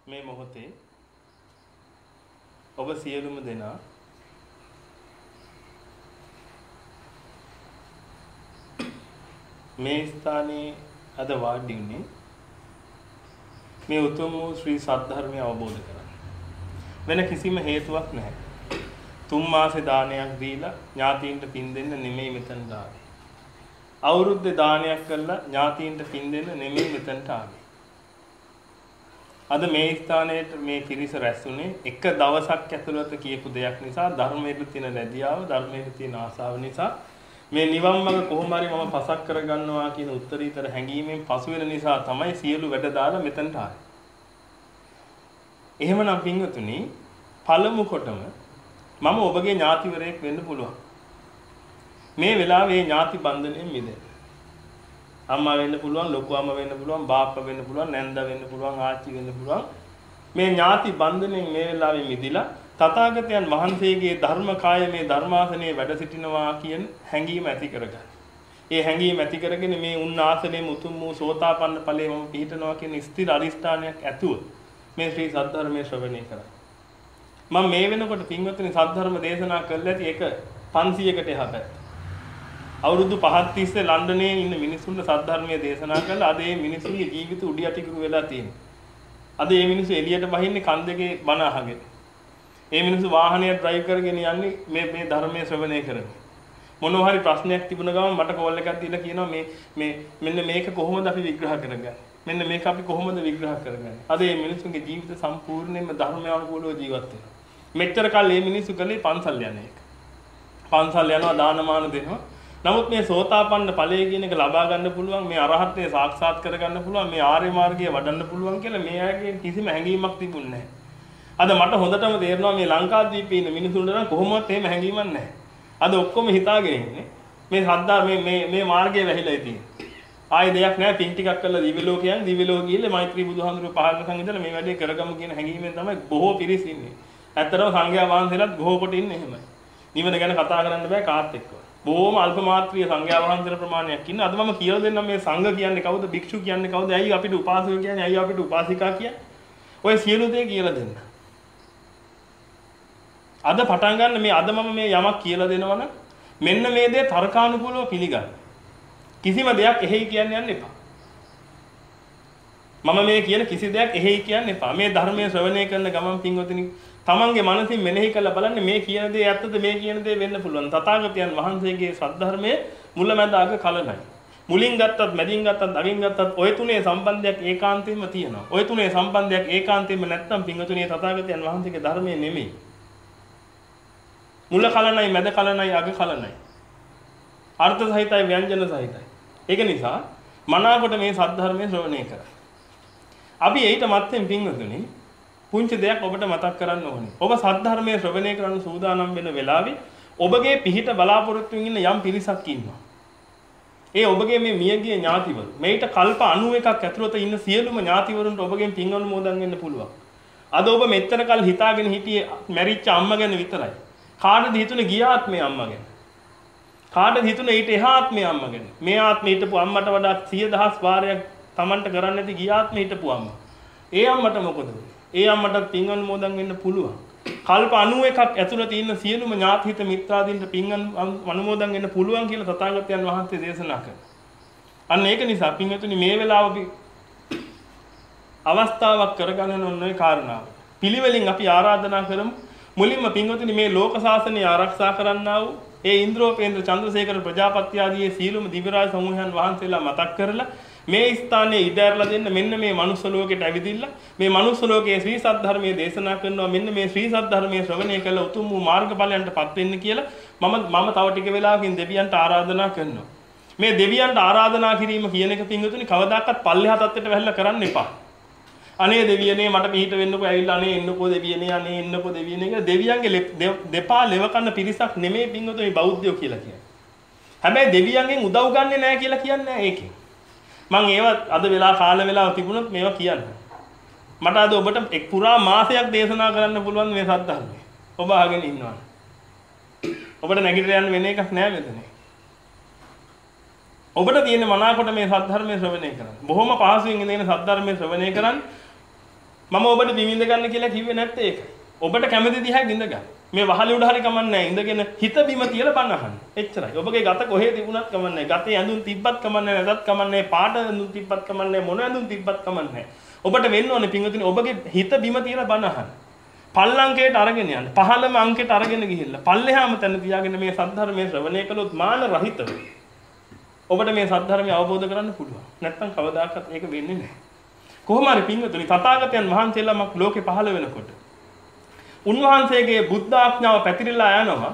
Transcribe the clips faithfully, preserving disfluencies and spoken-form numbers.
මේ මොහොතේ ඔබ සියලුම දෙනා මේ ස්ථානයේ අද වාඩි වුණේ මේ උතුම් වූ ශ්‍රී සද්ධර්මය අවබෝධ කරගන්න. වෙන කිසිම හේතුවක් නැහැ. තුන් මාසේ දානයක් දීලා ඥාතීන්ට පින් දෙන්න නෙමෙයි මෙතනට ආවේ. අවුරුද්දේ දානයක් කළා ඥාතීන්ට පින් දෙන්න නෙමෙයි මෙතනට ආවේ. අද මේ ස්ථානයේ මේ පිරිස රැස්ුනේ එක දවසක් ඇතුළත කියපු දෙයක් නිසා, ධර්මයට තියෙන ලැබියාව, ධර්මයට තියෙන ආසාව නිසා මේ නිවන් මඟ කොහොම හරි මම පසක් කරගන්නවා කියන උත්තරීතර හැඟීමෙන් පසු වෙන නිසා තමයි සියලු වැඩ දාලා මෙතනට ආවේ. එහෙමනම් පින්වතුනි, පළමු කොටම මම ඔබගේ ඥාතිවරයෙක් වෙන්න පුළුවන්. මේ වෙලාවේ ඥාති බන්ධනයෙන් මිදෙන්න. අම්මා වෙන්න පුළුවන්, ලොකු අම්මා වෙන්න පුළුවන්, බාප්පා වෙන්න පුළුවන්, නැන්දා වෙන්න පුළුවන්, ආච්චි වෙන්න පුළුවන්. මේ ඥාති බන්ධනයෙන් මේ වෙලාවේ මිදිලා තථාගතයන් වහන්සේගේ ධර්ම කාය මේ ධර්මාසනයේ වැඩ සිටිනවා කියන හැඟීම ඇති කරගන්න. ඒ හැඟීම ඇති කරගෙන මේ උන්නාසනයේ මුතුම් වූ සෝතාපන්න ඵලයේ මම පිහිටනවා කියන ස්ථිර අරිෂ්ඨානයක් ඇතුව මේ ශ්‍රී සද්ධර්මයේ ශ්‍රවණය කරා. මම මේ වෙනකොට පින්වත්නි සද්ධර්ම දේශනා කළා ඇති එක පන්සියයකට එහා පැත්ත. අවුරුදු පහක් තිස්සේ ලන්ඩනයේ ඉන්න මිනිස්සුන්ට සද්ධර්මයේ දේශනා කළා. අද මේ මිනිස්සුන්ගේ ජීවිත උඩ යටිකුරු වෙලා තියෙනවා. අද මේ මිනිස්සු එළියට බහින්නේ කන් දෙකේ බණ අහගෙන. මේ මිනිස්සු වාහනය ඩ්‍රයිව් කරගෙන යන්නේ මේ මේ ධර්මයේ ශ්‍රවණය කරගෙන. මොනවා හරි ප්‍රශ්නයක් තිබුණ ගමන් මට කෝල් එකක් දීලා කියනවා මේ මේ මෙන්න මේක කොහොමද අපි විග්‍රහ කරගන්නේ? මෙන්න මේක අපි කොහොමද විග්‍රහ කරගන්නේ? අද මේ මිනිස්සුන්ගේ ජීවිත සම්පූර්ණයෙන්ම ධර්මය අනුකූලව ජීවත් වෙනවා. මෙච්චර කල් මේ මිනිස්සු කලේ පන්සල් යන එක. පන්සල් යනවා, දානමාන දෙනවා. නමුත් මේ සෝතාපන්න ඵලය කියන එක ලබා ගන්න පුළුවන්, මේ අරහත්ත්වය සාක්ෂාත් කරගන්න පුළුවන්, මේ ආර්ය මාර්ගය වඩන්න පුළුවන් කියලා මේ අයගේ කිසිම හැඟීමක් තිබුණේ නැහැ. අද මට හොඳටම තේරෙනවා මේ ලංකාද්වීපයේ ඉන්න මිනිසුන්ට නම් කොහොමවත් එහෙම හැඟීමක් නැහැ. අද ඔක්කොම හිතාගෙන ඉන්නේ මේ සද්දා මේ මේ මේ මාර්ගය වැහිලා තියෙන්නේ. ආයෙ දෙයක් නැහැ, පින් ටිකක් කරලා දිව්‍ය ලෝකයන් දිව්‍ය ලෝක ගිහලා මෛත්‍රී බුදුහාමුදුරුවෝ පහළ සං ඉඳලා මේ වැඩේ කරගමු කියන හැඟීමෙන් තමයි බොහෝ පිරිස් ඉන්නේ. ඇත්තටම සංඝයා වහන්සේලාත් බොහෝ කොට ඉන්නේ එහෙමයි. නිවන ගැන කතා කරන්න බෑ කාත් එක්ක. බොහොම අල්ප මාත්‍රිය සංඝයා වහන්සේලා ප්‍රමාණයක් ඉන්න. අද මම කියලා දෙන්නම් මේ සංඝ කියන්නේ කවුද, භික්ෂු කියන්නේ කවුද, ඇයි අපිට උපාසක කියන්නේ, ඇයි අපිට උපාසිකා කියන්නේ? ඔය සියලු දේ කියලා දෙන්න. අද පටන් ගන්න මේ අද මම මේ යමක් කියලා දෙනවනම් මෙන්න මේ දේ තර්කානුකූලව පිළිගන්න. කිසිම දෙයක් එහෙයි කියන්න යන්න එපා. මම මේ කියන කිසි දෙයක් එහෙයි කියන්න එපා. මේ ධර්මයේ ශ්‍රවණය කරන ගමන් පින්වතුනි තමන්ගේ මනසින් මෙනෙහි කරලා බලන්න මේ කියන දේ ඇත්තද, මේ කියන දේ වෙන්න පුළුවන්. තථාගතයන් වහන්සේගේ සද්ධර්මයේ මුලැමැද අග කලනයි. මුලින් ගත්තත්, මැදින් ගත්තත්, අගින් ගත්තත් ඔය තුනේ සම්බන්ධයක් ඒකාන්තයෙන්ම තියෙනවා. ඔය තුනේ සම්බන්ධයක් ඒකාන්තයෙන්ම නැත්නම් පින්වතුනි තථාගතයන් වහන්සේගේ ධර්මයේ නෙමෙයි. මුල කලනයි, මැද කලනයි, අග කලනයි. අර්ථ සහිතයි, ව්‍යංජන සහිතයි. ඒක නිසා මනාකොට මේ සද්ධර්මයේ ශ්‍රවණය කරා. අපි ඊට මත්තෙන් පින්වතුනි පුංචි දෙයක් ඔබට මතක් කරන්න ඕනේ. ඔබ සද්ධර්මයේ ශ්‍රවණය කරන්න සූදානම් වෙන වෙලාවේ ඔබගේ පිහිට බලාපොරොත්තුෙන් ඉන්න යම් පිරිසක් ඉන්නවා. ඒ ඔබගේ මේ මියගිය ඥාතිවරු. මේිට කල්ප අනූ එකක් ඇතුළත ඉන්න සියලුම ඥාතිවරුන්ට ඔබගෙන් පින් අනුමෝදන් වෙන්න පුළුවන්. අද ඔබ මෙච්චර කල් හිතාගෙන හිටියේ මැරිච්ච අම්මා ගැන විතරයි. කාටද හිතුනේ ගිය ආත්මේ අම්මා ගැන? කාටද හිතුනේ ඊට එහා ආත්මේ අම්මා ගැන? මේ ආත්මේ හිටපු අම්මට වඩා සිය දහස් වාරයක් Tamanට කරන්න නැති ගිය ආත්මේ හිටපු අම්මා. ඒ අම්මට මොකද වෙන්නේ? ඒ අම්මටත් පින් අනුමෝදන් වෙන්න පුළුවන්. කල්ප අනූ එකක් ඇතුළත ඉන්න සියලුම ඥාතිහිත මිත්‍රාදීන්ට පින් අනුමෝදන් වෙන්න පුළුවන් කියලා තථාගතයන් වහන්සේ දේශනා කළා. අන්න ඒක නිසා පින්වතුනි මේ වෙලාව අවස්ථාවක් කරගන්න ඕන ඔය කාරණාව. පිළිවෙලින් අපි ආරාධනා කරමු. මුලින්ම පින්වතුනි මේ ලෝක ශාසනය ආරක්ෂා කරන්නා වූ ඒ ඉන්ද්‍රෝපේන්ද්‍ර චන්ද්‍රසේකර ප්‍රජාපති ආදී සීලුම දිව්‍යරාජ සමූහයන් වහන්සේලා මතක් කරලා මේ ස්ථානයේ ඉදෑරලා දෙන්න මෙන්න මේ මනුස්ස ලෝකෙට ඇවිදින්න මේ මනුස්ස ලෝකයේ ශ්‍රී සද්ධර්මයේ දේශනා කරනවා මෙන්න මේ ශ්‍රී සද්ධර්මයේ ශ්‍රවණය කළ උතුම් වූ මාර්ගඵලයන්ටපත් වෙන්න කියලා මම මම තව ටික වෙලාවකින් දෙවියන්ට ආරාධනා කරනවා. මේ දෙවියන්ට ආරාධනා කිරීම කියන එක පින්වතුනි කවදාකවත් පල්ලෙහා තත්ත්වයට වැහිලා කරන්න එපා. අනේ දෙවියනේ මට පිට වෙන්නකෝ ඇවිල්ලා අනේ එන්නකෝ දෙවියනේ අනේ එන්නකෝ දෙවියනේ කියලා දෙවියන්ගේ දෙපා ලෙව කන්න පිරිසක් නෙමෙයි පින්වතුනි බෞද්ධයෝ කියලා කියන්නේ. හැබැයි දෙවියන්ගෙන් උදව් ගන්නෙ නැහැ කියලා කියන්නේ නැහැ ඒකෙන්. මම ඒවා අද වෙලා කාල වෙලාව තිබුණොත් මේවා කියන්න. මට අද ඔබට එක් පුරා මාසයක් දේශනා කරන්න පුළුවන් මේ සද්ධර්මය. ඔබ අහගෙන ඉන්නවා. ඔබට නැගිට යන්න වෙන එකක් නෑ මෙතන. ඔබට තියෙන මනාකොට මේ සද්ධර්මයේ ශ්‍රවණය කරන්න. බොහොම පහසුවෙන් ඉඳගෙන සද්ධර්මයේ ශ්‍රවණය කරන්න. මම ඔබට බිමින්ද ගන්න කියලා කිව්වේ නැත්තේ ඒකයි. ඔබට කැමති දිහා ඉඳ ගන්න. මේ වහලේ උඩ හරි කමන්නේ නැහැ. ඉඳගෙන හිත බිම තියලා බණ අහන්න. එච්චරයි. ඔබගේ ගත කොහේ තිබුණත් කමන්නේ නැහැ. ගතේ ඇඳුම් තිබ්බත් කමන්නේ නැහැ. නැතත් කමන්නේ නැහැ. පාට ඇඳුම් තිබ්බත් කමන්නේ නැහැ. මොන ඇඳුම් තිබ්බත් කමන්නේ නැහැ. ඔබට වෙන්න ඕනේ පින්වතුනි ඔබගේ හිත බිම තියලා බණ අහන්න. පල්ලංකයට අරගෙන යන්න. පහළම අංකයට අරගෙන ගිහිල්ලා පල්ලෙහාම තැන තියාගෙන මේ සද්ධර්මයේ ශ්‍රවණය කළොත් මාන රහිතව ඔබට මේ සද්ධර්මය අවබෝධ කරගන්න පුළුවන්. නැත්නම් කවදාකවත් ඒක වෙන්නේ නැහැ. කොහොම හරි පින්වතුනි තථාගතයන් වහන්සේලාමක් ලෝකේ පහළ වෙනකොට උන්වහන්සේගේ බුද්ධ ආඥාව පැතිරිලා යනවා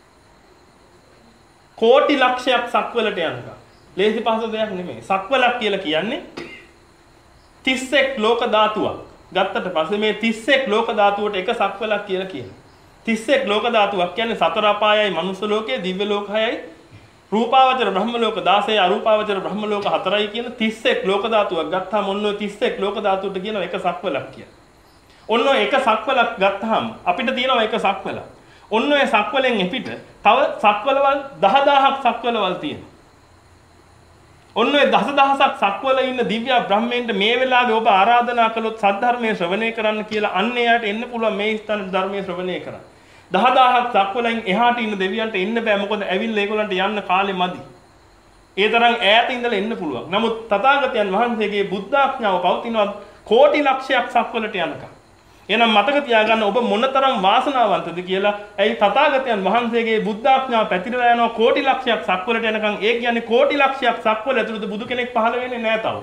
කෝටි ලක්ෂයක් සක්වලට යනවා. ලේසි පහසු දෙයක් නෙමෙයි. සක්වලක් කියලා කියන්නේ තිස් එක් ලෝක ධාතුවක්. ගත්තට පස්සේ මේ තිස් එක් ලෝක ධාතුවට එක සක්වලක් කියලා කියනවා. තිස් එක් ලෝක ධාතුවක් කියන්නේ සතර අපායයි මනුස්ස ලෝකයේ දිව්‍ය ලෝක හයයි රූපාවචර බ්‍රහ්ම ලෝක දාසයයි අරූපාවචර බ්‍රහ්ම ලෝක හතරයි කියන තිස් එක් ලෝක ධාතුවක් ගත්තාම ඔන්න ඔය තිස් එක් ලෝක ධාතුවට කියනවා එක සක්වලක් කියලා. ඔන්න ඔය එක සක්වලක් ගත්තාම අපිට තියෙනවා එක සක්වලක්. ඔන්න ඔය සක්වලෙන් එපිට තව සක්වලවල් දහදාහක් සක්වලවල් තියෙනවා. ඔන්න ඔය දසදහසක් සක්වල ඉන්න දිව්‍ය බ්‍රහ්මයන්ට මේ වෙලාවේ ඔබ ආරාධනා කළොත් සද්ධර්මයේ ශ්‍රවණය කරන්න කියලා අන්න එයාට එන්න පුළුවන් මේ ස්ථාන ධර්මයේ ශ්‍රවණය කරන්න. දහදාහක් සක්වලෙන් එහාට ඉන්න දෙවියන්ට එන්න බෑ මොකද ඇවිල්ලා ඒගොල්ලන්ට යන්න කාලෙ මදි. ඒ තරම් ඈත ඉඳලා එන්න පුළුවන්. නමුත් තථාගතයන් වහන්සේගේ බුද්ධාඥාව පවතිනවා කෝටි ලක්ෂයක් සක්වලට යනකම්. එහෙනම් මතක තියාගන්න ඔබ මොනතරම් වාසනාවන්තද කියලා. ඇයි තථාගතයන් වහන්සේගේ බුද්ධාඥාව පැතිරලා යනවා කෝටි ලක්ෂයක් සක්වලට යනකම්. ඒ කියන්නේ කෝටි ලක්ෂයක් සක්වල ඇතුළත බුදු කෙනෙක් පහළ වෙන්නේ නැහැ තව.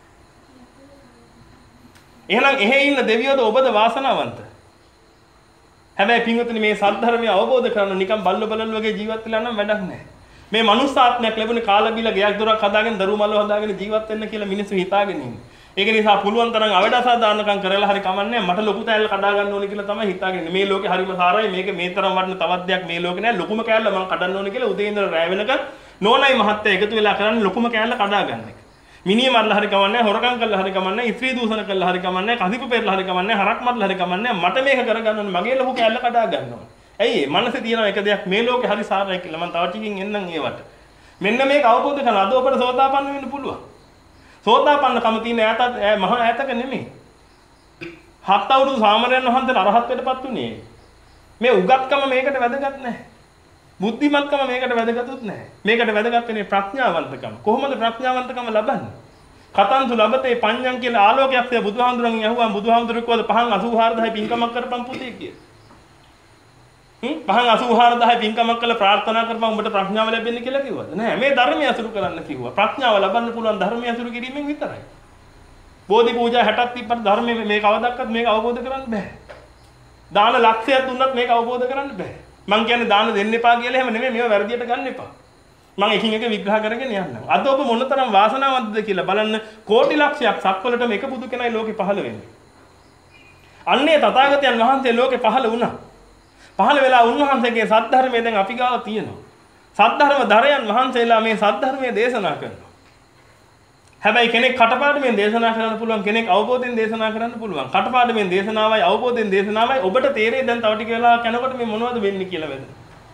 එහෙනම් එහෙ ඉන්න දෙවියෝද ඔබද වාසනාවන්ත. හැබැයි පින්වතුනි මේ සද්ධර්මය අවබෝධ කරගන්න නිකන් බල්ල බලල් වගේ ජීවත් වෙලා නම් වැඩක් නැහැ. මේ මනුස්සාත්මයක් ලැබුණේ කාලා බීලා ගයක් දොරක් හදාගෙන දරුවෝ මල්ලෝ හදාගෙන ජීවත් වෙන්න කියලා මිනිස්සු හිතාගෙන ඉන්නේ. ඒක නිසා පුළුවන් තරම් අවඩසා දාන්නකම් කරලා හරි කමන්නේ මට ලොකු තැල්ල කඩා ගන්න ඕනේ කියලා තමයි හිතාගෙන ඉන්නේ. මේ ලෝකේ හරිම සාරයි මේක මේ තරම් වටින තවත් දෙයක් මේ ලෝකේ නැහැ. ලොකුම කෑල්ල මම කඩන්න ඕනේ කියලා උදේ ඉඳලා රැ වෙනකන් නෝනයි මහත්තයා එකතු වෙලා කරන්නේ ලොකුම කෑල්ල කඩා ගන්න එක. මිනිහ මරලා හරි කමන්නේ හොරකම් කරලා හරි කමන්නේ ස්ත්‍රී දූෂණ කරලා හරි කමන්නේ කදිපු පෙරලා හරි කමන්නේ හරක් මරලා හරි කමන්නේ මට මේක කරගන්න ඕනේ මගේ ලොකු කෑල්ල කඩා ගන්න ඕනේ. ඇයි ඒ මනසේ තියෙන එක දෙයක් මේ ලෝකේ හරි සාරයි කියලා මම තව ටිකකින් එන්නම් ඒවට. මෙන්න මේක අවබෝධ කරගන්න අද ඔබට සෝතාපන්න වෙන්න පුළුවන්. සෝතාපන්න කම තියෙන ඈතත් මහා ඈතක නෙමෙයි. හත් අවුරුදු සාමරයන් වහන්සේට අරහත්ත්වයටපත් උනේ. මේ උගත්කම මේකට වැදගත් නැහැ. බුද්ධිමත්කම මේකට වැදගත්ුත් නැහැ. මේකට වැදගත් වෙන්නේ ප්‍රඥාවන්තකම. කොහොමද ප්‍රඥාවන්තකම ලබන්නේ? කතන්තු ලබතේ පඤ්ඤං කියලා ආලෝකයක් තිය බුදුහාමුදුරන්ගෙන් අහුවා බුදුහාමුදුරුවෝ කිව්වද පහන් අසූ හාරදාහයි පින්කමක් කරපම් පුතේ කියලා. හ්ම් පහන් අසූ හාරදාහයි පින්කමක් කළා ප්‍රාර්ථනා කරපම් උඹට ප්‍රඥාව ලැබෙන්නේ කියලා කිව්වද? නෑ මේ ධර්මය අසුරු කරන්න කිව්වා. ප්‍රඥාව ලබන්න පුළුවන් ධර්මය අසුරු කිරීමෙන් විතරයි. බෝධි පූජා හැටක් තිබ්බට ධර්මයේ මේ කවදාවත් මේක අවබෝධ කරන්න බෑ. දාන ලක්ෂයක් දුන්නත් මේක අවබෝධ කරන්න බෑ. මං කියන්නේ දාන දෙන්න එපා කියලා එහෙම නෙමෙයි මේව වැරදියට ගන්න එපා. මම එකින් එක විග්‍රහ කරගෙන යන්නම්. අද ඔබ මොනතරම් වාසනාවන්තද කියලා බලන්න කෝටි ලක්ෂයක් සක්වලටම එක බුදු කෙනයි ලෝකේ පහළ වෙන්නේ. අන්නේ තථාගතයන් වහන්සේ ලෝකේ පහළ වුණා. පහළ වෙලා උන්වහන්සේගේ සද්ධර්මයේ දැන් අපි ගාව තියෙනවා. සද්ධර්ම දරයන් වහන්සේලා මේ සද්ධර්මයේ දේශනා කරනවා. හැබැයි කෙනෙක් කටපාඩමින් දේශනා කරන්න පුළුවන් කෙනෙක් අවබෝධයෙන් දේශනා කරන්න පුළුවන්. කටපාඩමින් දේශනාවයි අවබෝධයෙන් දේශනාවයි ඔබට තේරෙයි දැන් තව ටික වෙලා යනකොට මේ මොනවද වෙන්නේ කියලා වැද.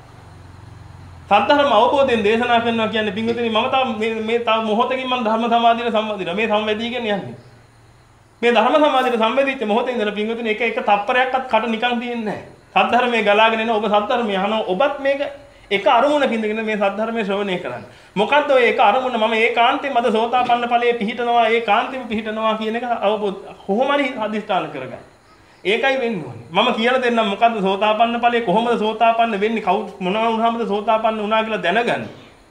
සද්ධර්ම අවබෝධයෙන් දේශනා කරනවා කියන්නේ පින්විතනි මම තව මේ මේ තව මොහොතකින් මම ධර්ම සමාධියට සම්බන්ධිනවා. මේ සම්වැදීගෙන යන්නේ. මේ ධර්ම සමාධියට සම්බන්ධිච්ච මොහොතේ ඉඳලා පින්විතනි එක එක තප්පරයක්වත් කට නිකන් තියෙන්නේ නැහැ. සද්ධර්මයේ ගලාගෙන එන ඔබ සද්ධර්මයේ අහනවා ඔබත් මේක එක අරමුණක ඉඳගෙන මේ සද්ධර්මයේ ශ්‍රවණය කරන්න. මොකද්ද ඔය එක අරමුණ මම ඒකාන්තයෙන් මද සෝතාපන්න ඵලයේ පිහිටනවා ඒකාන්තයෙන් පිහිටනවා කියන එක අවබෝධ කොහොම හරි අදිස්ථාන කරගන්න. ඒකයි වෙන්න ඕනේ. මම කියලා දෙන්නම් මොකද්ද සෝතාපන්න ඵලයේ කොහොමද සෝතාපන්න වෙන්නේ කවුද මොනවා වුණාමද සෝතාපන්න වුණා කියලා දැනගන්න.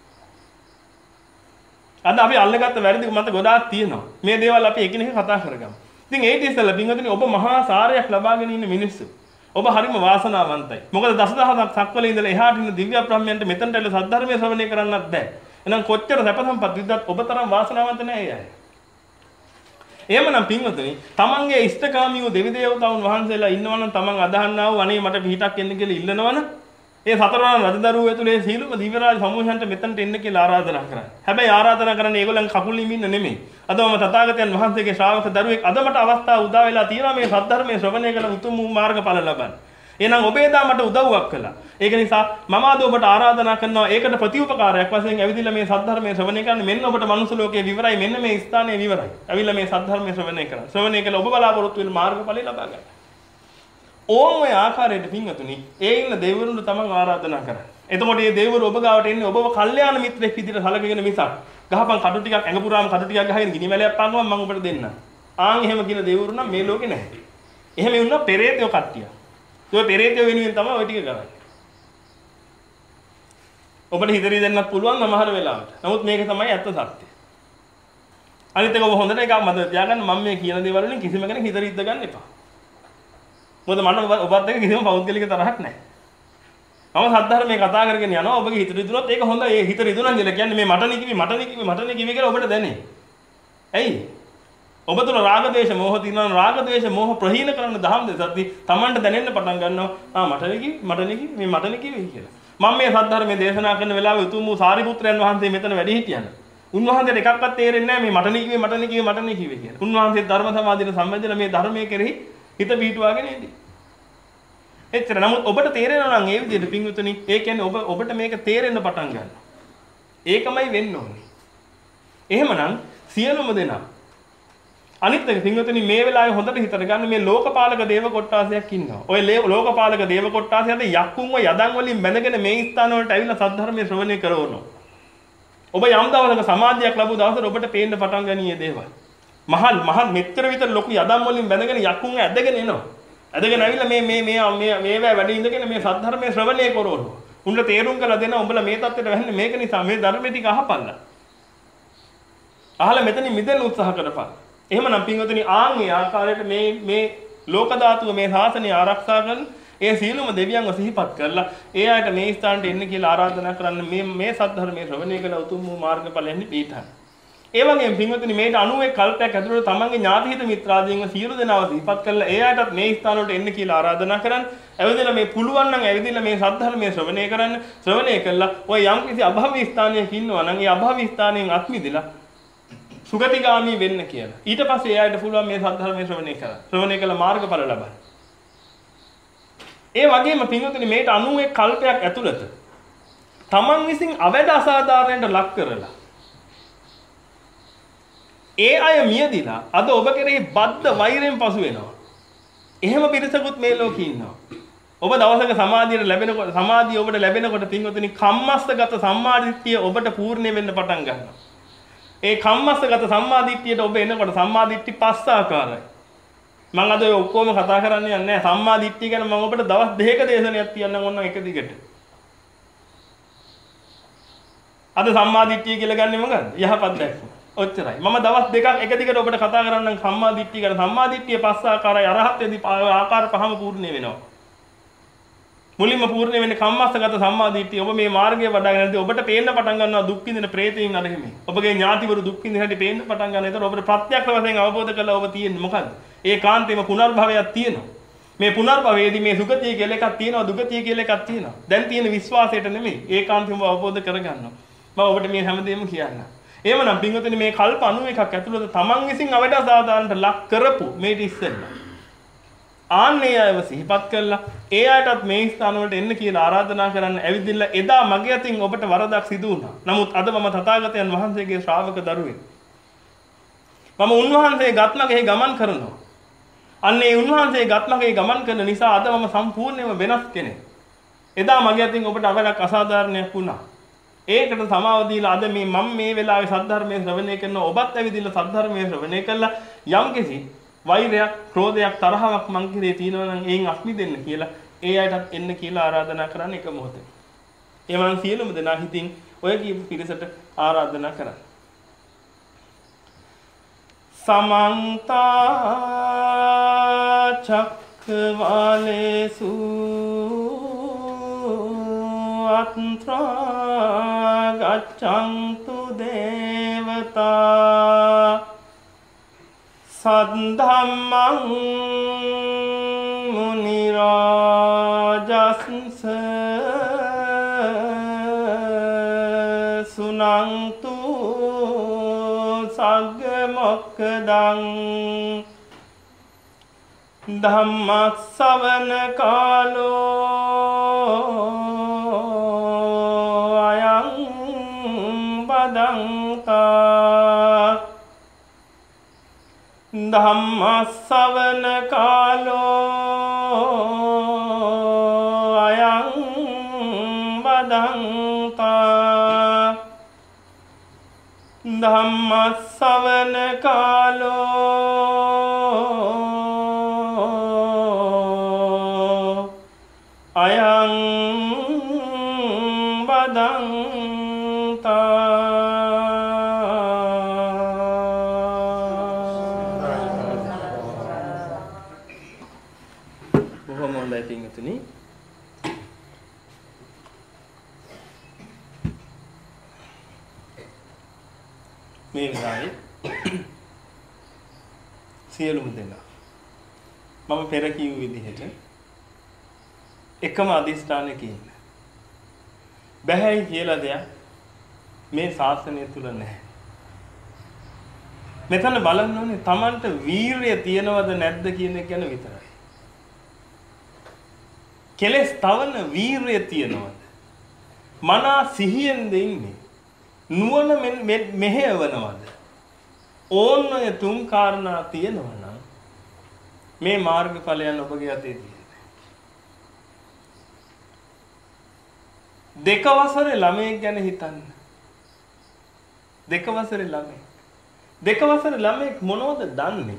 අද අපි අල්ලගත්ත වැරදි මත ගොඩාක් තියෙනවා. මේ දේවල් අපි එකිනෙක කතා කරගමු. ඉතින් ඒ ඉතින්සලා පින්වතුනි ඔබ මහා සාරයක් ලබාගෙන ඉන්න මිනිස්සු. ඔබ හරිම වාසනාවන්තයි. මොකද දසදහසක් සක්වල ඉඳලා එහාට ඉන්න දිව්‍ය බ්‍රහ්මයන්ට මෙතනට එල සද්ධර්මයේ ශ්‍රවණය කරන්නත් බෑ. එහෙනම් කොච්චර සැප සම්පත් විද්දත් ඔබ තරම් වාසනාවන්ත නෑ අය. එහෙමනම් පින්වතුනි, තමන්ගේ ඉෂ්ඨකාමී වූ දෙවි දේවතාවුන් වහන්සේලා ඉන්නවනම් තමන් අදහන්නා වූ අනේ මට පිහිටක් එන්න කියලා ඉල්ලනවනම් ඒ සතරවරන් රජදරුවෝ ඇතුලේ සීලම දිව්‍ය රාජ සමූහයන්ට මෙතනට එන්න කියලා ආරාධනා කරන්නේ. හැබැයි ආරාධනා කරන්නේ ඒගොල්ලන් කකුල් නිමින්න නෙමෙයි. අද මම තථාගතයන් වහන්සේගේ ශ්‍රාවක දරුවෙක් අද මට අවස්ථාව උදා වෙලා තියෙනවා මේ සද්ධර්මයේ ශ්‍රවණය කරන උතුම් මාර්ගඵල ලබන්න. එහෙනම් ඔබ එදා මට උදව්වක් කළා. ඒක නිසා මම අද ඔබට ආරාධනා කරනවා ඒකට ප්‍රතිඋපකාරයක් වශයෙන් ඇවිදilla මේ සද්ධර්මයේ ශ්‍රවණය කරන්න. මෙන්න ඔබට මනුස්ස ලෝකයේ විවරයි. මෙන්න මේ ස්ථානයේ විවරයි. ඇවිල්ලා මේ සද්ධර්මයේ ශ්‍රවණය කරන්න. ශ්‍රවණය කළ ඔබ බලාපොරොත්තු වෙන මාර්ගඵලය ලබා ගන්න. ඕම් ඔය ආකාරයට පින්වතුනි ඒ ඉන්න දෙවිවරුන්ට තමන් ආරාධනා කරන්න. එතකොට මේ දෙවිවරු ඔබ ගාවට එන්නේ ඔබව කල්යාණ මිත්‍රෙක් විදිහට සැලකගෙන මිසක් ගහපන් කටු ටිකක් ඇඟ පුරාම කටු ටිකක් ගහගෙන ගිනි මැලයක් පාගම මම ඔබට දෙන්නම්. ආන් එහෙම කියන දෙවිවරු නම් මේ ලෝකේ නැහැ. එහෙම වුණා පෙරේතයෝ කට්ටිය. ඒ පෙරේතයෝ වෙනුවෙන් තමයි ඔය ටික කරන්නේ. ඔබට හිතරි දෙන්නත් පුළුවන් සමහර වෙලාවට. නමුත් මේක තමයි ඇත්ත සත්‍යය. අනිත් එක ඔබ හොඳට එකක් මතක තියාගන්න මම මේ කියන දේවල් වලින් කිසිම කෙනෙක් හිතරිද්ද ගන්න එපා. මොකද මට ඔබත් එක්ක කිසිම පෞද්ගලික තරහක් නැහැ. මම සද්ධර්මයේ කතා කරගෙන යනවා ඔබගේ හිත රිදුනොත් ඒක හොඳයි. ඒ හිත රිදුනන් කියලා කියන්නේ මේ මට නිකිවි මට නිකිවි මට නිකිවි කියලා ඔබට දැනේ. ඇයි? ඔබ තුල රාග ද්වේෂ මෝහ තියෙනවා. රාග ද්වේෂ මෝහ ප්‍රහීන කරන දහම් දෙසද්දි Tamanට දැනෙන්න පටන් ගන්නවා. ආ මට නිකිවි මට නිකිවි මේ මට නිකිවි කියලා. මම මේ සද්ධර්මයේ දේශනා කරන වෙලාවේ උතුම් වූ සාරිපුත්‍රයන් වහන්සේ මෙතන වැඩි හිටියන. උන්වහන්සේට එකක්වත් තේරෙන්නේ නැහැ මේ මට නිකිවි මට නිකිවි මට නිකිවි කියලා. උන්වහන්සේ ධර්ම සමාධියට සම්බන්ධන මේ ධර්මයේ කෙරෙහි හිත පිහිටුවාගෙන ඉන්නේ. එච්චර. නමුත් ඔබට තේරෙනවා නම් ඒ විදිහට පින්විතනි ඒ කියන්නේ ඔබ ඔබට මේක තේරෙන්න පටන් ගන්නවා. ඒකමයි වෙන්න ඕනේ. එහෙමනම් සියලුම දෙනා අනිත් එක පින්විතනි මේ වෙලාවේ හොඳට හිතට ගන්න මේ ලෝකපාලක දේව කොට්ටාසයක් ඉන්නවා. ඔය ලෝකපාලක දේව කොට්ටාසයද යක්කුන්ව යදන් වලින් බැඳගෙන මේ ස්ථාන වලට ඇවිල්ලා සද්ධර්මයේ ශ්‍රවණය කරවනවා. ඔබ යම් දවසක සමාධියක් ලැබුව දවසට ඔබට පේන්න පටන් ගනීය දේවල්. මහල් මහල් මෙච්චර විතර ලොකු යදන් වලින් බැඳගෙන යක්කුන්ව ඇදගෙන එනවා. අදගෙන ඇවිල්ලා මේ මේ මේ මේ මේවා වැඩ ඉඳගෙන මේ සද්ධර්මයේ ශ්‍රවණය කරවනවා. උන්ට තේරුම් කරලා දෙන්න උඹලා මේ தත්ත්වයට වැහෙන්නේ මේක නිසා මේ ධර්මෙ ටික අහපල්ලා. අහලා මෙතනින් මිදෙන්න උත්සාහ කරපන්. එහෙමනම් පින්වතුනි ආන් මේ ආකාරයට මේ මේ ලෝක ධාතුව මේ ශාසනය ආරක්ෂා කරන ඒ සීලුම දෙවියන්ව සිහිපත් කරලා ඒ ආයත මේ ස්ථානට එන්න කියලා ආරාධනා කරන්න මේ මේ සද්ධර්මයේ ශ්‍රවණය කළ උතුම් වූ මාර්ගඵලයන් පිටහන්. ඒ වගේම පින්වතුනි මේට අනූ එක් කල්පයක් ඇතුළත තමන්ගේ ඥාතිහිත මිත්‍රාදීන්ව සියලු දෙනාව සිහිපත් කරලා ඒ ආයතත් මේ ස්ථාන වලට එන්න කියලා ආරාධනා කරන්න. ඇවිදලා මේ පුළුවන් නම් ඇවිදලා මේ සද්ධර්මයේ ශ්‍රවණය කරන්න. ශ්‍රවණය කළා ඔය යම් කිසි අභවී ස්ථානයක ඉන්නවා නම් ඒ අභවී ස්ථානයෙන් අත්මිදලා සුගතිගාමී වෙන්න කියලා. ඊට පස්සේ එයාට පුළුවන් මේ සද්ධර්මයේ ශ්‍රවණය කරන්න. ශ්‍රවණය කළ මාර්ගඵල ලබන්න. ඒ වගේම පින්වතුනි මේට අනූ එක් කල්පයක් ඇතුළත තමන් විසින් අවැඩ අසාධාරණයට ලක් කරලා ඒ අය මියදිලා අද ඔබ කෙරෙහි බද්ධ වෛරයෙන් පසු වෙනවා. එහෙම පිරිසකුත් මේ ලෝකේ ඉන්නවා. ඔබ දවසක සමාධියට ලැබෙනකොට සමාධිය ඔබට ලැබෙනකොට පින්වතුනි කම්මස්සගත සම්මාදිට්ඨිය ඔබට පූර්ණ වෙන්න පටන් ගන්නවා. ඒ කම්මස්සගත සම්මාදිට්ඨියට ඔබ එනකොට සම්මාදිට්ඨි පස් ආකාරයි. මම අද ඔය ඔක්කොම කතා කරන්නේ නැහැ. සම්මාදිට්ඨිය ගැන මම ඔබට දවස් දෙකක දේශනයක් තියන්නම් ඕන එක දිගට. අද සම්මාදිට්ඨිය කියලා ගන්නෙ මොකද්ද? යහපත් දැක්ම. ඔච්චරයි. මම දවස් දෙකක් එක දිගට ඔබට කතා කරන්නම් සම්මාදිට්ඨිය ගැන. සම්මාදිට්ඨිය පස් ආකාරයි. අරහත්ත්වයේදී ආකාර පහම පූර්ණ වෙනවා. මුලින්ම පූර්ණ වෙන්නේ කම්මස්සගත සම්මාදිට්ඨිය. ඔබ මේ මාර්ගය වඩාගෙන ඉඳි ඔබට පේන්න පටන් ගන්නවා දුක් විඳින ප්‍රේතයින් අර හිමි. ඔබගේ ඥාතිවරු දුක් විඳින හැටි පේන්න පටන් ගන්නවා. ඒතර ඔබට ප්‍රත්‍යක්ෂ වශයෙන් අවබෝධ කරලා ඔබ තියෙන්නේ මොකද්ද? ඒකාන්තයෙන්ම පුනර්භවයක් තියෙනවා. මේ පුනර්භවයේදී මේ සුගතිය කියලා එකක් තියෙනවා, දුගතිය කියලා එකක් තියෙනවා. දැන් තියෙන විශ්වාසයට නෙමෙයි ඒකාන්තයෙන්ම අවබෝධ කරගන්නවා. මම ඔබට මේ හැමදේම කියන්නම්. එහෙමනම් පින්වතුනි මේ කල්ප අනූ එකක් ඇතුළත තමන් විසින් අවඩ අසාධාරණට ලක් කරපු මේ ඉස්සෙල්ලා ආන්නේ අයව සිහිපත් කළා ඒ අයටත් මේ ස්ථාන වලට එන්න කියලා ආරාධනා කරන්න ඇවිදින්න එදා මගේ අතින් ඔබට වරදක් සිදු වුණා. නමුත් අද මම තථාගතයන් වහන්සේගේ ශ්‍රාවක දරුවෙක්. මම උන්වහන්සේ ගත්මගේ ගමන් කරනවා. අන්නේ උන්වහන්සේ ගත්මගේ ගමන් කරන නිසා අද මම සම්පූර්ණයෙන්ම වෙනස් කෙනෙක්. එදා මගේ අතින් ඔබට අවඩක් අසාධාරණයක් වුණා. ඒකට සමාව දීලා අද මේ මම මේ වෙලාවේ සද්ධර්මයේ ශ්‍රවණය කරන ඔබත් ඇවිදින්න සද්ධර්මයේ ශ්‍රවණය කළා යම්කිසි වෛරයක්, ක්‍රෝධයක්, තරහවක් මං කෙරේ තියෙනවා නම් එයින් අස්මි දෙන්න කියලා ඒ අයටත් එන්න කියලා ආරාධනා කරන්න එක මොහොතේ. ඒ මං සියලුම දෙනා හිතින් ඔය කියපු පිරිසට ආරාධනා කරන්න. සමන්ත චක්කවාලේසු අත්‍රා ගච්ඡන්තු දේවතා සද්ධම්මං මුනි රාජස්ස සුනන්තු සග්ග මොක්ඛදං ධම්මස්සවන කාලෝ අයං බදන්තා ධම්මස්සවන කාලෝ අයං බදන්තා ධම්මස්සවන කාලෝ අයං බදන්තා බොහොම හොඳයි පින්වතුනි. මේ විදිහයි සියලුම දෙනා මම පෙර කිව් විදිහට එකම අදිස්ථානයක ඉන්න. බැහැයි කියලා දෙයක් මේ ශාසනය තුල නැහැ. මෙතන බලන්න ඕනේ Tamanට වීරිය තියනවද නැද්ද කියන එක ගැන විතරයි. කෙලස් තවන වීරිය තියනවද? මනා සිහියෙන්ද ඉන්නේ? නුවණ මෙහෙවනවද? ඕන්නය තුන් කාරණා තියෙනවා නම් මේ මාර්ගඵලයන් ඔබගේ අතේ තියෙනවා. දෙක වසරේ ළමයෙක් ගැන හිතන්න. දෙක වසරේ ළමයෙක්. දෙක වසරේ ළමයෙක් මොනවද දන්නේ?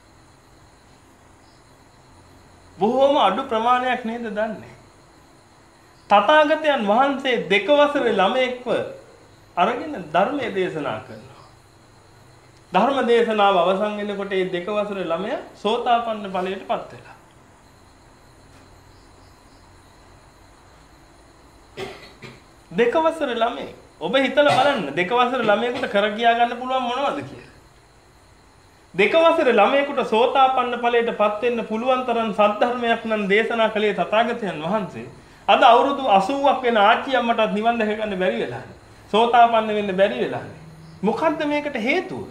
බොහෝම අඩු ප්‍රමාණයක් නේද දන්නේ. තථාගතයන් වහන්සේ දෙක වසරේ ළමයෙක්ව අරගෙන ධර්මයේ දේශනා කරනවා. ධර්ම දේශනාව අවසන් වෙනකොට මේ දෙක වසරේ ළමයා සෝතාපන්න ඵලයටපත් වෙලා. දෙක වසරේ ළමයි. ඔබ හිතලා බලන්න දෙක වසරේ ළමයෙකුට කර කියා ගන්න පුළුවන් මොනවද කියලා. දෙක වසරේ ළමයෙකුට සෝතාපන්න ඵලයටපත් වෙන්න පුළුවන් තරම් සද්ධර්මයක් නම් දේශනා කළේ තථාගතයන් වහන්සේ. අද අවුරුදු අසූවක් වෙන ආච්චි අම්මටත් නිවන් දැක ගන්න බැරි වෙලා. සෝතාපන්න වෙන්න බැරි වෙලා. මොකද්ද මේකට හේතුව?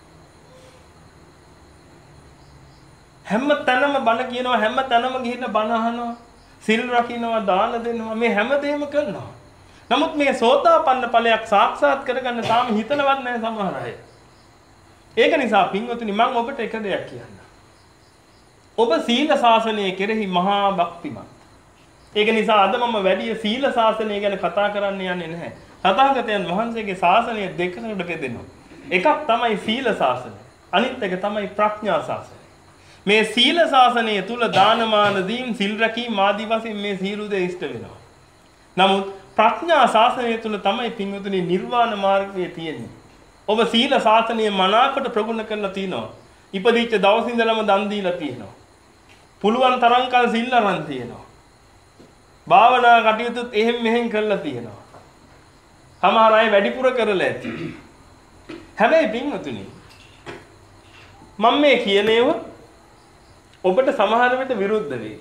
හැම තැනම බණ කියනවා, හැම තැනම ගිහින් බණ අහනවා, සිල් රකින්නවා, දාන දෙනවා, මේ හැමදේම කරනවා. නමුත් මේ සෝතාපන්න ඵලයක් සාක්ෂාත් කරගන්න තාම හිතනවත් නැහැ සමහර අය. ඒක නිසා පින්වතුනි මම ඔබට එක දෙයක් කියන්න. ඔබ සීල ශාසනය කෙරෙහි මහා භක්තිමත්. ඒක නිසා අද මම වැඩි සීල ශාසනය ගැන කතා කරන්න යන්නේ නැහැ. තථාගතයන් වහන්සේගේ ශාසනය දෙකකට බෙදෙනවා. එකක් තමයි සීල ශාසනය. අනිත් එක තමයි ප්‍රඥා ශාසනය. මේ සීල ශාසනය තුල දානමාන දීම් සිල් රැකීම් ආදී වශයෙන් මේ සීල දේ ඉෂ්ට වෙනවා. නමුත් ප්‍රඥා ශාසනය තුල තමයි පින්වතුනි නිර්වාණ මාර්ගය තියෙන්නේ. ඔබ සීල ශාසනය මනාකොට ප්‍රගුණ කරලා තිනවා. ඉපදිච්ච දවස් ඉඳලම දන් දීලා තියෙනවා. පුළුවන් තරම් කල් සිල් අරන් තියෙනවා. භාවනා කටයුතුත් එහෙම මෙහෙම කරලා තියෙනවා. සමහර අය වැඩිපුර කරලා ඇති. හැබැයි පින්වතුනි මම මේ කියනේව ඔබට සමහර විට විරුද්ධ වෙයි.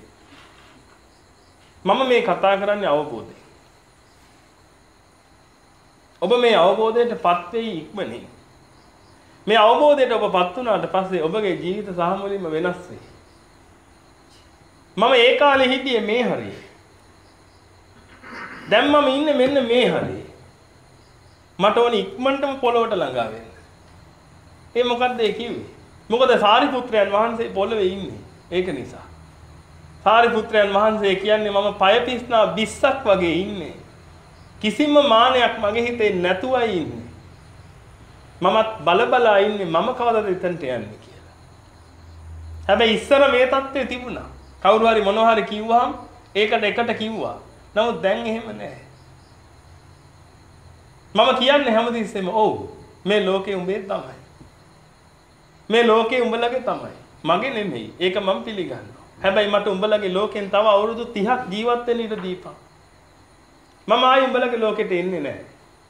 මම මේ කතා කරන්නේ අවබෝධයෙන්. ඔබ මේ අවබෝධයටපත් වෙයි ඉක්මනින්. මේ අවබෝධයට ඔබපත් වුණාට පස්සේ ඔබගේ ජීවිත සහ මුලින්ම වෙනස් වෙයි. මම ඒ කාලේ හිටියේ මේ හරියේ. දැන් මම ඉන්නේ මෙන්න මේ හරියේ. මට ඕනේ ඉක්මනටම පොළොවට ළඟා වෙන්න. ඒ මොකද්ද ඒ කිව්වේ? මොකද සාරිපුත්‍රයන් වහන්සේ පොළවේ ඉන්නේ. ඒක නිසා. සාරිපුත්‍රයන් වහන්සේ කියන්නේ මම පය පිස්නා විස්සක් වගේ ඉන්නේ. කිසිම මානයක් මගේ හිතේ නැතුවයි ඉන්නේ. මමත් බලබලා ඉන්නේ මම කවදාද එතනට යන්නේ කියලා. හැබැයි ඉස්සර මේ தත්ත්වය තිබුණා. කවුරු හරි මොනවා හරි කිව්වහම ඒකට එකට කිව්වා. නමුත් දැන් එහෙම නැහැ. මම කියන්නේ හැමතිස්සෙම ඔව් මේ ලෝකේ උඹේ තමයි. මේ ලෝකේ උඹලගේ තමයි. මගේ නෙමෙයි. ඒක මම පිළිගන්නවා. හැබැයි මට උඹලගේ ලෝකෙන් තව අවුරුදු තිහක් ජීවත් වෙන්න ඉඩ දීපන්. මම ආයි උඹලගේ ලෝකෙට එන්නේ නැහැ.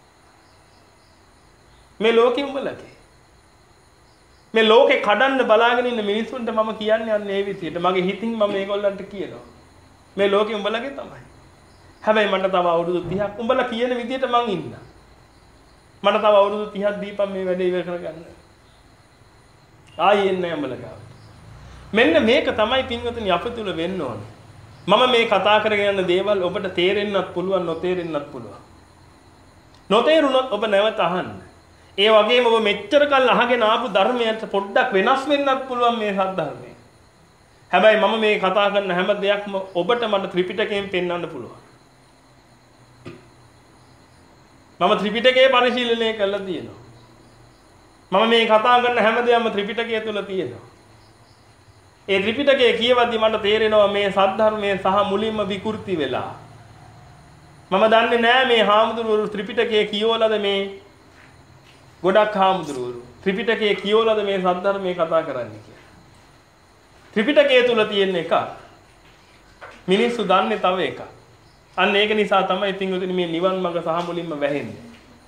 මේ ලෝකෙ උඹලගේ. මේ ලෝකේ කඩන්න බලාගෙන ඉන්න මිනිස්සුන්ට මම කියන්නේ අන්න ඒ විදිහට. මගේ හිතින් මම මේගොල්ලන්ට කියනවා. මේ ලෝකෙ උඹලගේ තමයි. හැබැයි මට තව අවුරුදු තිහක් උඹලා කියන විදිහට මං ඉන්න. මට තව අවුරුදු තිහක් දීපන් මේ වැඩේ ඉවර කරගන්න. ආයි එන්නේ උඹලා ගාවට. මෙන්න මේක තමයි පින්වතුනි අප තුල වෙන්න ඕනේ. මම මේ කතා කරගෙන යන දේවල් ඔබට තේරෙන්නත් පුළුවන් නොතේරෙන්නත් පුළුවන්. නොතේරුණොත් ඔබ නැවත අහන්න. ඒ වගේම ඔබ මෙච්චර කල් අහගෙන ආපු ධර්මයට පොඩ්ඩක් වෙනස් වෙන්නත් පුළුවන් මේ සද්ධර්මය. හැබැයි මම මේ කතා කරන හැම දෙයක්ම ඔබට මට ත්‍රිපිටකයෙන් පෙන්වන්න පුළුවන්. මම ත්‍රිපිටකය පරිශීලනය කරලා තියෙනවා. මම මේ කතා කරන හැම දෙයක්ම ත්‍රිපිටකය තුල තියෙනවා. ඒ ත්‍රිපිටකය කියවද්දි මට තේරෙනවා මේ සද්ධර්මයේ සහ මුලින්ම විකෘති වෙලා. මම දන්නේ නෑ මේ හාමුදුරුවෝ ත්‍රිපිටකය කියවලද මේ ගොඩක් හාමුදුරුවෝ ත්‍රිපිටකය කියවලද මේ සද්ධර්මයේ කතා කරන්නේ කියලා. ත්‍රිපිටකය තුල තියෙන එක මිනිස්සු දන්නේ තව එකක්. අන්න ඒක නිසා තමයි පින්වතුනි මේ නිවන් මඟ සහ මුලින්ම වැහෙන්නේ.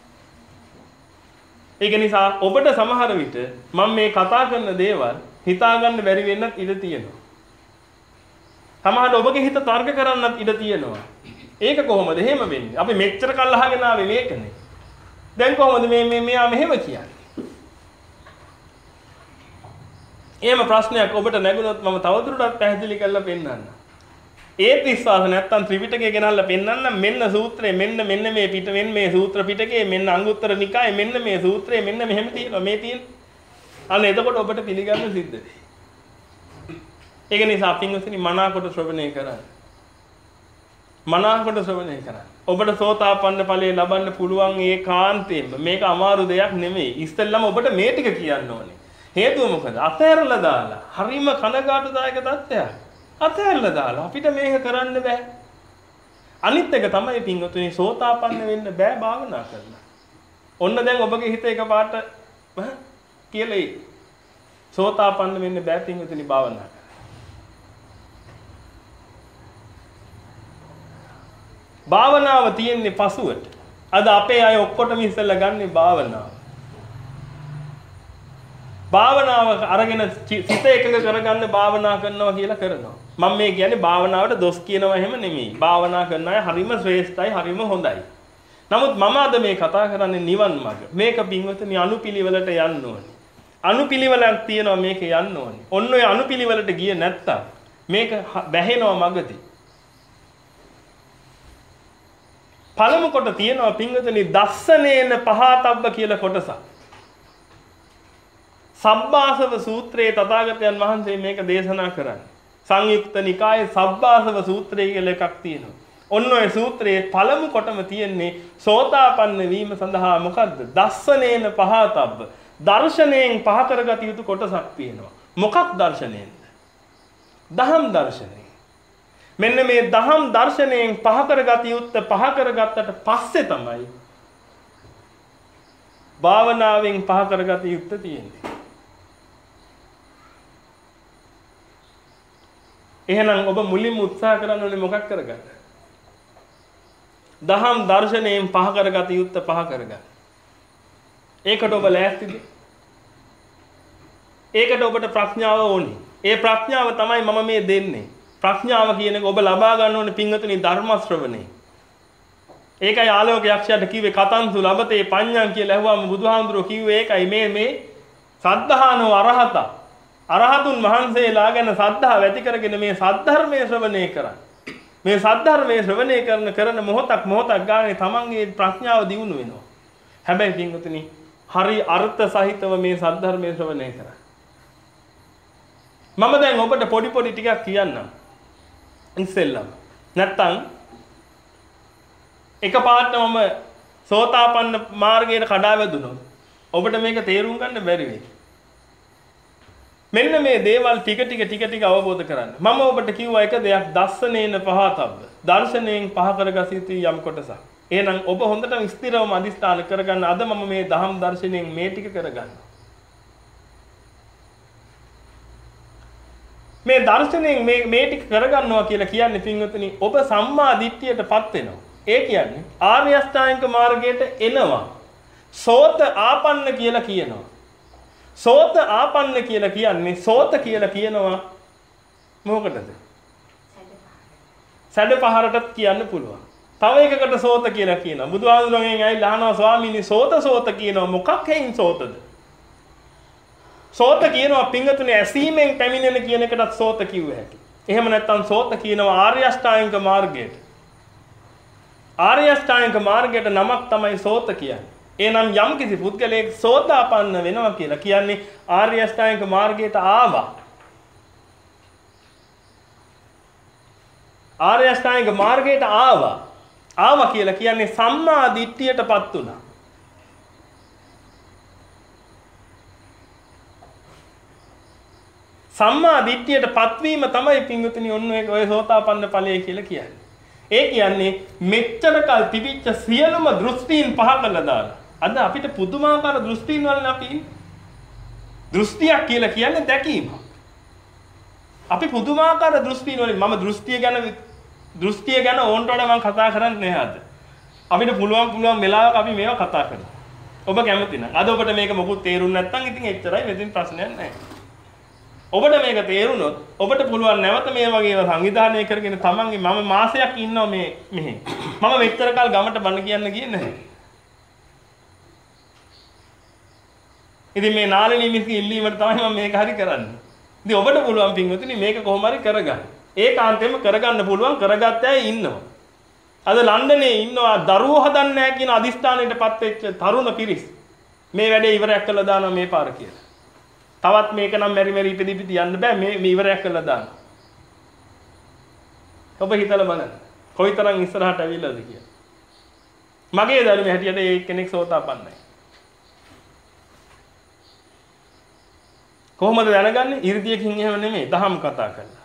ඒක නිසා ඔබට සමහර විට මම මේ කතා කරන දේවල් හිතා ගන්න බැරි වෙන්නත් ඉඩ තියෙනවා. සමහරවිට ඔබගේ හිත තර්ක කරන්නත් ඉඩ තියෙනවා. ඒක කොහොමද එහෙම වෙන්නේ? අපි මෙච්චර කල් අහගෙන ආවේ මේකනේ. දැන් කොහොමද මේ මේ මෙයා මෙහෙම කියන්නේ? එහෙම ප්‍රශ්නයක් ඔබට නැගුණොත් මම තවදුරටත් පැහැදිලි කරලා පෙන්නන්නම්. ඒත් විශ්වාස නැත්තම් ත්‍රිපිටකය ගෙනල්ලා පෙන්නන්නම් මෙන්න සූත්‍රය මෙන්න මෙන්න මේ පිට මෙන්න මේ සූත්‍ර පිටකේ මෙන්න අංගුත්තර නිකායේ මෙන්න මේ සූත්‍රය මෙන්න මෙහෙම තියෙනවා මේ තියෙන. අන්න එතකොට ඔබට පිළිගන්න සිද්ධ වෙයි. ඒක නිසා පින්වතුනි මනාකොට ශ්‍රවණය කරන්න. මනාකොට ශ්‍රවණය කරන්න. ඔබට සෝතාපන්න ඵලය ලබන්න පුළුවන් ඒකාන්තයෙන්ම. මේක අමාරු දෙයක් නෙමෙයි. ඉස්සෙල්ලම ඔබට මේ ටික කියන්න ඕනේ. හේතුව මොකද? අතහැරලා දාලා. හරිම කනගාටුදායක තත්ත්වයක්. අතහැරලා දාලා අපිට මේක කරන්න බෑ. අනිත් එක තමයි පින්වතුනි සෝතාපන්න වෙන්න බෑ භාවනා කරලා. ඔන්න දැන් ඔබගේ හිත එකපාරට කියලා සෝතාපන්න වෙන්න බෑ පින්වතුනි භාවනා කරලා. භාවනාව තියෙන්නේ පසුවට. අද අපේ අය ඔක්කොටම ඉස්සෙල්ලා ගන්නේ භාවනාව. භාවනාව අරගෙන සිත එකඟ කරගන්න භාවනා කරනවා කියලා කරනවා. මම මේ කියන්නේ භාවනාවට දොස් කියනවා එහෙම නෙමෙයි. භාවනා කරන අය හරිම ශ්‍රේෂ්ඨයි, හරිම හොඳයි. නමුත් මම අද මේ කතා කරන්නේ නිවන් මඟ. මේක පින්වතුනි අනුපිළිවෙලට යන්න ඕනේ. අනුපිළිවෙලක් තියෙනවා මේක යන්න ඕනේ. ඔන්න ඔය අනුපිළිවෙලට ගියේ නැත්තම් මේක බැහැනවා මගදී. පළමු කොට තියෙනවා පින්වතුනි දස්සනේන පහතබ්බ කියලා කොටසක්. සබ්බාසව සූත්‍රයේ තථාගතයන් වහන්සේ මේක දේශනා කරන්නේ. සංයුක්ත නිකායේ සබ්බාසව සූත්‍රය කියලා එකක් තියෙනවා. ඔන්න ඔය සූත්‍රයේ පළමු කොටම තියෙන්නේ සෝතාපන්න වීම සඳහා මොකද්ද? දස්සනේන පහතබ්බ. දර්ශනයෙන් පහ කරගත යුතු කොටසක් තියෙනවා. මොකක් දර්ශනයෙන්ද? දහම් දර්ශනය. මෙන්න මේ දහම් දර්ශනයෙන් පහ කරගත යුත්ත පහ කරගත්තට පස්සේ තමයි භාවනාවෙන් පහ කරගත යුත්ත තියෙන්නේ. එහෙනම් ඔබ මුලින්ම උත්සාහ කරන්න ඕනේ මොකක් කරගන්න? දහම් දර්ශනයෙන් පහ කරගත යුත්ත පහ කරගන්න. ඒකට ඔබ ලෑස්තිද? ඒකට ඔබට ප්‍රඥාව ඕනේ. ඒ ප්‍රඥාව තමයි මම මේ දෙන්නේ. ප්‍රඥාව කියන එක ඔබ ලබා ගන්න ඕනේ පින්වතුනි ධර්ම ශ්‍රවණේ. ඒකයි ආලෝක යක්ෂයාට කිව්වේ කතන්සු ලබතේ පඤ්ඤං කියලා ඇහුවාම බුදුහාමුදුරුවෝ කිව්වේ ඒකයි මේ මේ සද්ධානෝ අරහත. අරහතුන් වහන්සේලා ගැන සද්ධාව ඇති කරගෙන මේ සද්ධර්මයේ ශ්‍රවණය කරා. මේ සද්ධර්මයේ ශ්‍රවණය කරන කරන මොහොතක් මොහොතක් ගානේ තමන්ගේ ප්‍රඥාව දියුණු වෙනවා. හැබැයි පින්වතුනි හරි අර්ථ සහිතව මේ සද්ධර්මයේ ශ්‍රවණය කරා. මම දැන් ඔබට පොඩි පොඩි ටිකක් කියන්නම්. ඉස්සෙල්ලම නැත්තම් එකපාරට මම සෝතාපන්න මාර්ගයට කඩා වැදුනොත් ඔබට මේක තේරුම් ගන්න බැරි වෙයි. මෙන්න මේ දේවල් ටික ටික ටික ටික අවබෝධ කරගන්න. මම ඔබට කිව්වා එක දෙයක් දස්සනේන පහතබ්බ. දර්ශනයෙන් පහ කරගත යුතු යම් කොටසක්. එහෙනම් ඔබ හොඳටම ස්ථිරවම අදිස්ථාන කරගන්න. අද මම මේ දහම් දර්ශනයෙන් මේ ටික කරගන්නවා. මේ දර්ශනයෙන් මේ මේ ටික කරගන්නවා කියලා කියන්නේ පින්වතුනි ඔබ සම්මා දිට්ඨියටපත් වෙනවා. ඒ කියන්නේ ආර්ය අෂ්ටාංගික මාර්ගයට එනවා. සෝත ආපන්න කියලා කියනවා. සෝත ආපන්න කියලා කියන්නේ සෝත කියලා කියනවා මොකටද? සැඩ පහරටත් කියන්න පුළුවන්. තව එකකට සෝත කියලා කියනවා. බුදුහාමුදුරන්ගෙන් ඇවිල්ලා අහනවා ස්වාමීනි සෝත සෝත කියනවා මොකක් හේයින් සෝතද? සෝත කියනවා පිංගතුනේ ඇසීමෙන් පැමිණෙන කියන එකටත් සෝත කිව්ව හැකි. එහෙම නැත්නම් සෝත කියනවා ආර්ය අෂ්ටාංගික මාර්ගයට. ආර්ය අෂ්ටාංගික මාර්ගයට නමක් තමයි සෝත කියන්නේ. එනම් යම් කිසි පුද්ගලයෙක් සෝතාපන්න වෙනවා කියලා කියන්නේ ආර්ය අෂ්ටාංගික මාර්ගයට ආවා. ආර්ය අෂ්ටාංගික මාර්ගයට ආවා. ආවා කියලා කියන්නේ සම්මා දිට්ඨියටපත් වුණා. සම්මා දිට්ඨියටපත් වීම තමයි පිංගුතුනි ඔන්න ඔය සෝතාපන්න ඵලය කියලා කියන්නේ. ඒ කියන්නේ මෙච්චර කල් තිබිච්ච සියලුම දෘෂ්ටීන් පහ කළා දාලා. අද අපිට පුදුමාකාර දෘෂ්ටීන් වලින් අපි දෘෂ්ටියක් කියලා කියන්නේ දැකීම. අපි පුදුමාකාර දෘෂ්ටීන් වලින් මම දෘෂ්ටිය ගැන දෘෂ්ටිය ගැන ඕන්ට වඩා මම කතා කරන්නේ නැහැ අද. අපිට පුළුවන් පුළුවන් වෙලාවක අපි මේවා කතා කරනවා. ඔබ කැමති නම් අද ඔබට මේක මොකුත් තේරුන්නේ නැත්නම් ඉතින් එච්චරයි මෙතන ප්‍රශ්නයක් නැහැ. ඔබට මේක තේරුණොත් ඔබට පුළුවන් නැවත මේ වගේ සංවිධානය කරගෙන තමන්ගේ මම මාසයක් ඉන්නවා මේ මෙහි. මම මෙච්චර කාල ගමට බණ කියන්න ගියේ නැහැ. ඉතින් මේ නාලනී මිස්ගේ ඉල්ලීමට තමයි මම මේක හරි කරන්නේ. ඉතින් ඔබට පුළුවන් පින්වතුනි මේක කොහොම හරි කරගන්න. ඒකාන්තයෙන්ම කරගන්න පුළුවන් කරගත්ත අය ඉන්නවා. අද ලන්ඩනේ ඉන්නවා දරුවෝ හදන්නේ නැහැ කියන අදිස්ථානයටපත් වෙච්ච තරුණ පිරිස්. මේ වැඩේ ඉවරයක් කළා දානවා මේ පාර කියලා. තවත් මේක නම් මෙරි මෙරි ඉපදි ඉපදි යන්න බෑ මේ මේ ඉවරයක් කළා දානවා. ඔබ හිතලා බලන්න. කොයිතරම් ඉස්සරහට ඇවිල්ලාද කියලා. මගේ ධර්මයේ හැටියට ඒ කෙනෙක් සෝතාපන්නයි. කොහොමද දැනගන්නේ? 이르දියකින් එහෙම නෙමෙයි දහම් කතා කරලා.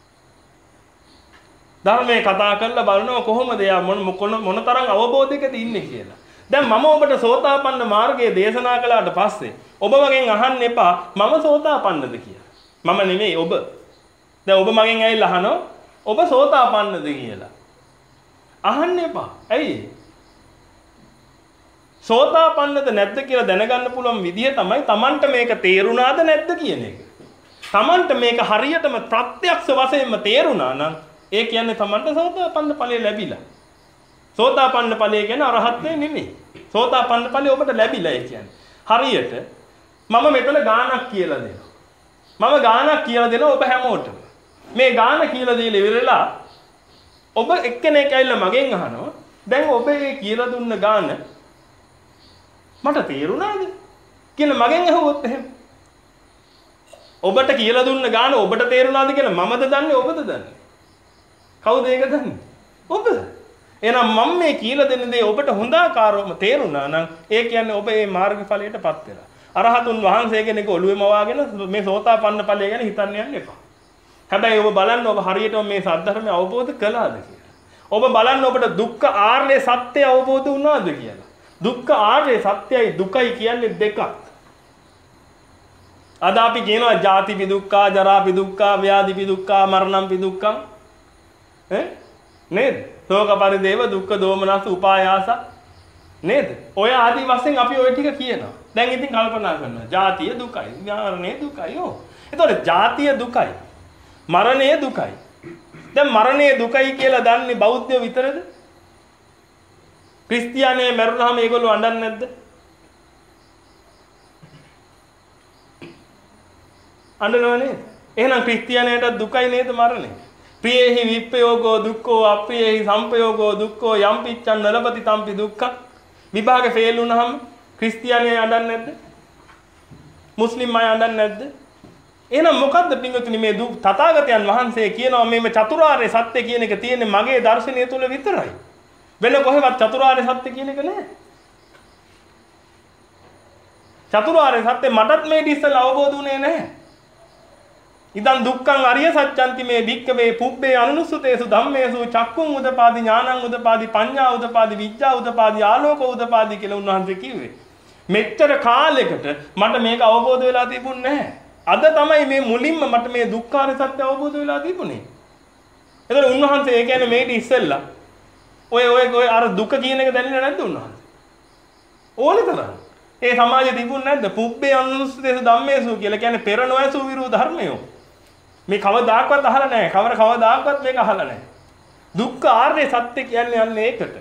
ධර්මයේ කතා කරලා බලනවා කොහොමද යා මොන මොන තරම් අවබෝධයකද ඉන්නේ කියලා. දැන් මම ඔබට සෝතාපන්න මාර්ගයේ දේශනා කළාට පස්සේ ඔබ මගෙන් අහන්න එපා මම සෝතාපන්නද කියලා. මම නෙමෙයි ඔබ. දැන් ඔබ මගෙන් ඇවිල්ලා අහනවා ඔබ සෝතාපන්නද කියලා. අහන්න එපා. ඇයි? සෝතාපන්නද නැද්ද කියලා දැනගන්න පුළුවන් විදිය තමයි Tamanට මේක තේරුණාද නැද්ද කියන එක. Tamanට මේක හරියටම ප්‍රත්‍යක්ෂ වශයෙන්ම තේරුණා නම් ඒ කියන්නේ Tamanට සෝතාපන්න ඵලය ලැබිලා. සෝතාපන්න ඵලය කියන්නේ අරහත්ත්වේ නෙමෙයි. සෝතාපන්න ඵලය ඔබට ලැබිලා ඒ කියන්නේ. හරියට මම මෙතන ගානක් කියලා දෙනවා. මම ගානක් කියලා දෙනවා ඔබ හැමෝටම. මේ ගාන කියලා දීලා ඉවරලා ඔබ එක්කෙනෙක් ඇවිල්ලා මගෙන් අහනවා දැන් ඔබ මේ කියලා දුන්න ගාන මට තේරුණාද කියලා මගෙන් අහුවොත් එහෙම ඔබට කියලා දුන්න ගාන ඔබට තේරුණාද කියලා මමද දන්නේ ඔබද දන්නේ කවුද ඒක දන්නේ ඔබ එහෙනම් මම මේ කියලා දෙන දේ ඔබට හොඳාකාරවම තේරුණා නම් ඒ කියන්නේ ඔබ මේ මාර්ගඵලයටපත් වෙලා අරහතුන් වහන්සේ කෙනෙක් ඔළුවේ මවාගෙන මේ සෝතාපන්න ඵලය ගැන හිතන්න යන්න එපා. හැබැයි ඔබ බලන්න ඔබ හරියටම මේ සද්ධර්මය අවබෝධ කළාද කියලා. ඔබ බලන්න ඔබට දුක්ඛ ආර්ය සත්‍ය අවබෝධ වුණාද කියලා. දුක්ඛ ආර්ය සත්‍යයි දුකයි කියන්නේ දෙකක්. අද අපි කියනවා ජාතිපි දුක්ඛා, ජරාපි දුක්ඛා, ව්‍යාධිපි දුක්ඛා, මරණම්පි දුක්ඛං. ඈ නේද? ශෝක පරිදේව දුක්ඛ දෝමනස් උපායාස නේද? ඔය ආදි වශයෙන් අපි ඔය ටික කියනවා. දැන් ඉතින් කල්පනා කරනවා ජාතිය දුකයි, මරණය දුකයි. ඕ. එතකොට ජාතිය දුකයි, මරණය දුකයි. දැන් මරණය දුකයි කියලා දන්නේ බෞද්ධයෝ විතරද? ක්‍රිස්තියානිය මරුණාම ඒගොල්ලෝ අඬන්නේ නැද්ද? අඬනවා නේද? එහෙනම් ක්‍රිස්තියානියට දුකයි නේද මරණය? ප්‍රියේහි විප්පයෝගෝ දුක්ඛෝ අප්‍රියේහි සම්පයෝගෝ දුක්ඛෝ යම් පිච්ඡන් නලපති තම්පි දුක්ඛ. විභාගේ ෆේල් වුණාම ක්‍රිස්තියානිය අඬන්නේ නැද්ද? මුස්ලිම් අය අඬන්නේ නැද්ද? එහෙනම් මොකද්ද පින්වතුනි මේ තථාගතයන් වහන්සේ කියනවා මේ චතුරාර්ය සත්‍ය කියන එක තියෙන්නේ මගේ දර්ශනය තුල විතරයි. වෙන කොහෙවත් චතුරාර්ය සත්‍ය කියන එක නැහැ. චතුරාර්ය සත්‍ය මටත් මේ ඉස්සෙල්ලා අවබෝධ වුණේ නැහැ. ඉදන් දුක්ඛං අරිය සත්‍යන්ති මේ භික්ඛවේ පුබ්බේ අනුනුස්සතේසු ධම්මේසු චක්කුං උදපාදි ඥානං උදපාදි පඤ්ඤා උදපාදි විඥා උදපාදි ආලෝක උදපාදි කියලා උන්වහන්සේ කිව්වේ. මෙච්චර කාලයකට මට මේක අවබෝධ වෙලා තිබුණේ නැහැ. අද තමයි මේ මුලින්ම මට මේ දුක්ඛාර සත්‍ය අවබෝධ වෙලා තිබුණේ. එතකොට උන්වහන්සේ ඒ කියන්නේ මේක ඉස්සෙල්ලා ඔය ඔය ඔය අර දුක කියන එක දැනෙන්නේ නැද්ද උන්වහන්සේ? ඕනේ තරම්. ඒ සමාජයේ තිබුණ නැද්ද? පුබ්බේ අනුස්සතේසු ධම්මේසු කියලා කියන්නේ පෙර නොඇසු විරු ධර්මයෝ. මේ කවදාකවත් අහලා නැහැ. කවර කවදාකවත් මේක අහලා නැහැ. දුක්ඛ ආර්ය සත්‍ය කියන්නේ යන්නේ ඒකට.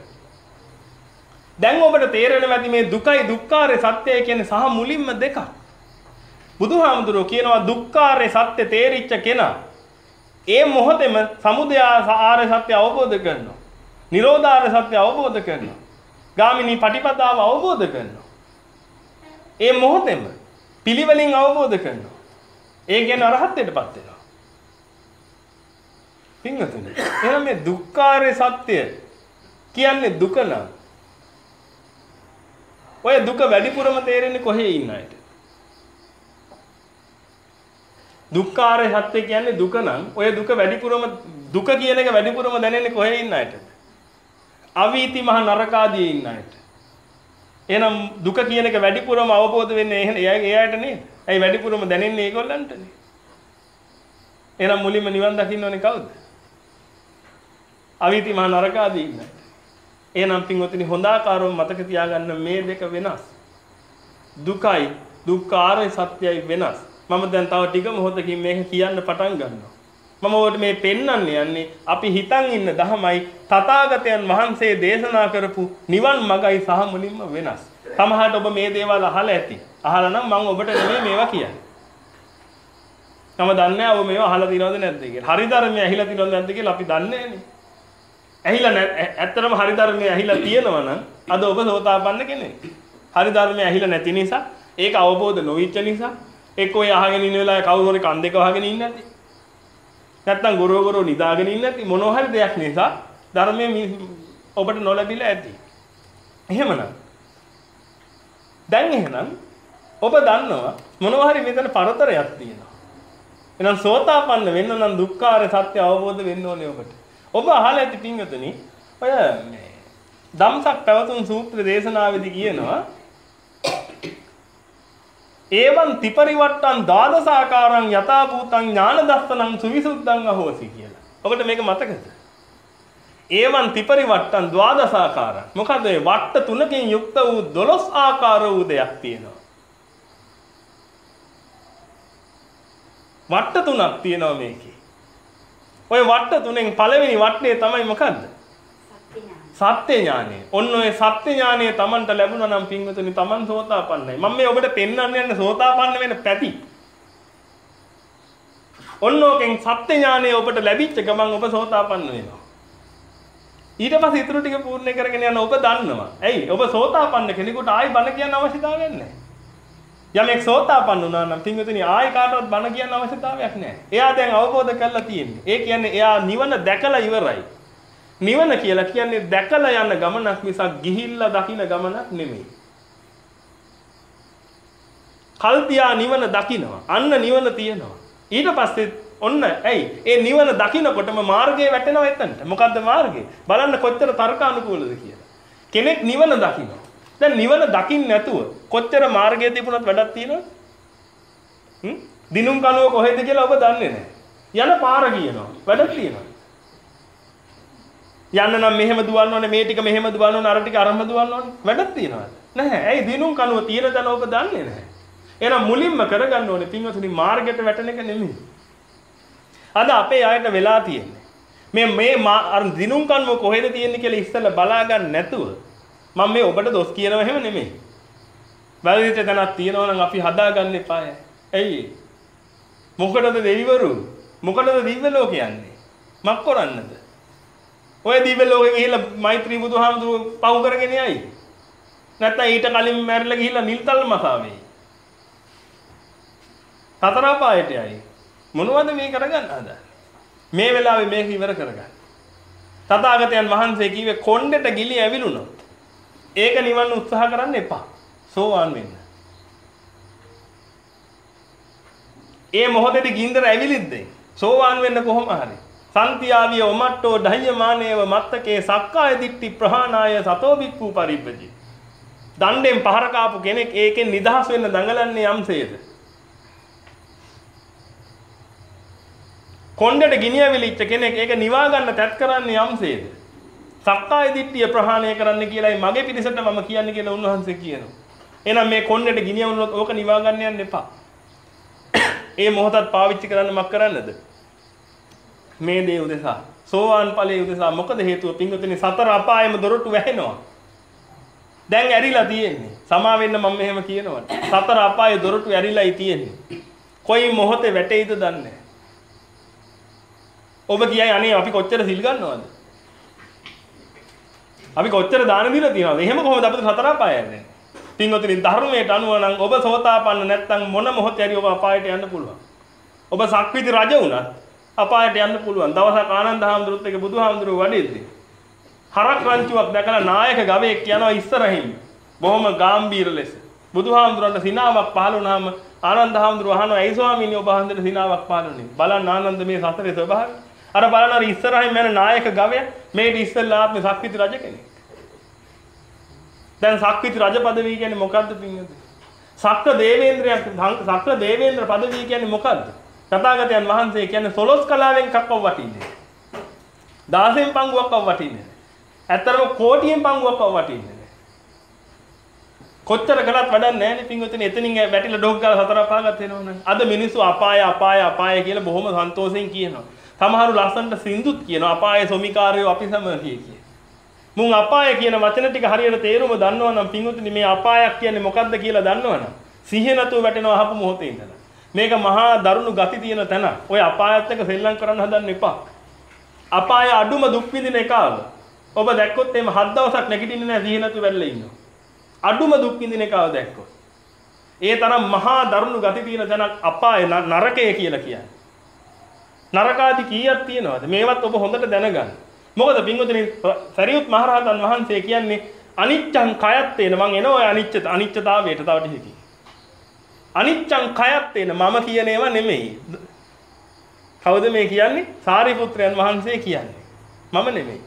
දැන් ඔබට තේරෙනවා ඇති මේ දුකයි දුක්ඛාරය සත්‍යය කියන්නේ සහ මුලින්ම දෙකක්. බුදුහාමුදුරුවෝ කියනවා දුක්ඛාරය සත්‍ය තේරිච්ච කෙනා ඒ මොහොතේම සමුදය ආර්ය සත්‍ය අවබෝධ කරනවා. නිරෝධාර්ය සත්‍ය අවබෝධ කරනවා. ගාමිනී පටිපදාව අවබෝධ කරනවා. ඒ මොහොතේම පිළිවෙලින් අවබෝධ කරනවා. ඒ කියන්නේ අරහත්ත්වයටපත් වෙනවා. පින්වතුනි, එහෙනම් මේ දුක්ඛාරය සත්‍ය කියන්නේ දුක නම් ඔය දුක වැඩිපුරම තේරෙන්නේ කොහේ ඉන්න අයට? දුක්ඛාරය සත්‍ය කියන්නේ දුක නම් ඔය දුක වැඩිපුරම දුක කියන එක වැඩිපුරම දැනෙන්නේ කොහේ ඉන්න අයටද? අවීති මහ නරකාදී ඉන්න අයට. එහෙනම් දුක කියන එක වැඩිපුරම අවබෝධ වෙන්නේ ඒ අයට නේද? ඇයි වැඩිපුරම දැනෙන්නේ ඒගොල්ලන්ටනේ? එහෙනම් මුලින්ම නිවන් දකින්න ඕනේ කවුද? අවීති මහ නරකාදී ඉන්න අයට. එහෙනම් පින්වතුනි හොඳ ආකාරව මතක තියාගන්න මේ දෙක වෙනස්. දුකයි දුක්ඛාරය සත්‍යයි වෙනස්. මම දැන් තව ටික මොහොතකින් මේක කියන්න පටන් ගන්නවා. මම ඔබට මේ පෙන්වන්න යන්නේ අපි හිතන් ඉන්න ධමයි තථාගතයන් වහන්සේ දේශනා කරපු නිවන් මගයි සහ මුලින්ම වෙනස්. සමහරට ඔබ මේ දේවල් අහලා ඇති. අහලා නම් මම ඔබට නෙමෙයි මේවා කියන්නේ. මම දන්නේ නැහැ ඔබ මේවා අහලා තියෙනවද නැද්ද කියලා. හරි ධර්මයේ ඇහිලා තියෙනවද නැද්ද කියලා අපි දන්නේ නැහැනේ. ඇහිලා නැ ඇත්තටම හරි ධර්මයේ ඇහිලා තියෙනවා නම් අද ඔබ සෝතාපන්න කෙනෙක්. හරි ධර්මයේ ඇහිලා නැති නිසා ඒක අවබෝධ නොවිච්ච නිසා එක්ක ඔය අහගෙන ඉන්න වෙලාවේ කවුරු හරි කන් දෙක වහගෙන ඉන්නේ නැති. නැත්තම් ගොරෝ ගොරෝ නිදාගෙන ඉන්නේ නැති මොනවා හරි දෙයක් නිසා ධර්මයේ ඔබට නොලැබිලා ඇති. එහෙමනම් දැන් එහෙනම් ඔබ දන්නවා මොනවා හරි මෙතන පරතරයක් තියෙනවා. එහෙනම් සෝතාපන්න වෙන්න නම් දුක්ඛාර සත්‍ය අවබෝධ වෙන්න ඕනේ ඔබට. ඔබ අහලා ඇති පින්වතුනි ඔය මේ ධම්සක් පැවතුම් සූත්‍ර දේශනාවේදී කියනවා ඒවං ත්‍රිපරිවට්ටං දාදසාකාරං යථා භූතං ඥාන දස්සනං සුවිසුද්ධං අහෝසි කියලා. ඔබට මේක මතකද? ඒවං ත්‍රිපරිවට්ටං ද්වාදසාකාරං. මොකද ඒ වට්ට තුනකින් යුක්ත වූ දොළොස් ආකාර වූ දෙයක් තියෙනවා. වට්ට තුනක් තියෙනවා මේකේ. ඔය වට්ට තුනෙන් පළවෙනි වට්ටේ තමයි මොකද්ද? සත්‍ය ඥානය. ඔන්න ඔය සත්‍ය ඥානය Tamanට ලැබුණා නම් පින්වතුනි Taman සෝතාපන්නයි. මම මේ ඔබට පෙන්වන්න යන්නේ සෝතාපන්න වෙන පැති. ඔන්න ඔකෙන් සත්‍ය ඥානය ඔබට ලැබිච්ච ගමන් ඔබ සෝතාපන්න වෙනවා. ඊට පස්සේ ඊටු ටික පූර්ණ කරගෙන යන ඔබ දන්නවා. ඇයි? ඔබ සෝතාපන්න කෙනෙකුට ආයි බණ කියන්න අවශ්‍යතාවයක් නැහැ. යමෙක් සෝතාපන්න වුණා නම් පින්වතුනි ආයි කාටවත් බණ කියන්න අවශ්‍යතාවයක් නැහැ. එයා දැන් අවබෝධ කරලා තියෙන්නේ. ඒ කියන්නේ එයා නිවන දැකලා ඉවරයි. නිවන කියලා කියන්නේ දැකලා යන ගමනක් මිසක් ගිහිල්ලා දකින්න ගමනක් නෙමෙයි. කල්පියා නිවන දකින්නවා. අන්න නිවන තියෙනවා. ඊට පස්සේ ඔන්න ඇයි ඒ නිවන දකින්නකොටම මාර්ගයේ වැටෙනවා එතනට. මොකද්ද මාර්ගය? බලන්න කොච්චර තර්කානුකූලද කියලා. කෙනෙක් නිවන දකින්නවා. දැන් නිවන දකින්න නැතුව කොච්චර මාර්ගයේ තිබුණත් වැඩක් තියෙනවද? හ්ම්? දිනුම් කනුව කොහෙද කියලා ඔබ දන්නේ නැහැ. යන පාර කියනවා. වැඩක් තියෙනවා. යන්න නම් මෙහෙම දුවන්න ඕනේ මේ ටික මෙහෙම දුවන්න ඕනේ අර ටික අරම දුවන්න ඕනේ වැඩක් තියනවාද නැහැ ඇයි දිනුම් කනුව තියෙන තැන ඔබ දන්නේ නැහැ එහෙනම් මුලින්ම කරගන්න ඕනේ පින්වතුනි මාර්ගයට වැටෙන එක නෙමෙයි අද අපේ අයට වෙලා තියෙන්නේ මේ මේ අර දිනුම් කනුව කොහෙද තියෙන්නේ කියලා ඉස්සෙල්ලා බලා ගන්න නැතුව මම මේ ඔබට දොස් කියනවා එහෙම නෙමෙයි වැරදිච්ච තැනක් තියෙනවා නම් අපි හදාගන්න එපාය ඇයි මොකටද දෙවිවරු මොකටද දිව්‍ය ලෝක යන්නේ මක් කරන්නද ඔය දිව්‍ය ලෝකෙ ගිහිල්ලා මෛත්‍රී බුදුහාමුදුරුවෝ පව් කරගෙන යයි. නැත්නම් ඊට කලින් මැරිලා ගිහිල්ලා නිල්තල් මසාවේ. හතර පායට යයි. මොනවද මේ කරගන්න හදන්නේ? මේ වෙලාවේ මේක ඉවර කරගන්න. තථාගතයන් වහන්සේ කිව්වේ කොණ්ඩෙට ගිලි ඇවිලුණොත් ඒක නිවන්න උත්සාහ කරන්න එපා. සෝවාන් වෙන්න. ඒ මොහොතේදී ගින්දර ඇවිලිද්ද? සෝවාන් වෙන්න කොහොම හරි. සන්තියාවිය ඔමට්ටෝ ඩහ්‍යමානේව මත්තකේ සක්කාය දිට්ඨි ප්‍රහාණාය සතෝ බික්ඛු පරිබ්බජි. දණ්ඩෙන් පහර කාපු කෙනෙක් ඒකෙන් නිදහස් වෙන්න දඟලන්නේ යම්සේද? කොණ්ඩේට ගිනියවිලිච්ච කෙනෙක් ඒක නිවා ගන්න තැත් කරන්නේ යම්සේද? සක්කාය දිට්ඨිය ප්‍රහාණය කරන්න කියලායි මගේ පිරිසට මම කියන්නේ කියලා උන්වහන්සේ කියනවා. එහෙනම් මේ කොණ්ඩේට ගිනියවුනොත් ඕක නිවා ගන්න යන්න එපා. ඒ මොහොතත් පාවිච්චි කරන්න මක් කරන්නද? මේ දේ උදෙසා සෝවාන් ඵලයේ උදෙසා මොකද හේතුව පින්වතුනි සතර අපායෙම දොරටු වැහෙනවා දැන් ඇරිලා තියෙන්නේ. සමා වෙන්න මම මෙහෙම කියනවා. සතර අපායේ දොරටු ඇරිලායි තියෙන්නේ. කොයි මොහොතේ වැටෙයිද දන්නේ නැහැ. ඔබ කියයි අනේ අපි කොච්චර සිල් ගන්නවද? අපි කොච්චර දාන දීලා තියනවද? එහෙම කොහොමද අපිට සතර අපාය යන්නේ? පින්වතුනි ධර්මයට අනුව නම් ඔබ සෝතාපන්න නැත්නම් මොන මොහොතේ හරි ඔබ අපායට යන්න පුළුවන්. ඔබ සක්විති රජ වුණත් අපායට යන්න පුළුවන්. දවසක් ආනන්ද හාමුදුරුවොත් එක බුදුහාමුදුරුවෝ වඩිද්දී හරක් රංචුවක් දැකලා නායක ගවයෙක් යනවා ඉස්සරහින්. බොහොම ගැඹීර ලෙස. බුදුහාමුදුරන්ට සිනාවක් පහළ වුණාම ආනන්ද හාමුදුරුවෝ අහනවා "ඇයි ස්වාමීනි ඔබ වහන්සේට සිනාවක් පහළ වුනේ?" බලන්න ආනන්ද මේ සතරේ ස්වභාවය. අර බලන්න අර ඉස්සරහින් යන නායක ගවයා මේක ඉස්සෙල්ලා ආත්මේ සක්විති රජ කෙනෙක්. දැන් සක්විති රජ පදවිය කියන්නේ මොකද්ද පින්වතුනි? සක්‍ර දේවේන්ද්‍රයන් සක්‍ර දේවේන්ද්‍ර පදවිය කියන්නේ මොකද්ද? තථාගතයන් වහන්සේ කියන්නේ සොළොස් කලාවෙන් කක්කව වටින්නේ. දහසෙන් පංගුවක්ව වටින්නේ. ඇත්තරම කෝටියෙන් පංගුවක්ව වටින්නේ. කොච්චර කළත් වැඩක් නැහැ නේ පින්වතුනි. එතනින් වැටිලා ඩොක් ගාලා සතර අපාගත වෙනවනේ. අද මිනිස්සු අපාය අපාය අපාය කියලා බොහොම සන්තෝෂෙන් කියනවා. සමහරු ලස්සනට සින්දුත් කියනවා අපායේ සොමිකාරයෝ අපි සම කිය කිය. මුන් අපාය කියන වචන ටික හරියට තේරුම දන්නවනම් පින්වතුනි මේ අපායක් කියන්නේ මොකද්ද කියලා දන්නවනම් සිහිය නැතුව වැටෙනවා අහපු මොහොතේ ඉඳලා. මේක මහා දරුණු ගති තියෙන තැන. ඔය අපායත් එක්ක සෙල්ලම් කරන්න හදන්න එපා. අපාය අඩුම දුක් විඳින එකවල. ඔබ දැක්කොත් එimhe හත් දවසක් නැගිටින්නේ නැහැ සිහිය නැතුව වැල්ලා ඉන්නවා. අඩුම දුක් විඳින එකව දැක්කොත්. ඒ තරම් මහා දරුණු ගති තියෙන තැනක් අපාය නරකය කියලා කියන්නේ. නරකාදී කීයක් තියෙනවද? මේවත් ඔබ හොඳට දැනගන්න. මොකද පින්වතුනි සරියුත් මහරහතන් වහන්සේ කියන්නේ අනිච්චං කයත්තේන මං එනවා ඔය අනිච්ච අනිච්චතාවයට තව ටිකකින්. අනිච්චං කයත්තේන මම කියන ඒවා නෙමෙයි. කවුද මේ කියන්නේ? සාරිපුත්‍රයන් වහන්සේ කියන්නේ. මම නෙමෙයි.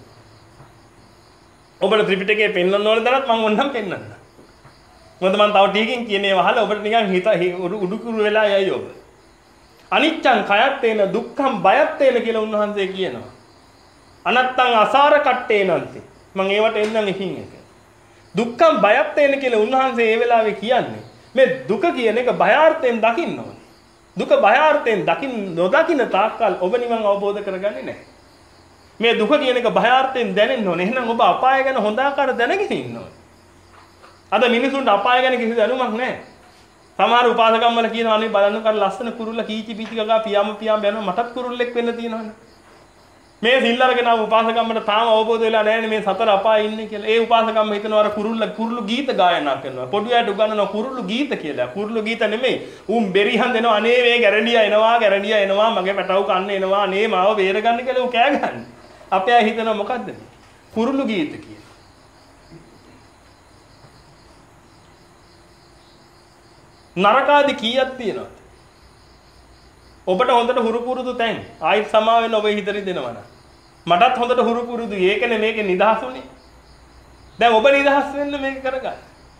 ඔබට ත්‍රිපිටකයේ පෙන්වන්න ඕන දරත් මං ඕනනම් පෙන්වන්න. මොකද මං තව ටිකකින් කියන ඒවා අහලා ඔබට නිකන් හිත උඩුකුරු වෙලා යයි ඔබ. අනිච්චං කයත්තේන දුක්ඛං බයත්තේන කියලා උන්වහන්සේ කියනවා. අනත්තං අසාර කට්ටේනන්ති. මම ඒවට එන්නම් එකින් එක. දුක්ඛං බයත්තේන කියලා උන්වහන්සේ ඒ වෙලාවේ කියන්නේ මේ දුක කියන එක බයාර්ථයෙන් දකින්න ඕනේ. දුක බයාර්ථයෙන් දකින්න නොදකින්න තාක්කල් ඔබ නිවන් අවබෝධ කරගන්නේ නැහැ. මේ දුක කියන එක බයාර්ථයෙන් දැනෙන්න ඕනේ. එහෙනම් ඔබ අපාය ගැන හොඳ ආකාර දැනගෙන ඉන්න ඕනේ. අද මිනිසුන්ට අපාය ගැන කිසි දැනුමක් නැහැ. සමහර උපාසකම් වල කියනවා අනේ බලන්න කර ලස්සන කුරුල්ල කීචි පීචි ගගා පියාම පියාම යනවා මටත් කුරුල්ලෙක් වෙන්න තියෙනවනේ. මේ සිල් අරගෙන ආව උපාසකම්මට තාම අවබෝධ වෙලා නැහැ මේ සතර අපායේ ඉන්නේ කියලා. ඒ උපාසකම්ම හිතනවා අර කුරුල්ල කුරුළු ගීත ගායනා කරනවා. පොඩියට උගන්වනවා කුරුළු ගීත කියලා. කුරුළු ගීත නෙමෙයි. උන් බෙරිහන් දෙනවා අනේ මේ ගැරන්ඩියා එනවා ගැරන්ඩියා එනවා මගේ පැටව කන්න එනවා අනේ මාව බේරගන්න කියලා උ කෑ ගහන්නේ. අපේ අය හිතනවා මොකද්ද මේ? කුරුළු ගීත කියලා. නරකාදී කීයක් තියෙනවද? ඔබට හොඳට හුරු පුරුදු තැන් ආයිත් සමා වෙන්න ඔබ හිතරි දෙනවනම් මටත් හොඳට හුරු පුරුදු ඒකනේ මේකේ නිදහස් උනේ. දැන් ඔබ නිදහස් වෙන්න මේක කරගන්න.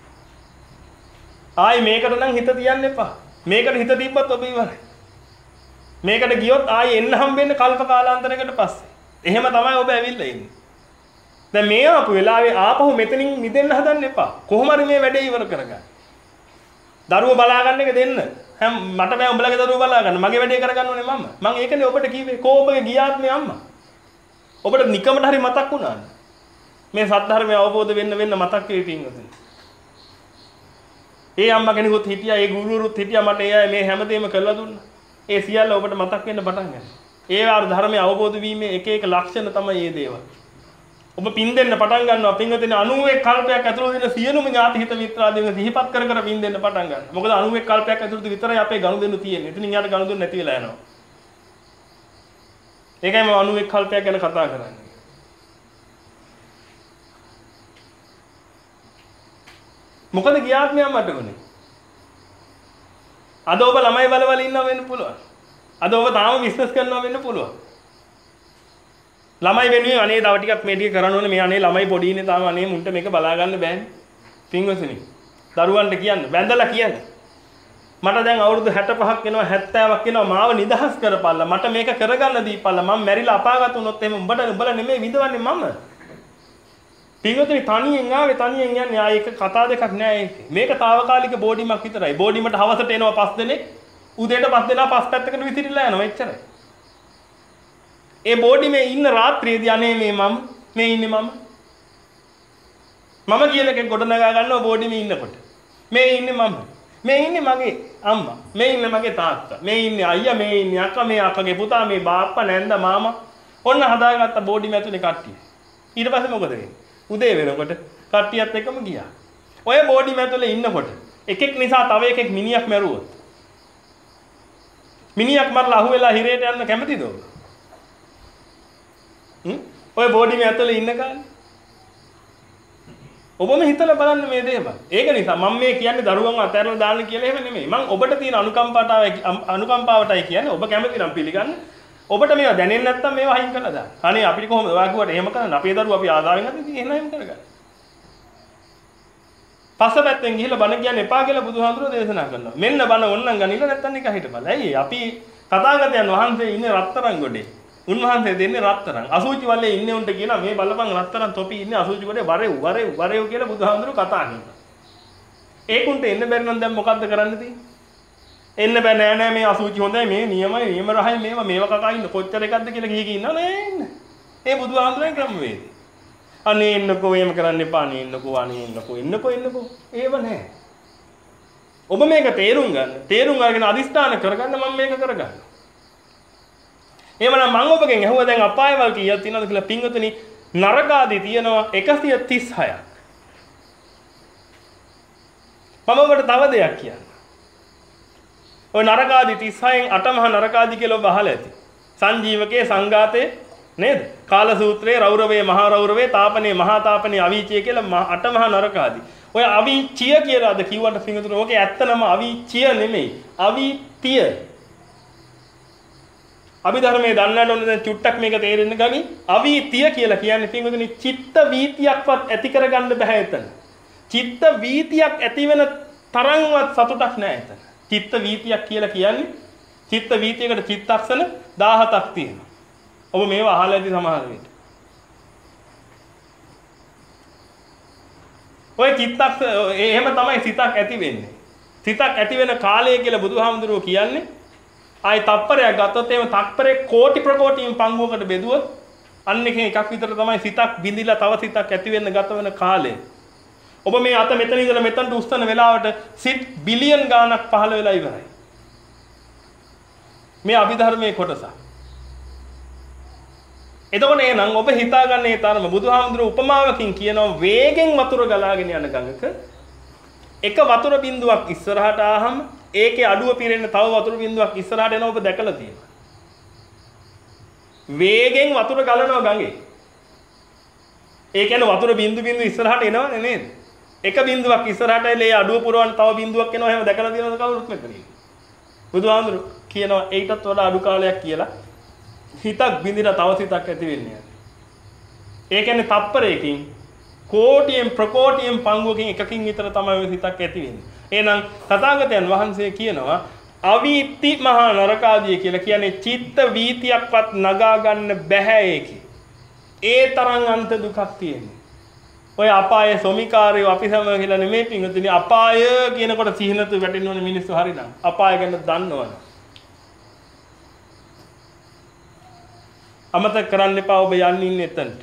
ආයි මේකට නම් හිත තියන්න එපා. මේකට හිත දීප්පත් ඔබ ඉවරයි. මේකට ගියොත් ආයි එන්න හම්බෙන්නේ කල්ප කාලාන්තරයකට පස්සේ. එහෙම තමයි ඔබ ඇවිල්ලා ඉන්නේ. දැන් මේ ආපු වෙලාවේ ආපහු මෙතනින් මිදෙන්න හදන්න එපා. කොහොම හරි මේ වැඩේ ඉවර කරගන්න. දරුවෝ බලා ගන්න එක දෙන්න. හැම මට බෑ උඹලගේ දරුවෝ බලා ගන්න. මගේ වැඩේ කරගන්න ඕනේ මම. මම ඒකනේ ඔබට කිව්වේ. කෝ ඔබගේ ගියාත්මේ අම්මා. ඔබට නිකමට හරි මතක් වුණාද? මේ සත්‍ය අවබෝධ වෙන්න වෙන්න මතක් වෙයි පින්වතුනි. ඒ අම්මා කෙනෙකුත් හිටියා, ඒ ගුරුවරුත් හිටියා මට ඒ අය මේ හැමදේම කරලා දුන්නා. ඒ සියල්ල ඔබට මතක් වෙන්න පටන් ගන්නවා. ඒ ආර ධර්මයේ අවබෝධ වීමේ එක එක ලක්ෂණ තමයි මේ දේවල්. ඔබ පින් දෙන්න පටන් ගන්නවා පින්වතුනි අනූ එක් කල්පයක් ඇතුළත වෙන සියලුම ඥාති හිත මිත්‍රාදීන් සිහිපත් කර කර පින් දෙන්න පටන් ගන්නවා. මොකද අනූ එක් කල්පයක් ඇතුළත විතරයි අපේ ගනුදෙනු තියෙන්නේ. එතනින් යාට ගනුදෙනු නැති වෙලා යනවා. ඒකයි මම අනූ එක් කල්පයක් ගැන කතා කරන්නේ. මොකද ගියාත්මයක් මට උනේ. අද ඔබ ළමයි බලවල ඉන්නවා වෙන්න පුළුවන්. අද ඔබ තාම බිස්නස් කරනවා වෙන්න පුළුවන්. ළමයි වෙනුවෙන් අනේ තව ටිකක් මේ ටික කරන්න ඕනේ. මේ අනේ ළමයි පොඩි ඉන්නේ තාම අනේ මුන්ට මේක බලා ගන්න බෑනේ. පින්වතුනි. දරුවන්ට කියන්න බැඳලා කියන්න. මට දැන් අවුරුදු හැට පහක් වෙනවා හැත්තෑවක් වෙනවා මාව නිදහස් කරපල්ලා. මට මේක කරගන්න දීපල්ලා. මම මැරිලා අපාගත වුණොත් එහෙම උඹට උඹලා නෙමෙයි විඳවන්නේ මම. පින්වතුනි තනියෙන් ආවේ තනියෙන් යන්නේ. ආයේ එක කතා දෙකක් නෑ ඒක. මේක తాවකාලික බෝඩිමක් විතරයි. බෝඩිමට හවසට එනවා පස් දෙනෙක්. උදේට පස් දෙනා පස් පැත්තකට විසිරිලා යනවා එච්චරයි. ඒ බෝඩිමේ ඉන්න රාත්‍රියේදී අනේ මේ මම මේ ඉන්නේ මම මම කියලා එකෙක් ගොඩ නගා ගන්නවා බෝඩිමේ ඉන්නකොට. මේ ඉන්නේ මම. මේ ඉන්නේ මගේ අම්මා. මේ ඉන්නේ මගේ තාත්තා. මේ ඉන්නේ අයියා, මේ ඉන්නේ අක්කා, මේ අක්කගේ පුතා, මේ බාප්පා, නැන්දා, මාමා. ඔන්න හදාගත්ත බෝඩිමේ ඇතුලේ කට්ටිය. ඊට පස්සේ මොකද වෙන්නේ? උදේ වෙනකොට කට්ටියත් එක්කම ගියා. ඔය බෝඩිමේ ඇතුලේ ඉන්නකොට එකෙක් නිසා තව එකෙක් මිනිහක් මැරුවොත්. මිනිහක් මරලා අහුවෙලා හිරේට යන්න කැමතිද ඔබ? හ්ම්? ඔය බෝඩිමේ ඇතුලේ ඉන්න කාලේ ඔබම හිතලා බලන්න මේ දේවල්. ඒක නිසා මම මේ කියන්නේ දරුවන්ව අතහැරලා දාන්න කියලා එහෙම නෙමෙයි. මම ඔබට තියෙන අනුකම්පාවටයි අනුකම්පාවටයි කියන්නේ ඔබ කැමති නම් පිළිගන්න. ඔබට මේවා දැනෙන්නේ නැත්නම් මේවා අයින් කරලා දාන්න. අනේ අපිට කොහොමද ඔයා කිව්වට එහෙම කරන්න. අපේ දරුවෝ අපි ආදාවෙන් හදන්නේ ඉතින් එහෙම එහෙම කරගන්න. පස්සපැත්තෙන් ගිහිල්ලා බණ කියන්න එපා කියලා බුදුහාමුදුරුවෝ දේශනා කරනවා. මෙන්න බණ ඕන්නම් ගනින්න නැත්නම් නිකන් හිටපළ. ඇයි අපි තථාගතයන් වහන්සේ ඉන්නේ රත්තරන් ගොඩේ. උන්වහන්සේ දෙන්නේ රත්තරන්. අසුචි වලේ ඉන්නේ උන්ට කියනවා මේ බලපන් රත්තරන් තොපි ඉන්නේ අසුචි ගොඩේ වරෙව් වරෙව් වරෙව් කියලා බුදුහාමුදුරුවෝ කතා කරනවා. ඒකුන්ට එන්න බැරි නම් දැන් මොකද්ද කරන්න තියෙන්නේ? එන්න බෑ නෑ නෑ මේ අසුචි හොඳයි මේ නියමයි නියම රහයි මේවා මේවා කකා ඉන්න කොච්චර එකක්ද කියලා ගිහි ගිහින් ඉන්නව නෑ ඉන්න. ඒ බුදුහාමුදුරුවෝ ක්‍රමවේදය. අනේ එන්නකෝ එහෙම කරන්න එපා අනේ එන්නකෝ අනේ එන්නකෝ එන්නකෝ එන්නකෝ ඒව නෑ. ඔබ මේක තේරුම් ගන්න. තේරුම් අරගෙන අදිස්ථාන කරගන්න මම මේක කරගන්නවා. එහෙමනම් මම ඔබගෙන් අහුවා දැන් අපායවල කීයක් තියෙනවද කියලා පින්වතුනි නරක ආදී තියෙනවා එකසිය තිස් හයක්. මම ඔබට තව දෙයක් කියන්න. ඔය නරක ආදී තිස් හයෙන් අට මහා නරක ආදී කියලා ඔබ අහලා ඇති. සංජීවකේ සංඝාතේ නේද? කාල සූත්‍රයේ රෞරවේ මහා රෞරවේ තාපනේ මහා තාපනේ අවීචය කියලා අට මහා නරක ආදී. ඔය අවීචිය කියලාද කිව්වට පින්වතුනි ඕකේ ඇත්තනම අවීචිය නෙමෙයි. අවීතිය. අභිධර්මයේ දන්නට ඕනේ දැන් චුට්ටක් මේක තේරෙන්න ගනි. අවීතිය කියලා කියන්නේ පින්වතුනි චිත්ත වීතියක්වත් ඇති කරගන්න බෑ එතන. චිත්ත වීතියක් ඇති වෙන තරම්වත් සතුටක් නෑ එතන. චිත්ත වීතියක් කියලා කියන්නේ චිත්ත වීතියකට චිත්තක්ෂණ දහහතක් තියෙනවා. ඔබ මේවා අහලා ඇති සමහර විට. ඔය චිත්තක්ෂ එහෙම තමයි සිතක් ඇති වෙන්නේ. සිතක් ඇති වෙන කාලය කියලා බුදුහාමුදුරුවෝ කියන්නේ ආයි තප්පරයක් ගත්තොත් එහෙම තප්පරේ කෝටි ප්‍රකෝටියෙන් පංගුවකට බෙදුවොත් අන්න එකෙන් එකක් විතර තමයි සිතක් බිඳිලා තව සිතක් ඇති වෙන්න ගත වෙන කාලය. ඔබ මේ අත මෙතන ඉඳලා මෙතනට උස්සන වෙලාවට සිත් බිලියන් ගාණක් පහළ වෙලා ඉවරයි. මේ අභිධර්මයේ කොටස. එතකොට එහෙනම් ඔබ හිතාගන්නේ තරම බුදුහාමුදුරුවෝ උපමාවකින් කියනවා වේගෙන් වතුර ගලාගෙන යන ගඟක එක වතුර බිඳුවක් ඉස්සරහට ආවම ඒකේ අඩුව පිරෙන්න තව වතුර බිඳුවක් ඉස්සරහට එනවා ඔබ දැකලා තියෙනවා. වේගෙන් වතුර ගලනවා ගඟේ. ඒ කියන්නේ වතුර බිඳු බිඳු ඉස්සරහට එනවනේ නේද? එක බිඳුවක් ඉස්සරහට එලේ අඩුව පුරවන්න තව බිඳුවක් එනවා එහෙම දැකලා තියෙනවද කවුරුත් මෙතන ඉන්නේ. බුදුහාමුදුරුවෝ කියනවා ඒකටත් වඩා අඩු කාලයක් කියලා හිතක් බිඳිලා තව සිතක් ඇති වෙන්නේ. ඒ කියන්නේ තප්පරයකින් කෝටියෙන් ප්‍රකෝටියෙන් පංගුවකින් එකකින් විතර තමයි ඔය සිතක් ඇති වෙන්නේ. එහෙනම් තථාගතයන් වහන්සේ කියනවා අවීති මහා නරකාදිය කියලා කියන්නේ චිත්ත වීතියක්වත් නගා ගන්න බෑ ඒකේ. ඒ තරම් අන්ත දුකක් තියෙනවා. ඔය අපායේ සොමිකාරයෝ අපි සම කියලා නෙමෙයි පින්වතුනි අපාය කියනකොට සිහිනතු වැටෙන්න ඕනේ මිනිස්සු හරිනම්. අපාය ගැන දන්නවනේ. අමතක කරන්න එපා ඔබ යන්නේ ඉන්නේ එතනට.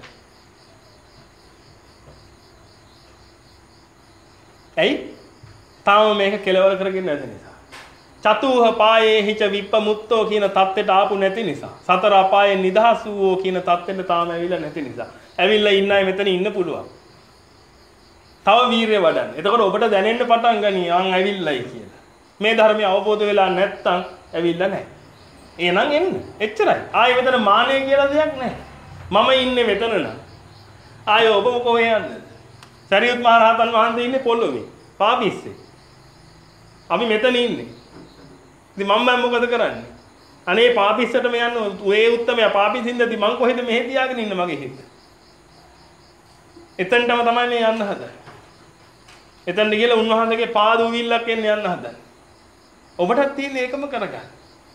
ඇයි? තාම මේක කෙලවර කරගෙන නැති නිසා. චතුහ පායේ හිච විප්පමුත්තෝ කියන தත්ත්වයට ආපු නැති නිසා. සතර අපායෙන් නිදහස් වූ කියන தත්ත්වෙට තාම ඇවිල්ලා නැති නිසා. ඇවිල්ලා ඉන්න අය මෙතන ඉන්න පුළුවන්. තව වීරිය වඩන්න. එතකොට ඔබට දැනෙන්න පටන් ගනී ආන් ඇවිල්ලායි කියලා. මේ ධර්මය අවබෝධ වෙලා නැත්තම් ඇවිල්ලා නැහැ. එහෙනම් එන්න. එච්චරයි. ආයෙ මෙතන මානෙ කියලා දෙයක් නැහැ. මම ඉන්නේ මෙතන නම්. ආයෙ ඔබ කොහේ යන්නද? සරියුත් මහ රහතන් වහන්සේ ඉන්නේ පොළොවේ. පාපිස්සේ. අපි මෙතන ඉන්නේ. ඉතින් මම මොකද කරන්නේ? අනේ පාපිස්සටම යන්න ඔය උත්තමයා පාපිසින්දදී මං කොහෙද මෙහෙ තියාගෙන ඉන්න මගේ හිත. එතනටම තමයි මේ යන්න හදන්නේ. එතනට ගිහලා උන්වහන්සේගේ පාද උවිල්ලක් එන්න යන්න හදන්නේ. ඔබටත් තියෙන ඒකම කරගන්න.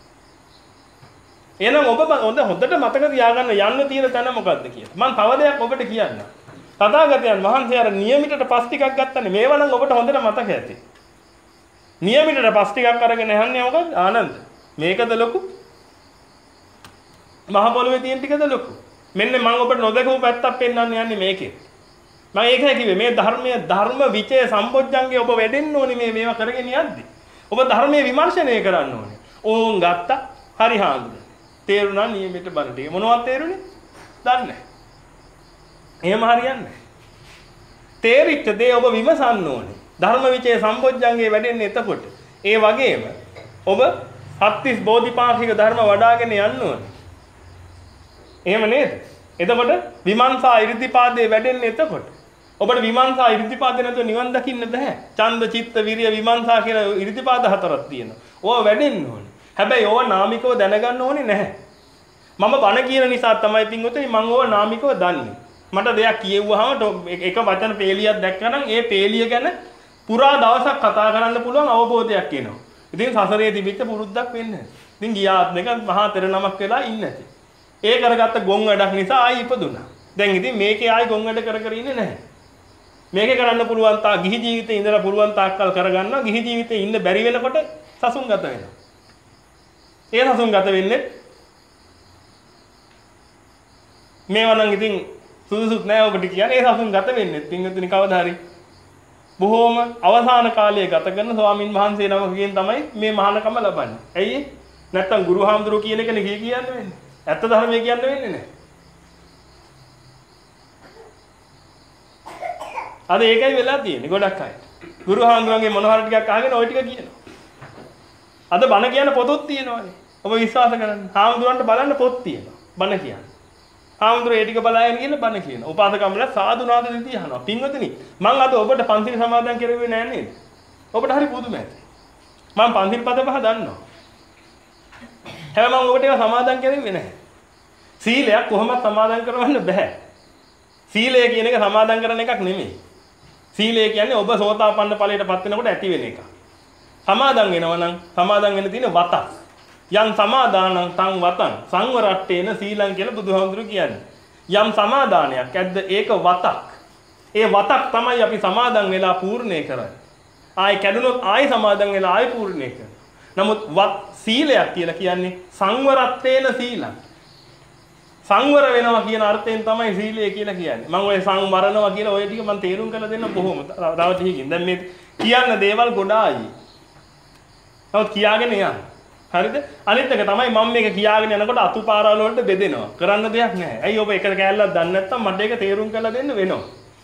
එහෙනම් ඔබ හොඳ හොඳට මතක තියාගන්න යන්න තියෙන තැන මොකද්ද කියලා. මම තව දෙයක් ඔබට කියන්නම්. තථාගතයන් වහන්සේ අර නියමිතට පස් ටිකක් ගත්තනේ. මේවා නම් ඔබට හොඳට මතක ඇති. නියමිතට පස් ටිකක් අරගෙන යන්නේ මොකද? ආනන්ද. මේකද ලොකු? මහ පොළොවේ තියෙන ටිකද ලොකු? මෙන්න මම ඔබට නොදකපු පැත්තක් පෙන්වන්න යන්නේ මේකේ. මම ඒකයි කිව්වේ මේ ධර්මයේ ධර්ම විචය සම්පොච්චංගේ ඔබ වැඩෙන්න ඕනේ මේ මේවා කරගෙන යද්දි. ඔබ ධර්මයේ විමර්ශනය කරන්න ඕනේ. ඕන් ගත්තා හරි හාමුදුරනේ. තේරුණා නියමෙට බණ ටික. මොනවද තේරුනේ? දන්නේ නැහැ. එහෙම හරියන්නේ නැහැ. තේරිච්ච දේ ඔබ විමසන්න ඕනේ. ධර්ම විචය සම්පොච්චංගේ වැඩෙන්නේ එතකොට. ඒ වගේම ඔබ සත්‍තිස් බෝධිපාක්ෂික ධර්ම වඩාගෙන යන්න ඕනේ. එහෙම නේද? එතකොට විමර්ශා ඉරිදිපාදේ වැඩෙන්නේ එතකොට. ඔබට විමර්ශා ඉරිදිපාදේ නැතුව නිවන් දකින්න බෑ. ඡන්ද චිත්ත විරිය විමර්ශා කියලා ඉරිදිපාද හතරක් තියෙනවා. ඕවා වැඩෙන්න ඕනේ. හැබැයි ඕවා නාමිකව දැනගන්න ඕනේ නැහැ. මම බණ කියන නිසා තමයි පින්වතුනි මම ඕවා නාමිකව දන්නේ. මට දෙයක් කියෙව්වහම එක වචන පේලියක් දැක්කනම් ඒ පේලිය ගැන පුරා දවසක් කතා කරන්න පුළුවන් අවබෝධයක් එනවා. ඉතින් සසරේ තිබිච්ච පුරුද්දක් වෙන්නේ. ඉතින් ගියාත්මක මහා තෙර නමක් වෙලා ඉන්නේ නැති. ඒ කරගත්ත ගොන් වැඩක් නිසා ආයි ඉපදුනා. දැන් ඉතින් මේකේ ආයි ගොන් වැඩ කර කර ඉන්නේ නැහැ. මේකේ කරන්න පුළුවන් තා ගිහි ජීවිතේ ඉඳලා පුළුවන් තාක්කල් කරගන්නවා. ගිහි ජීවිතේ ඉන්න බැරි වෙනකොට සසුන්ගත වෙනවා. ඒ සසුන්ගත වෙන්නේ මේවා නම් ඉතින් සුදුසුත් නෑ ඔබට කියන්නේ. ඒ සසුන්ගත වෙන්නේ පින්වතුනි කවදා හරි බොහෝම අවසාන කාලයේ ගත කරන ස්වාමින් වහන්සේ නමකගෙන් තමයි මේ මහානකම ලබන්නේ. ඇයි? නැත්තම් ගුරු හාමුදුරුවෝ කියන එකනේ කිය කියන්නේ වෙන්නේ. ඇත්ත ධර්මයේ කියන්න වෙන්නේ නැහැ. අද ඒකයි වෙලා තියෙන්නේ ගොඩක් අය. ගුරු හාමුදුරන්ගේ මොන හරි ටිකක් අහගෙන ওই ටික කියනවා. අද බණ කියන පොතොත් තියෙනවානේ. ඔබ විශ්වාස කරන්න. හාමුදුරන්ට බලන්න පොත් තියෙනවා. බණ කියන්නේ. හාමුදුරේ ඒ ටික බලාගෙන කියලා බණ කියනවා. උපාසකම්ලා සාදු නාද දෙති අහනවා. පින්වතුනි මම අද ඔබට පන්සිල් සමාදන් කරුවේ නෑ නේද? ඔබට හරි පුදුමයි. මම පන්සිල් පද පහ දන්නවා. හැබැයි මම ඔබට ඒවා සමාදන් කරුවේ නැහැ. සීලයක් කොහොමද සමාදන් කරවන්න බෑ. සීලය කියන එක සමාදන් කරන එකක් නෙමෙයි. සීලය කියන්නේ ඔබ සෝතාපන්න ඵලයටපත් වෙනකොට ඇති වෙන එක. සමාදන් වෙනවා නම් සමාදන් වෙන්න තියෙන වතක්. යම් සමාදානං තං වතං සංවරට්ඨේන සීලං කියලා බුදුහාමුදුරු කියන්නේ. යම් සමාදානයක් ඇද්ද ඒක වතක්. ඒ වතක් තමයි අපි සමාදන් වෙලා පූර්ණේ කරන්නේ. ආයි කැඩුනොත් ආයි සමාදන් වෙලා ආයි පූර්ණේ කරනවා. නමුත් වත් සීලයක් කියලා කියන්නේ සංවරත්තේන සීලං. සංවර වෙනවා කියන අර්ථයෙන් තමයි සීලය කියලා කියන්නේ. මම ඔය සංවරනවා කියලා ඔය ටික මම තේරුම් කරලා දෙන්න බොහොම තව ටිකකින්. දැන් මේ කියන්න දේවල් ගොඩායි. නමුත් කියාගෙන යන්න. හරිද? අනිත් එක තමයි මම මේක කියාගෙන යනකොට අතුපාරවල වලට බෙදෙනවා. කරන්න දෙයක් නැහැ. ඇයි ඔබ එක කෑල්ලක් දන්නේ නැත්නම් මට ඒක තේරුම් කරලා දෙන්න වෙනවා.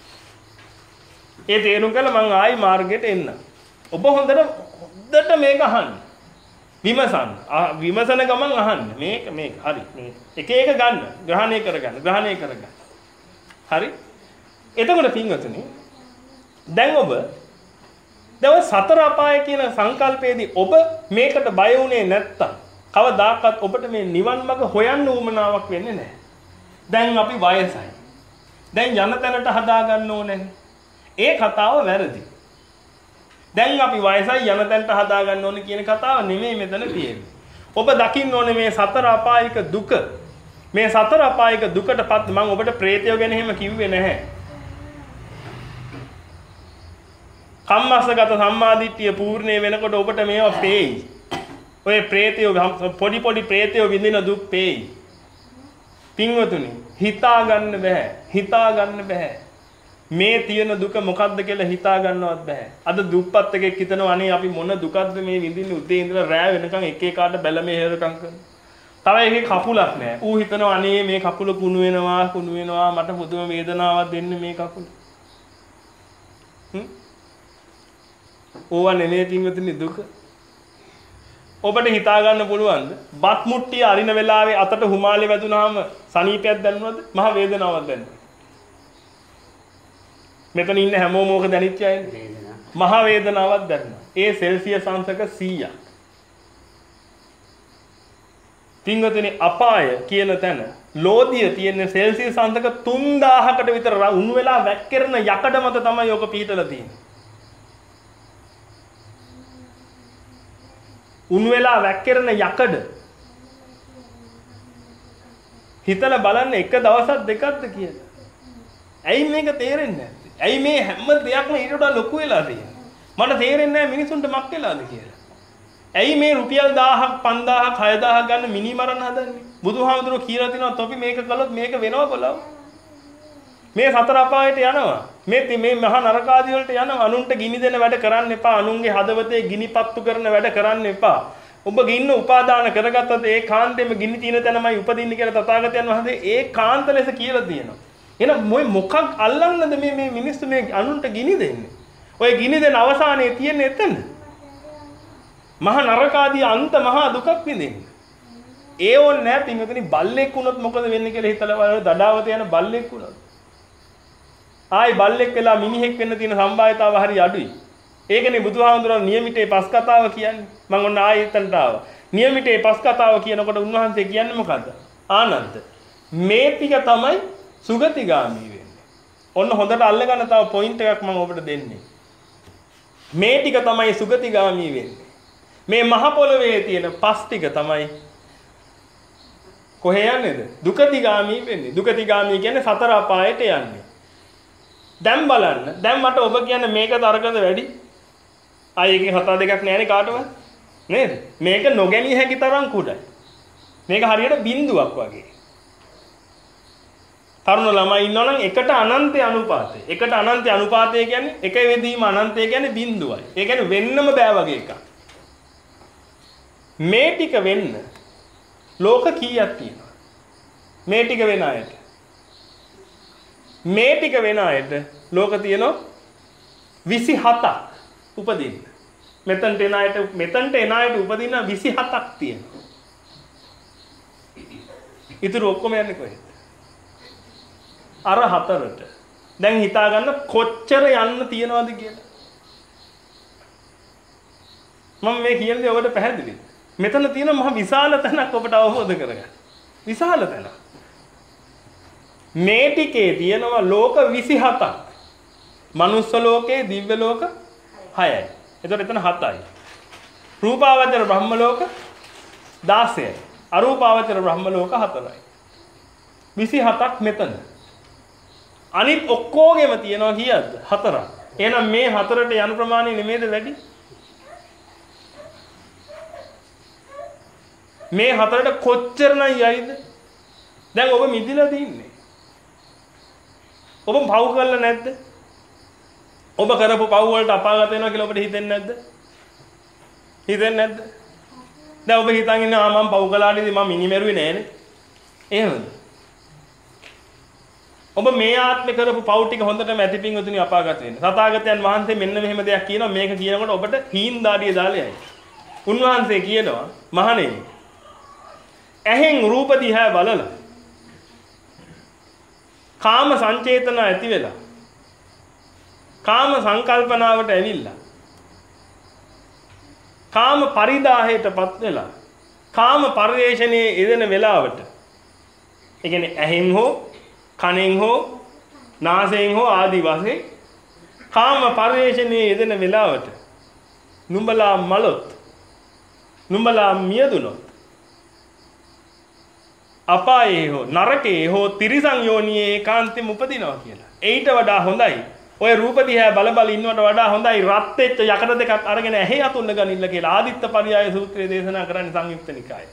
ඒ තේරුම් කරලා මම ආයි මාර්ගයට එන්න. ඔබ හොඳට හොඳට මේක අහන්න. විමසන්න. විමසන ගමන් අහන්න. මේක මේක හරි. මේ එක එක ගන්න. ග්‍රහණය කරගන්න. ග්‍රහණය කරගන්න. හරි? එතකොට පින්වතුනි දැන් ඔබ දැන් සතර අපාය කියන සංකල්පයේදී ඔබ මේකට බය වුණේ නැත්තම් කවදාකවත් ඔබට මේ නිවන් මඟ හොයන්න උවමනාවක් වෙන්නේ නැහැ. දැන් අපි වයසයි. දැන් යන තැනට හදා ගන්න ඕනේ. ඒ කතාව වැරදි. දැන් අපි වයසයි යන තැනට හදා ගන්න ඕනේ කියන කතාව නෙමෙයි මෙතන තියෙන්නේ. ඔබ දකින්න ඕනේ මේ සතර අපායික දුක. මේ සතර අපායික දුකටපත් මම ඔබට ප්‍රේතයෝ ගැන එහෙම කිව්වේ නැහැ. කම්මස්සගත සම්මාදිට්ඨිය පූර්ණේ වෙනකොට ඔබට මේවා පේයි. ඔය ප්‍රේතයෝ පොඩි පොඩි ප්‍රේතයෝ විඳින දුක් පේයි. පින්වතුනි හිතා ගන්න බෑ. හිතා ගන්න බෑ. මේ තියෙන දුක මොකද්ද කියලා හිතා ගන්නවත් බෑ. අද දුප්පත් එකෙක් හිතනවා අනේ අපි මොන දුකක්ද මේ විඳින්නේ උදේ ඉඳලා රෑ වෙනකන් එක එකාට බැල මෙහෙරකම් කරන. තව එකේ කකුලක් නෑ. ඌ හිතනවා අනේ මේ කකුල කුණු වෙනවා කුණු වෙනවා මට පුදුම වේදනාවක් දෙන්න මේ කකුල. හ්ම් ඕවා නෙමෙයි පින්වතුනි දුක. ඔබට හිතා ගන්න පුළුවන්ද? බත් මුට්ටිය අරින වෙලාවේ අතට හුමාලේ වැදුනහම සනීපයක් දැනුණාද? මහ වේදනාවක් දැනුණා. මෙතන ඉන්න හැමෝම ඕක දැනෙච්ච අයනේ. මහ වේදනාවක් දැනුණා. ඒ සෙල්සියස් අංශක සීයක්. පින්වතුනි අපාය කියන තැන ලෝධිය තියෙන සෙල්සියස් අංශක තුන් දාහකට විතර උණු වෙලා වැක්කිරෙන යකඩ මත තමයි ඔක පිහිටලා තියෙන්නේ. උන් වෙලා වැක්කිරෙන යකඩ හිතලා බලන්න එක දවසක් දෙකක්ද කියලා. ඇයි මේක තේරෙන්නේ නැත්තේ? ඇයි මේ හැම දෙයක්ම ඊට වඩා ලොකු වෙලා තියෙන්නේ? මට තේරෙන්නේ නැහැ මිනිසුන්ට මක් වෙලාද කියලා. ඇයි මේ රුපියල් දහයක් පන්දාහක් හයදාහක් ගන්න මිනි මරන්න හදන්නේ? බුදුහාමුදුරුවෝ කියලා තිනවා තොපි මේක කළොත් මේක වෙනවා බලව. මේ සතර අපායට යනවා. මේ මේ මහා නරක ආදී වලට යනවා. අනුන්ට ගිනි දෙන වැඩ කරන්න එපා. අනුන්ගේ හදවතේ ගිනිපත්තු කරන වැඩ කරන්න එපා. ඔබ ගින්න උපාදාන කරගත්තත් ඒ කාන්තේම ගිනි තියෙන තැනමයි උපදින්නේ කියලා තථාගතයන් වහන්සේ ඒ කාන්ත ලෙස කියලා තියෙනවා. එහෙනම් මොයි මොකක් අල්ලන්නද මේ මේ මිනිස්සු මේ අනුන්ට ගිනි දෙන්නේ? ඔය ගිනි දෙන අවසානයේ තියෙන්නේ එතන. මහා නරක ආදී අන්ත මහා දුකක් විඳින්නේ. ඒ ඕනේ නැහැ පින්වතුනි බල්ලෙක් වුණොත් මොකද වෙන්නේ කියලා හිතලා බලන්න දඩාවත යන බල්ලෙක් වුණොත්. ආයි බල්ලෙක් වෙලා මිනිහෙක් වෙන්න තියෙන සම්භාවිතාව හරි අඩුයි. ඒකනේ බුදුහාමුදුරුවෝ නියමිතේ පස් කතාව කියන්නේ. මම ඔන්න ආයෙ එතනට ආවා. නියමිතේ පස් කතාව කියනකොට උන්වහන්සේ කියන්නේ මොකද්ද? ආනන්ද. මේ ටික තමයි සුගතිගාමී වෙන්නේ. ඔන්න හොඳට අල්ලගන්න තව පොයින්ට් එකක් මම ඔබට දෙන්නේ. මේ ටික තමයි සුගතිගාමී වෙන්නේ. මේ මහ පොළවේ තියෙන පස් ටික තමයි කොහේ යන්නේද? දුකතිගාමී වෙන්නේ. දුකතිගාමී කියන්නේ සතර අපායට යන්නේ. දැන් බලන්න. දැන් මට ඔබ කියන්නේ මේකද අරකද වැඩි? ආයේ එකේ හත දෙකක් නැහැනේ කාටවත්. නේද? මේක නොගැනී හැකි තරම් කුඩයි. මේක හරියට බිඳුවක් වගේ. තරුණ ළමයි ඉන්නවා නම් එකට අනන්තය අනුපාතය. එකට අනන්තය අනුපාතය කියන්නේ එක වෙදීම අනන්තය කියන්නේ බිඳුවයි. ඒ කියන්නේ වෙන්නම බෑ වගේ එකක්. මේ ටික වෙන්න ලෝක කීයක් තියෙනවා? මේ ටික වෙන අයට. මේ ටික වෙන අයට ලෝක තියෙනවා විසි හතක් උපදින්න. මෙතනට එන අයට මෙතනට එන අයට උපදින්න විසි හතක් තියෙනවා. ඊටු ඔක්කොම යන්නේ කොහෙද? අර හතරට. දැන් හිතා ගන්න කොච්චර යන්න තියනවද කියලා. මම මේ කියන්නේ ඔබට පැහැදිලිද? මෙතන තියෙන මහ විශාල තැනක් ඔබට අවබෝධ කරගන්න. විශාල තැනක්. මේ ටිකේ තියෙනවා ලෝක විසි හතක්. මනුස්ස ලෝකේ දිව්‍ය ලෝක හයයි. එතකොට එතන හතයි. රූපාවචර බ්‍රහ්ම ලෝක දාසයයි. අරූපාවචර බ්‍රහ්ම ලෝක හතරයි. විසි හතක් මෙතන. අනිත් ඔක්කොගෙම තියෙනවා කීයද? හතරක්. එහෙනම් මේ හතරට යන ප්‍රමාණය නෙමෙයිද වැඩි? මේ හතරට කොච්චරනම් යයිද? දැන් ඔබ මිදිලා තින්නේ. ඔබ පව් කරලා නැද්ද? ඔබ කරපු පව් වලට අපාගත වෙනවා කියලා ඔබට හිතෙන්නේ නැද්ද? හිතෙන්නේ නැද්ද? දැන් ඔබ හිතන් ඉන්නේ ආ මම පව් කළානේ මම මිනිමෙරුවේ නෑනේ. එහෙමද? ඔබ මේ ආත්මේ කරපු පව් ටික හොඳටම ඇති පිංගුතුනි අපාගත වෙන්න. තථාගතයන් වහන්සේ මෙන්න මෙහෙම දෙයක් කියනවා මේක කියනකොට ඔබට හීන් දාඩිය දාලා යයි. උන්වහන්සේ කියනවා මහණෙනි ඇහෙන් රූප දිහා බලලා කාම සංචේතන ඇති වෙලා කාම සංකල්පනාවට ඇවිල්ලා කාම පරිදාහයටපත් වෙලා කාම පරිේශණයේ යෙදෙන වෙලාවට ඒ කියන්නේ ඇහෙන් හෝ කනෙන් හෝ නාසයෙන් හෝ ආදි වශයෙන් කාම පරිේශණයේ යෙදෙන වෙලාවට නුඹලා මලොත් නුඹලා මියදුනොත් අපායේ හෝ නරකයේ හෝ තිරිසන් යෝනියේ ඒකාන්තෙම උපදිනවා කියලා. ඊට වඩා හොඳයි. ඔය රූප දිහා බල බල ඉන්නවට වඩා හොඳයි රත් වෙච්ච යකඩ දෙකක් අරගෙන ඇහි අතුල්ල ගනින්න කියලා ආදිත්ත පරියාය සූත්‍රයේ දේශනා කරන්නේ සංයුක්ත නිකායේ.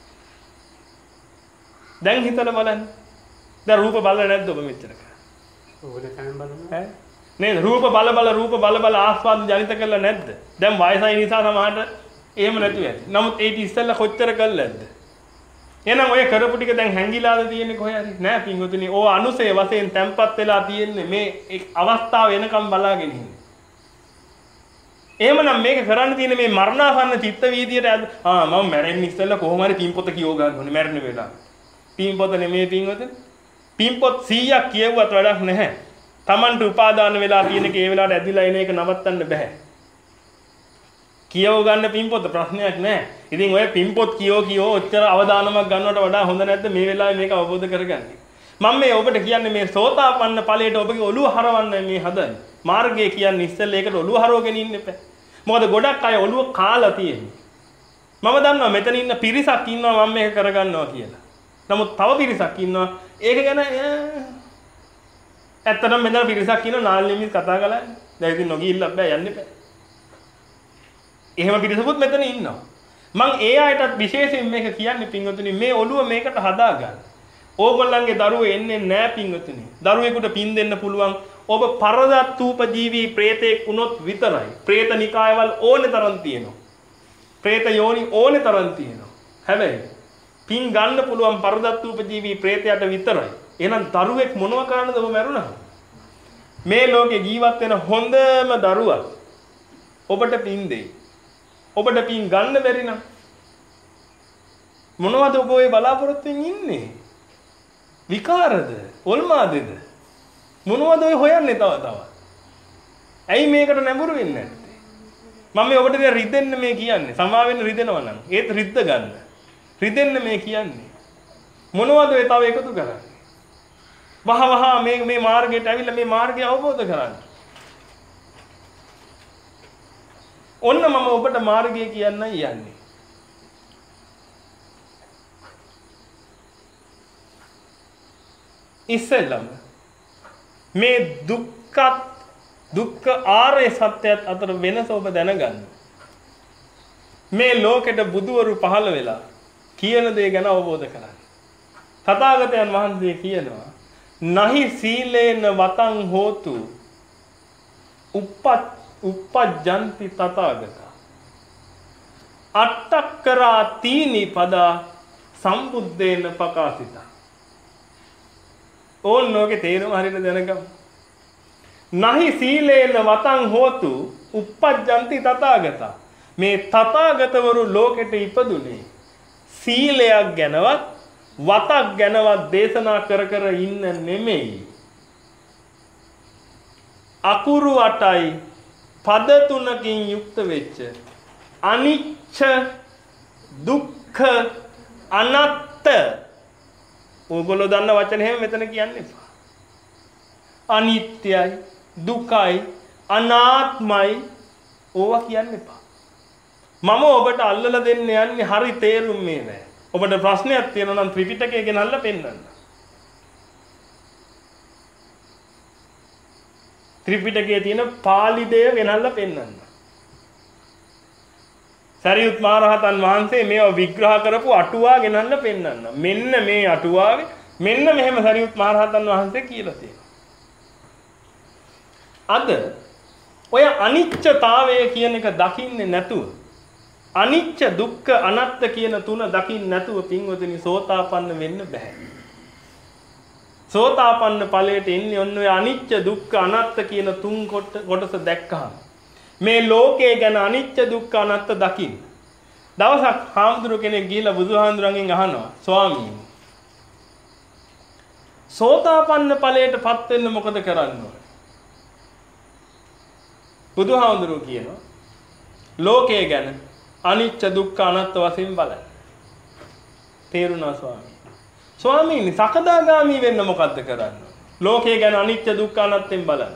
දැන් හිතලා බලන්න. දැන් රූප බලලා නැද්ද ඔබ මෙච්චර කරා? ඕනේ තමයි බලන්න. ඈ නේද? රූප බල බල රූප බල බල ආස්වාද ජනිත කළා නැද්ද? දැන් වයසයි නිසා සමහරට එහෙම නැතුව ඇති. නමුත් ඒක ඉස්සෙල්ලා කොච්චර කළාද? එහෙනම් ඔය කරපු ටික දැන් හැංගිලාද තියෙන්නේ කොහේ හරි? නෑ පින්වතුනි. ඕ අනුසය වශයෙන් තැම්පත් වෙලා තියෙන්නේ මේ අවස්ථාව එනකම් බලාගෙන ඉන්නේ. එහෙමනම් මේක කරන්න තියෙන්නේ මේ මරණාසන්න චිත්ත වීදියට ආ මම මැරෙන්න ඉස්සෙල්ලා කොහොම හරි පින්පොත කියව ගන්න ඕනේ මැරෙන වෙලාව. පින්පොත නෙමෙයි පින්වතුනි. පින්පොත් සීයක් කියවුවත් වැඩක් නැහැ. Tamanට උපාදාන වෙලා තියෙන කේ ඒ වෙලාවට ඇදිලා එන එක නවත්තන්න බෑ. කියව ගන්න පින්පොත ප්‍රශ්නයක් නැහැ. ඉතින් ඔය පින්පොත් කියෝ කියෝ ඔච්චර අවදානමක් ගන්නවට වඩා හොඳ නැද්ද මේ වෙලාවේ මේක අවබෝධ කරගන්නේ? මම මේ ඔබට කියන්නේ මේ සෝතාපන්න ඵලයට ඔබගේ ඔළුව හරවන්න මේ හදන්නේ. මාර්ගය කියන්නේ ඉස්සෙල්ලා ඒකට ඔළුව හරවගෙන ඉන්න එපා. මොකද ගොඩක් අය ඔළුව කාලා තියෙන්නේ. මම දන්නවා මෙතන ඉන්න පිරිසක් ඉන්නවා මම මේක කරගන්නවා කියලා. නමුත් තව පිරිසක් ඉන්නවා ඒක ගැන ඇත්තටම මෙතන පිරිසක් ඉන්නවා නාල්ලෙමින් කතා කරලා දැන් ඉතින් නොගිහිල්ලා බෑ යන්න එපා. එහෙම පිරිසකුත් මෙතන ඉන්නවා. මම ඒ අයටත් විශේෂයෙන් මේක කියන්නේ පින්වතුනි මේ ඔළුව මේකට හදාගන්න. ඕගොල්ලන්ගේ දරුවෝ එන්නේ නැහැ පින්වතුනි. දරුවෙකුට පින් දෙන්න පුළුවන් ඔබ පරදත්තූප ජීවී ප්‍රේතෙක් වුණොත් විතරයි. ප්‍රේත නිකායවල ඕනේ තරම් තියෙනවා. ප්‍රේත යෝනි ඕනේ තරම් තියෙනවා. හැබැයි පින් ගන්න පුළුවන් පරදත්තූප ජීවී ප්‍රේතයට විතරයි. එහෙනම් දරුවෙක් මොනව කරන්නද ඔබ මැරුණා? මේ ලෝකේ ජීවත් වෙන හොඳම දරුවා ඔබට පින් දෙයි. ඔබට පින් ගන්න බැරි නම් මොනවද ඔබ ඔය බලාපොරොත්තුෙන් ඉන්නේ? විකාරද? ඔල්මාදද? මොනවද ඔය හොයන්නේ තව තව? ඇයි මේකට නැඹුරු වෙන්නේ නැත්තේ? මම මේ ඔබට රිදෙන්න මේ කියන්නේ. සමා වෙන්න රිදෙනවා නම් ඒත් රිද්ද ගන්න. රිදෙන්න මේ කියන්නේ. මොනවද ඔය තව එකතු කරන්නේ? වහ වහ මේ මේ මාර්ගයට ඇවිල්ලා මේ මාර්ගය අවබෝධ කරගන්න. ඔන්න මම ඔබට මාර්ගය කියන්නයි යන්නේ. ඉස්සෙල්ලම මේ දුක්ඛ දුක්ඛ ආර්ය සත්‍යයත් අතර වෙනස ඔබ දැනගන්න. මේ ලෝකෙට බුදුවරු පහළ වෙලා කියන දේ ගැන අවබෝධ කරගන්න. තථාගතයන් වහන්සේ කියනවා නහි සීලේන වතං හෝතු උප්පත් uppajjanti tathagata අට්ඨක්කරා තීනි පදා සම්බුද්දේන පකාසිතා. ඕනෝගේ තේරුම හරියට දැනගමු. නහි සීලේන වතං හෝතු uppajjanti tathagata. මේ තථාගතවරු ලෝකෙට ඉපදුනේ සීලයක් ගැනවත් වතක් ගැනවත් දේශනා කර කර ඉන්න නෙමෙයි. අකුරු අටයි පද තුනකින් යුක්ත වෙච්ච අනිච්ච දුක්ඛ අනාත්ත. ඕගොල්ලෝ දන්න වචන හැම මෙතන කියන්නේ. අනිත්‍යයි දුකයි අනාත්මයි ඕවා කියන්න එපා. මම ඔබට අල්ලලා දෙන්න යන්නේ හරි තේරුම් මේ නෑ. ඔබට ප්‍රශ්නයක් තියෙනවා නම් ත්‍රිපිටකය ගෙනල්ලා පෙන්නන්න. ත්‍රිපිටකයේ තියෙන පාලි දෙය ගෙනල්ලා පෙන්නන්න. සරියුත් මහරහතන් වහන්සේ මේවා විග්‍රහ කරපු අටුවා ගෙනල්ලා පෙන්නන්න. මෙන්න මේ අටුවාවේ මෙන්න මෙහෙම සරියුත් මහරහතන් වහන්සේ කියලා තියෙනවා. අද ඔය අනිච්චතාවය කියන එක දකින්නේ නැතුව අනිච්ච දුක්ඛ අනාත්ත කියන තුන දකින්න නැතුව පින්වතුනි සෝතාපන්න වෙන්න බෑ. සෝතාපන්න ඵලයට එන්නේ ඔන්න ඔය අනිච්ච දුක්ඛ අනාත්ත කියන තුන් කොටස දැක්කහම මේ ලෝකය ගැන අනිච්ච දුක්ඛ අනාත්ත දකින්න. දවසක් හාමුදුරු කෙනෙක් ගිහිල්ලා බුදුහාමුදුරන්ගෙන් අහනවා ස්වාමීනි සෝතාපන්න ඵලයටපත් වෙන්න මොකද කරන්න ඕනේ? බුදුහාමුදුරුවෝ කියනවා ලෝකය ගැන අනිච්ච දුක්ඛ අනාත්ත වශයෙන් බලන්න. තේරුණා ස්වාමීනි. ස්වාමීනි සකදාගාමි වෙන්න මොකද්ද කරන්න? ලෝකය ගැන අනිච්ච දුක්ඛ අනාත්තෙන් බලන්න.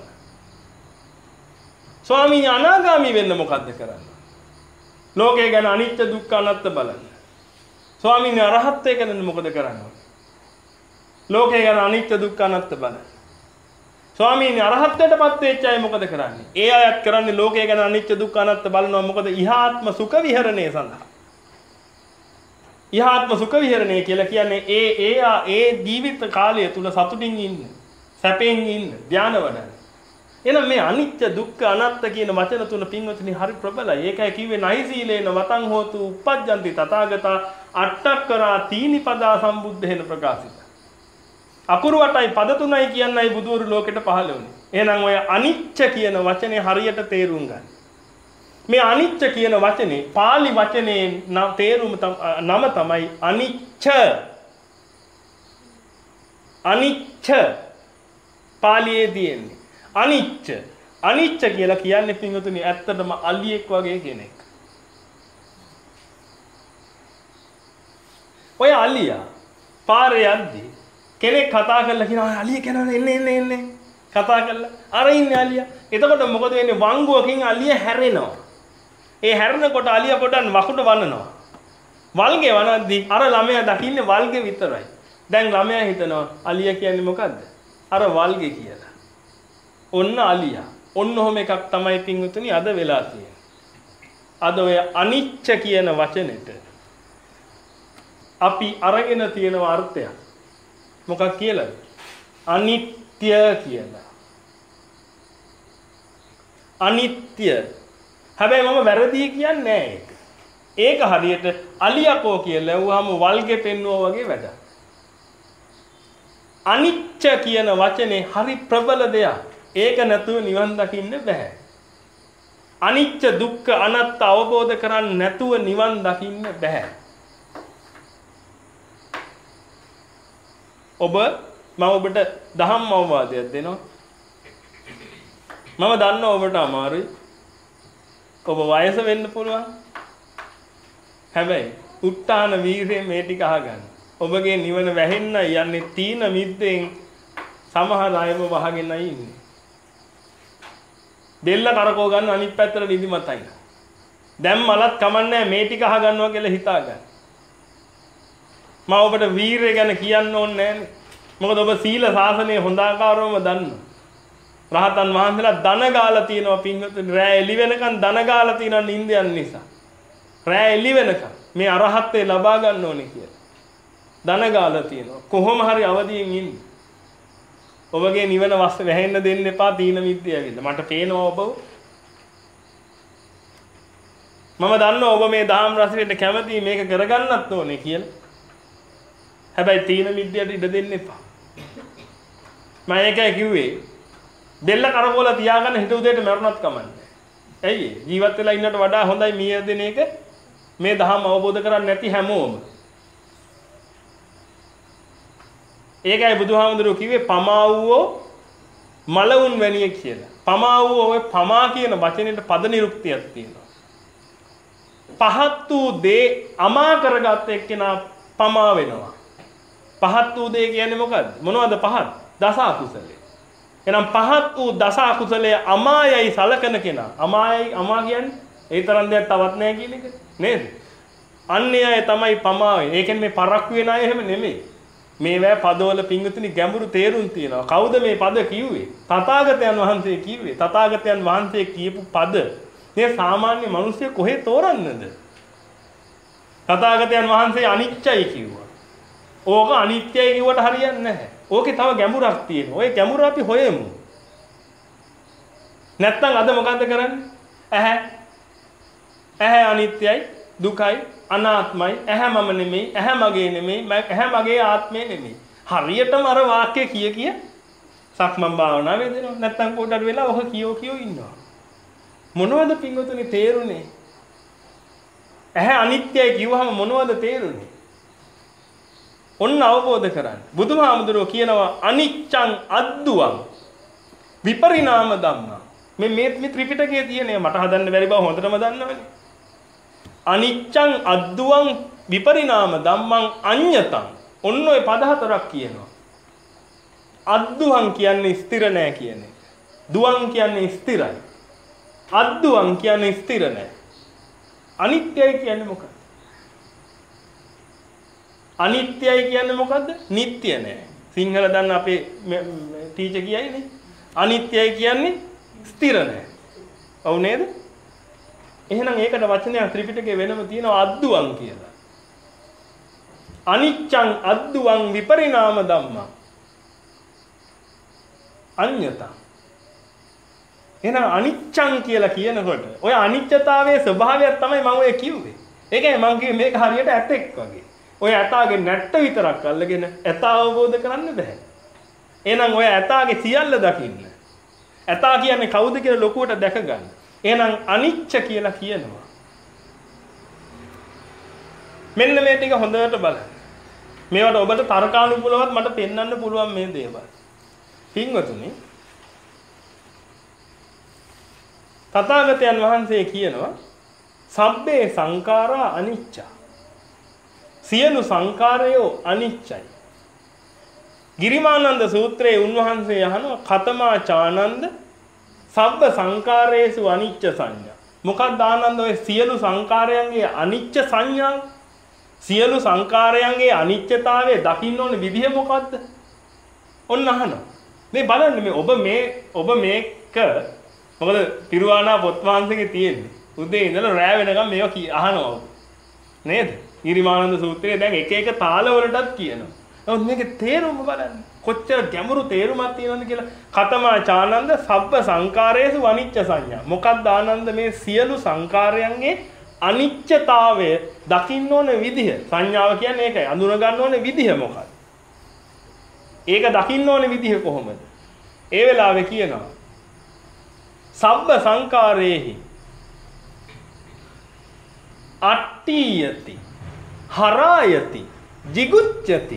ස්වාමීනි අනාගාමි වෙන්න මොකද්ද කරන්න? ලෝකය ගැන අනිච්ච දුක්ඛ අනාත්ත බලන්න. ස්වාමීනි අරහත්ත්වය ගැන මොකද කරන්න? ලෝකය ගැන අනිච්ච දුක්ඛ අනාත්ත බලන්න. ස්වාමීනි අරහත්ත්වයටපත් වෙච්ච අය මොකද කරන්නේ? ඒ අයත් කරන්නේ ලෝකය ගැන අනිච්ච දුක්ඛ අනාත්ත බලනවා. මොකද ඉහාත්ම සුඛ විහරණය සඳහා. ඉහාත්ම සුඛ විහරණය කියලා කියන්නේ ඒ ඒ ඒ ජීවිත කාලය තුල සතුටින් ඉන්න, සැපෙන් ඉන්න, ධානය වඩන. එහෙනම් මේ අනිත්‍ය දුක්ඛ අනාත්ත කියන වචන තුන පින්වතුනි හරි ප්‍රබලයි. ඒකයි කිව්වේ නහි සීලේන වතං හෝතු uppajjanti tathagata අට්ඨක්කරා තීනි පදා සම්බුද්ධේන ප්‍රකාශිත. අකුරු අටයි පද තුනයි කියන්නයි බුදුවරු ලෝකෙට පහළ වුණේ. එහෙනම් ඔය අනිච්ච කියන වචනේ හරියට තේරුම් ගන්න. මේ අනිච්ච කියන වචනේ පාලි වචනේ තේරුම නම තමයි අනිච්ච. අනිච්ච පාලියේ තියෙන්නේ. අනිච්ච. අනිච්ච කියලා කියන්නේ පින්වතුනි ඇත්තටම අලියෙක් වගේ කෙනෙක්. ඔය අලියා පාරේ යද්දී කෙනෙක් කතා කරලා කියනවා අලිය කෙනානේ එන්නේ එන්නේ එන්නේ කතා කරලා අර ඉන්නේ අලියා. එතකොට මොකද වෙන්නේ? වංගුවකින් අලිය හැරෙනවා. ඒ හැරෙනකොට අලිය පොඩ්ඩක් වකුඩ වනනවා. වල්ගේ වනද්දී අර ළමයා දකින්නේ වල්ගේ විතරයි. දැන් ළමයා හිතනවා අලිය කියන්නේ මොකද්ද? අර වල්ගේ කියලා. ඔන්න අලියා. ඔන්න ඔහොම එකක් තමයි පින්වතුනි අද වෙලා තියෙන්නේ. අද ඔය අනිච්ච කියන වචනෙට අපි අරගෙන තියෙන අර්ථයක් මොකක් කියලාද? අනිත්‍ය කියලා. අනිත්‍ය. හැබැයි මම වැරදි කියන්නේ නෑ ඒක. ඒක හරියට අලියකෝ කියලා ඇහුවාම වල්ගේ පෙන්නුවා වගේ වැඩක්. අනිච්ච කියන වචනේ හරි ප්‍රබල දෙයක්. ඒක නැතුව නිවන් දකින්න බෑ. අනිච්ච දුක්ඛ අනාත්ම අවබෝධ කරන්නේ නැතුව නිවන් දකින්න බෑ. ඔබ මම ඔබට දහම් අවවාදයක් දෙනවා. මම දන්නවා ඔබට අමාරුයි. ඔබ වයස වෙන්න පුළුවන්. හැබැයි උත්තාන වීරයෙන් මේ ටික අහගන්න. ඔබගේ නිවන වැහෙන්න යන්නේ තීන මිද්දෙන් සමහර අයව වහගෙනයි ඉන්නේ. දෙල්ල කරකෝ ගන්න අනිත් පැත්තට නිදිමතයි. දැන් මලත් කමන්නේ මේ ටික අහගන්නවා කියලා හිතාගන්න. මම ඔබට වීරය ගැන කියන්න ඕනේ නෑනේ. මොකද ඔබ සීල ශාසනය හොඳ ආකාරවම දන්නවා. රහතන් වහන්සේලා දන ගාලා තියෙනවා පින්වතුනි. රෑ එළි වෙනකන් දන ගාලා තියෙනවා නිින්දයන් නිසා. රෑ එළි වෙනකන් මේ අරහත්ත්වේ ලබා ගන්න ඕනේ කියලා. දන ගාලා තියෙනවා. කොහොම හරි අවදියෙන් ඉන්න. ඔබගේ නිවන වස්ස වැහෙන්න දෙන්න එපා තීන මිද්දේ ඇවිල්ලා. මට පේනවා ඔබ. මම දන්නවා ඔබ මේ දහම් රසයට කැමති මේක කරගන්නත් ඕනේ කියලා. හැබැයි තීන මිද්දයට ඉඩ දෙන්න එපා. මම ඒකයි කිව්වේ දෙල්ල කරකෝලා තියාගන්න හිත උදේට මරුණත් කමන්නේ. ඇයි ජීවත් වෙලා ඉන්නට වඩා හොඳයි මිය දෙන එක මේ දහම් අවබෝධ කරන්නේ නැති හැමෝම. ඒකයි බුදුහාමුදුරුවෝ කිව්වේ පමා වූ මලවුන් වැනිය කියලා. පමා වූ ඔය පමා කියන වචනේට පද නිරුක්තියක් තියෙනවා. පහත් වූ දේ අමා කරගත් එක්කෙනා පමා වෙනවා. පහත් වූ දේ කියන්නේ මොකද්ද? මොනවද පහත්? දස අකුසලයේ. එහෙනම් පහත් වූ දස අකුසලයේ අමායයි සලකන කෙනා. අමායයි අමා කියන්නේ ඒ තරම් දෙයක් තවත් නැහැ කියන එක නේද? අන්නේ අය තමයි පමා වෙන්නේ. ඒ කියන්නේ මේ පරක්කු වෙන අය එහෙම නෙමෙයි. මේවැ පදවල පිංගුතුනි ගැඹුරු තේරුම් තියෙනවා. කවුද මේ පද කිව්වේ? තථාගතයන් වහන්සේ කිව්වේ. තථාගතයන් වහන්සේ කියපු පද මේ සාමාන්‍ය මිනිස්සු කොහේ තෝරන්නද? තථාගතයන් වහන්සේ අනිත්‍යයි කිව්වා. ඕක අනිත්‍යයි කිව්වට හරියන්නේ නැහැ. ඕකේ තව ගැඹුරක් තියෙනවා. ওই ගැඹුර අපි හොයමු. නැත්තම් අද මොකන්ද කරන්නේ? ඇහැ. ඇහැ අනිත්‍යයි, දුකයි, අනාත්මයි. ඇහැ මම නෙමෙයි, ඇහැ මගේ නෙමෙයි, ඇහැ මගේ ආත්මය නෙමෙයි. හරියටම අර වාක්‍ය කිය කිය සක්මන් භාවනාව වේදෙනවා. නැත්තම් පොඩ්ඩක් වෙලා ඔහ කියෝ කියෝ ඉන්නවා. මොනවද පින්වතුනි තේරුනේ? ඇහැ අනිත්‍යයි කිව්වහම මොනවද තේරුනේ? ඔන්න අවබෝධ කරගන්න. බුදුහාමුදුරුවෝ කියනවා අනිච්ඡං අද්දුවං විපරිණාම ධම්මං. මේ මේ ත්‍රිපිටකයේ තියෙනේ මට හදන්න බැරි බව හොඳටම දන්නවනේ. අනිච්ඡං අද්දුවං විපරිණාම ධම්මං අඤ්ඤතං. ඔන්න ඔය පද හතරක් කියනවා. අද්දුවං කියන්නේ ස්ථිර නැහැ කියන එක. දුවං කියන්නේ ස්ථිරයි. අද්දුවං කියන්නේ ස්ථිර නැහැ. අනිත්‍යයි කියන්නේ මොකක්ද? අනිත්‍යයි කියන්නේ මොකද්ද? නිට්ටය නෑ. සිංහල දන්න අපේ ටීචර් කියයිනේ. අනිත්‍යයි කියන්නේ ස්ථිර නෑ. ඔව් නේද? එහෙනම් ඒකට වචනයක් ත්‍රිපිටකේ වෙනම තියෙනවා අද්දුවං කියලා. අනිච්ඡං අද්දුවං විපරිණාම ධම්මං අඤ්ඤතං. එහෙනම් අනිච්ඡං කියලා කියනකොට ඔය අනිත්‍යතාවයේ ස්වභාවයක් තමයි මම ඔය කිව්වේ. ඒකයි මම කිව්වේ මේක හරියට ඇටෙක් වගේ. ඔය ඇතාගේ නැට්ට විතරක් අල්ලගෙන ඇතා අවබෝධ කරන්න බෑ. එහෙනම් ඔය ඇතාගේ සියල්ල දකින්න. ඇතා කියන්නේ කවුද කියලා ලොකුවට දැක ගන්න. එහෙනම් අනිච්ච කියලා කියනවා. මෙන්න මේ ටික හොඳට බලන්න. මේවට ඔබට තර්කානුකූලවත් මට පෙන්වන්න පුළුවන් මේ දේවල්. පින්වතුනි තථාගතයන් වහන්සේ කියනවා සබ්බේ සංඛාරා අනිච්චා. සියලු සංඛාරයෝ අනිච්චයි. ගිරිමානන්ද සූත්‍රයේ උන්වහන්සේ අහනවා කතමා චානන්ද සබ්බ සංඛාරේසු අනිච්ච සංඥා. මොකක්ද ආනන්ද ඔය සියලු සංඛාරයන්ගේ අනිච්ච සංඥාව? සියලු සංඛාරයන්ගේ අනිච්චතාවය දකින්න ඕනේ විදිහ මොකද්ද? ඔන්න අහනවා. මේ බලන්න මේ ඔබ මේ ඔබ මේක මොකද පිරුවානා පොත් වහන්සේගේ තියෙන්නේ. උදේ ඉඳලා රෑ වෙනකම් මේවා අහනවා. නේද? ගිරිමානන්ද සූත්‍රයේ දැන් එක එක තාල වලටත් කියනවා. නමුත් මේකේ තේරුම බලන්න. කොච්චර ගැඹුරු තේරුමක් තියෙනවද කියලා. කතමා චානන්ද සබ්බ සංකාරයේසු අනිච්ච සංඥා. මොකක්ද ආනන්ද මේ සියලු සංකාරයන්ගේ අනිච්චතාවය දකින්න ඕන විදිහ. සංඥාව කියන්නේ ඒකයි. අඳුන ගන්න ඕන විදිහ මොකක්ද? ඒක දකින්න ඕන විදිහ කොහොමද? ඒ වෙලාවේ කියනවා සබ්බ සංකාරේහි අට්ඨියති හරායති jigucchati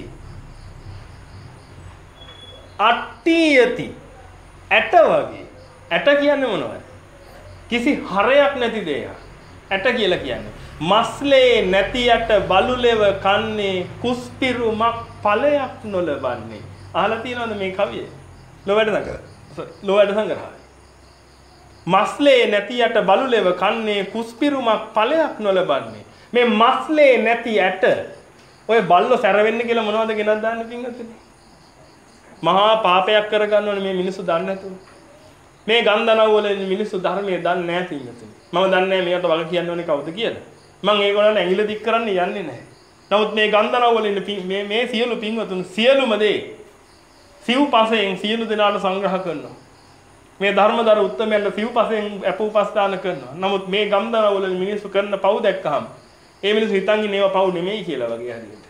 අට්ඨියති ඇට වගේ. ඇට කියන්නේ මොනවද? කිසි හරයක් නැති දෙයක්. ඇට කියලා කියන්නේ මස්ලේ නැති ඇට බලුලෙව කන්නේ කුස්පිරුමක් ඵලයක් නොලබන්නේ. අහලා තියෙනවද මේ කවිය? ලෝවැඩ සංග්‍රහ. ලෝවැඩ සංග්‍රහය. මස්ලේ නැති ඇට බලුලෙව කන්නේ කුස්පිරුමක් ඵලයක් නොලබන්නේ. මේ මස්ලේ නැති ඇට ඔය බල්ලෝ සැර වෙන්න කියලා මොනවද ගෙනත් දාන්නේ පින්වත්නි? මහා පාපයක් කරගන්න ඕනේ මේ මිනිස්සු දන්නේ නැතුව. මේ ගන්ධනව වල මිනිස්සු ධර්මයේ දන්නේ නැහැ පින්වත්නි. මම දන්නේ නැහැ මේකට වග කියන්න ඕනේ කවුද කියලා. මම ඒගොල්ලන්ට ඇඟිල්ල දික් කරන්න යන්නේ නැහැ. නමුත් මේ ගන්ධනව වල ඉන්න මේ මේ සියලු පින්වතුන් සියලුම දේ සිව්පසයෙන් සියලු දෙනාට සංග්‍රහ කරනවා. මේ ධර්මදර උත්තමයන්ට සිව්පසයෙන් අපෝපස්ථාන කරනවා. නමුත් මේ ගන්ධනව වල මිනිස්සු කරන පව් දැක්කහම ඒ මිනිස්සු හිතන් ඉන්නේ ඒවා පව් නෙමෙයි කියලා වගේ හරියට.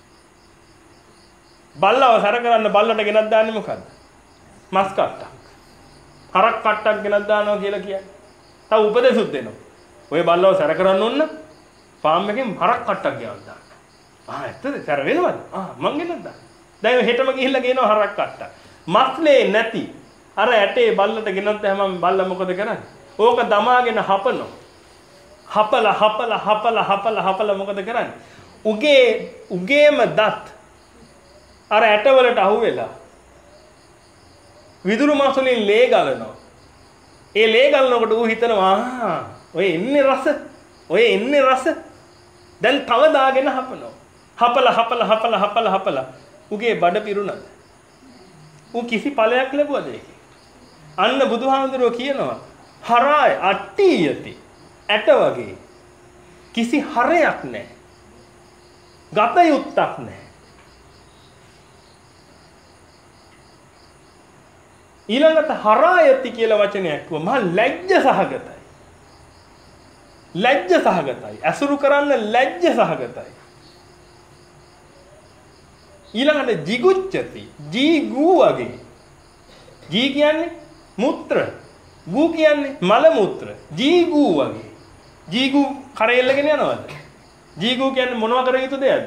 බල්ලව සැර කරන්න බල්ලට ගෙනත් දාන්නේ මොකද්ද? මස් කට්ටක්. හරක් කට්ටක් ගෙනත් දානවා කියලා කියන්නේ. තව උපදේශුත් දෙනවා. ඔය බල්ලව සැර කරන්න ඕන ෆාම් එකෙන් හරක් කට්ටක් ගෙනත් දාන්න. ආ ඇත්තද? සැර වෙනවද? ආ මං ගෙනත් දාන්න. දැන් හෙටම ගිහිල්ලා ගේනවා හරක් කට්ටක්. මස්ලේ නැති අර ඇටේ බල්ලට ගෙනත් හැමම බල්ලා මොකද කරන්නේ? ඕක දමාගෙන හපනවා. හපල හපල හපල හපල හපල මොකද කරන්නේ? උගේ උගේම දත් අර ඇටවලට අහුවෙලා විදුරු මාස් වලින් ලේ ගලනවා. ඒ ලේ ගලනකොට ඌ හිතනවා ආ ඔය එන්නේ රස. ඔය එන්නේ රස. දැන් තව දාගෙන හපනවා. හපල හපල හපල හපල හපල උගේ බඩ පිරුණාද? ඌ කිසි ඵලයක් ලැබුවද ඒකේ? අන්න බුදුහාමුදුරුවෝ කියනවා හරාය අට්ඨියති ඇට වගේ කිසි හරයක් නැහැ. ගත යුත්තක් නැහැ. ඊළඟට හරායති කියලා වචනයක් කිව්ව මහා ලැජ්ජ සහගතයි. ලැජ්ජ සහගතයි. අසුරු කරන්න ලැජ්ජ සහගතයි. ඊළඟට jigucchati ජී ගූ වගේ. ජී කියන්නේ මුත්‍ර. ගූ කියන්නේ මල මුත්‍ර. ජී ගූ වගේ. ජී ගූ කරෙල්ලගෙන යනවද? ජී ගූ කියන්නේ මොනවා කර යුතු දෙයක්ද?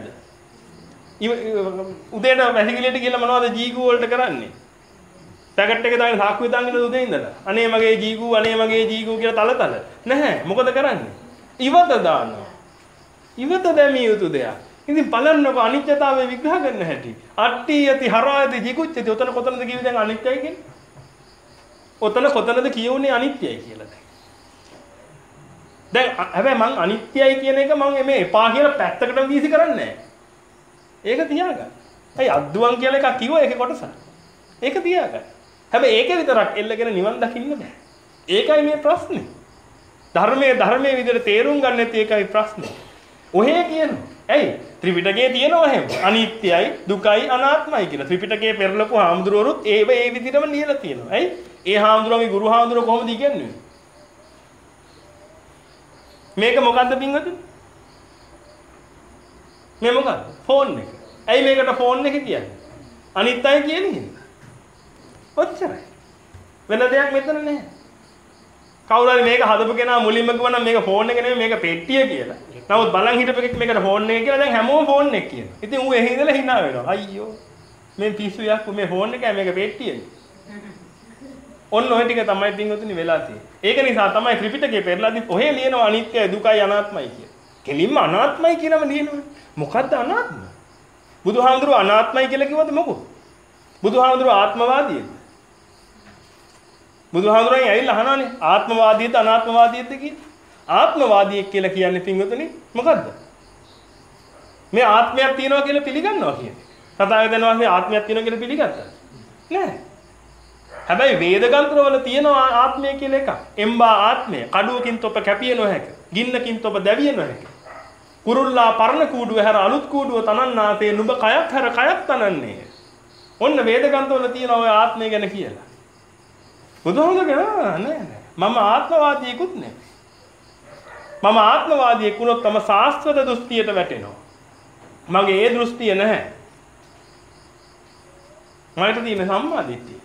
උදේට වැසිකිළියට කියලා මොනවද ජී ගූ වලට කරන්නේ? පැකට් එක දාගෙන සාක්කුවේ දාගෙන උදේ ඉඳලා අනේ මගේ ජී ගූ අනේ මගේ ජී ගූ කියලා තලතල නැහැ. මොකද කරන්නේ? ඉවත දානවා. ඉවත දැමිය යුතු දෙයක්. ඉතින් බලන්නකො අනිත්‍යතාවය විග්‍රහ කරන්න හැටි. අට්ඨියති හරායති jigucchati ඔතන කොතනද කිව්වේ දැන් අනිත්‍යයි කියන්නේ? ඔතන කොතනද කියුනේ අනිත්‍යයි කියලා දැන්. දැන් හැබැයි මං අනිත්‍යයි කියන එක මං මේ එපා කියලා පැත්තකට වීසි කරන්නේ නැහැ. ඒක තියාගන්න. අයි අද්දුවන් කියලා එකක් කිව්වා ඒකේ කොටස. ඒක තියාගන්න. හැබැයි ඒකේ විතරක් එල්ලගෙන නිවන් දකින්න බෑ. ඒකයි මේ ප්‍රශ්නේ. ධර්මයේ ධර්මයේ විදිහට තේරුම් ගන්න නැති ඒකයි ප්‍රශ්නේ. ඔහේ කියනවා. ඇයි? ත්‍රිපිටකයේ තියෙනවා එහෙම. අනිත්‍යයි, දුකයි, අනාත්මයි කියලා. ත්‍රිපිටකයේ පෙරලපු හාමුදුරුවරුත් ඒව ඒ විදිහටම ලියලා තියෙනවා. ඇයි? ඒ හාමුදුරුවන්ගේ ගුරු හාමුදුරුවෝ කොහොමද ඉගෙනුවේ? මේක මොකද්ද පින්වතුනි? මේ මොකද්ද? ෆෝන් එක. ඇයි මේකට ෆෝන් එක කියන්නේ? අනිත්‍යයි කියන්නේ. ඔච්චරයි. වෙන දෙයක් මෙතන නැහැ. කවුරු හරි මේක හදපු කෙනා මුලින්ම කිව්වනම් මේක ෆෝන් එක නෙමෙයි මේක පෙට්ටිය කියලා. නමුත් බලන් හිටපෙකෙක් මේකට ෆෝන් එක කියලා දැන් හැමෝම ෆෝන් එක කියනවා. ඉතින් ඌ එහි ඉඳලා hina වෙනවා. අයියෝ. මේ පිස්සුයක් මේ ෆෝන් එකයි මේක පෙට්ටියනේ. ඔන්න ඔය ටික තමයි පින්වතුනි වෙලා තියෙන්නේ. ඒක නිසා තමයි ත්‍රිපිටකේ පෙරලාදී ඔහේ ලියනවා අනිත්‍යයි දුකයි අනාත්මයි කියලා. කෙලින්ම අනාත්මයි කියලාම ලියනවා. මොකද්ද අනාත්ම? බුදුහාමුදුරුවෝ අනාත්මයි කියලා කිව්වද මොකෝ? බුදුහාමුදුරුවෝ ආත්මවාදීද? බුදුහාමුදුරන් ඇවිල්ලා අහනවානේ ආත්මවාදීද අනාත්මවාදීද කියලා. ආත්මවාදියෙක් කියලා කියන්නේ පින්වතුනි මොකද්ද? මේ ආත්මයක් තියෙනවා කියලා පිළිගන්නවා කියන්නේ. තථාගතයන් වහන්සේ ආත්මයක් තියෙනවා කියලා පිළිගත්තා. නෑ. හැබැයි වේදගන්ත්‍රවල තියෙනවා ආත්මය කියලා එකක්. එම්බා ආත්මය. කඩුවකින් තොප කැපිය නොහැක. ගින්නකින් තොප දැවිය නොහැක. කුරුල්ලා පරණ කූඩුව හැර අලුත් කූඩුව තනන්නාසේ නුඹ කයක් හැර කයක් තනන්නේ. ඔන්න වේදගන්තවල තියෙන ඔය ආත්මය ගැන කියලා. බුදුහාමුදුරුවෝ නෑ නෑ. මම ආත්මවාදීකුත් නෑ. මම ආත්මවාදීෙක් වුණොත් තම සාස්වත දෘෂ්ටියට වැටෙනවා. මගේ ඒ දෘෂ්ටිය නැහැ. මට තියෙන සම්මාදිට්ඨිය.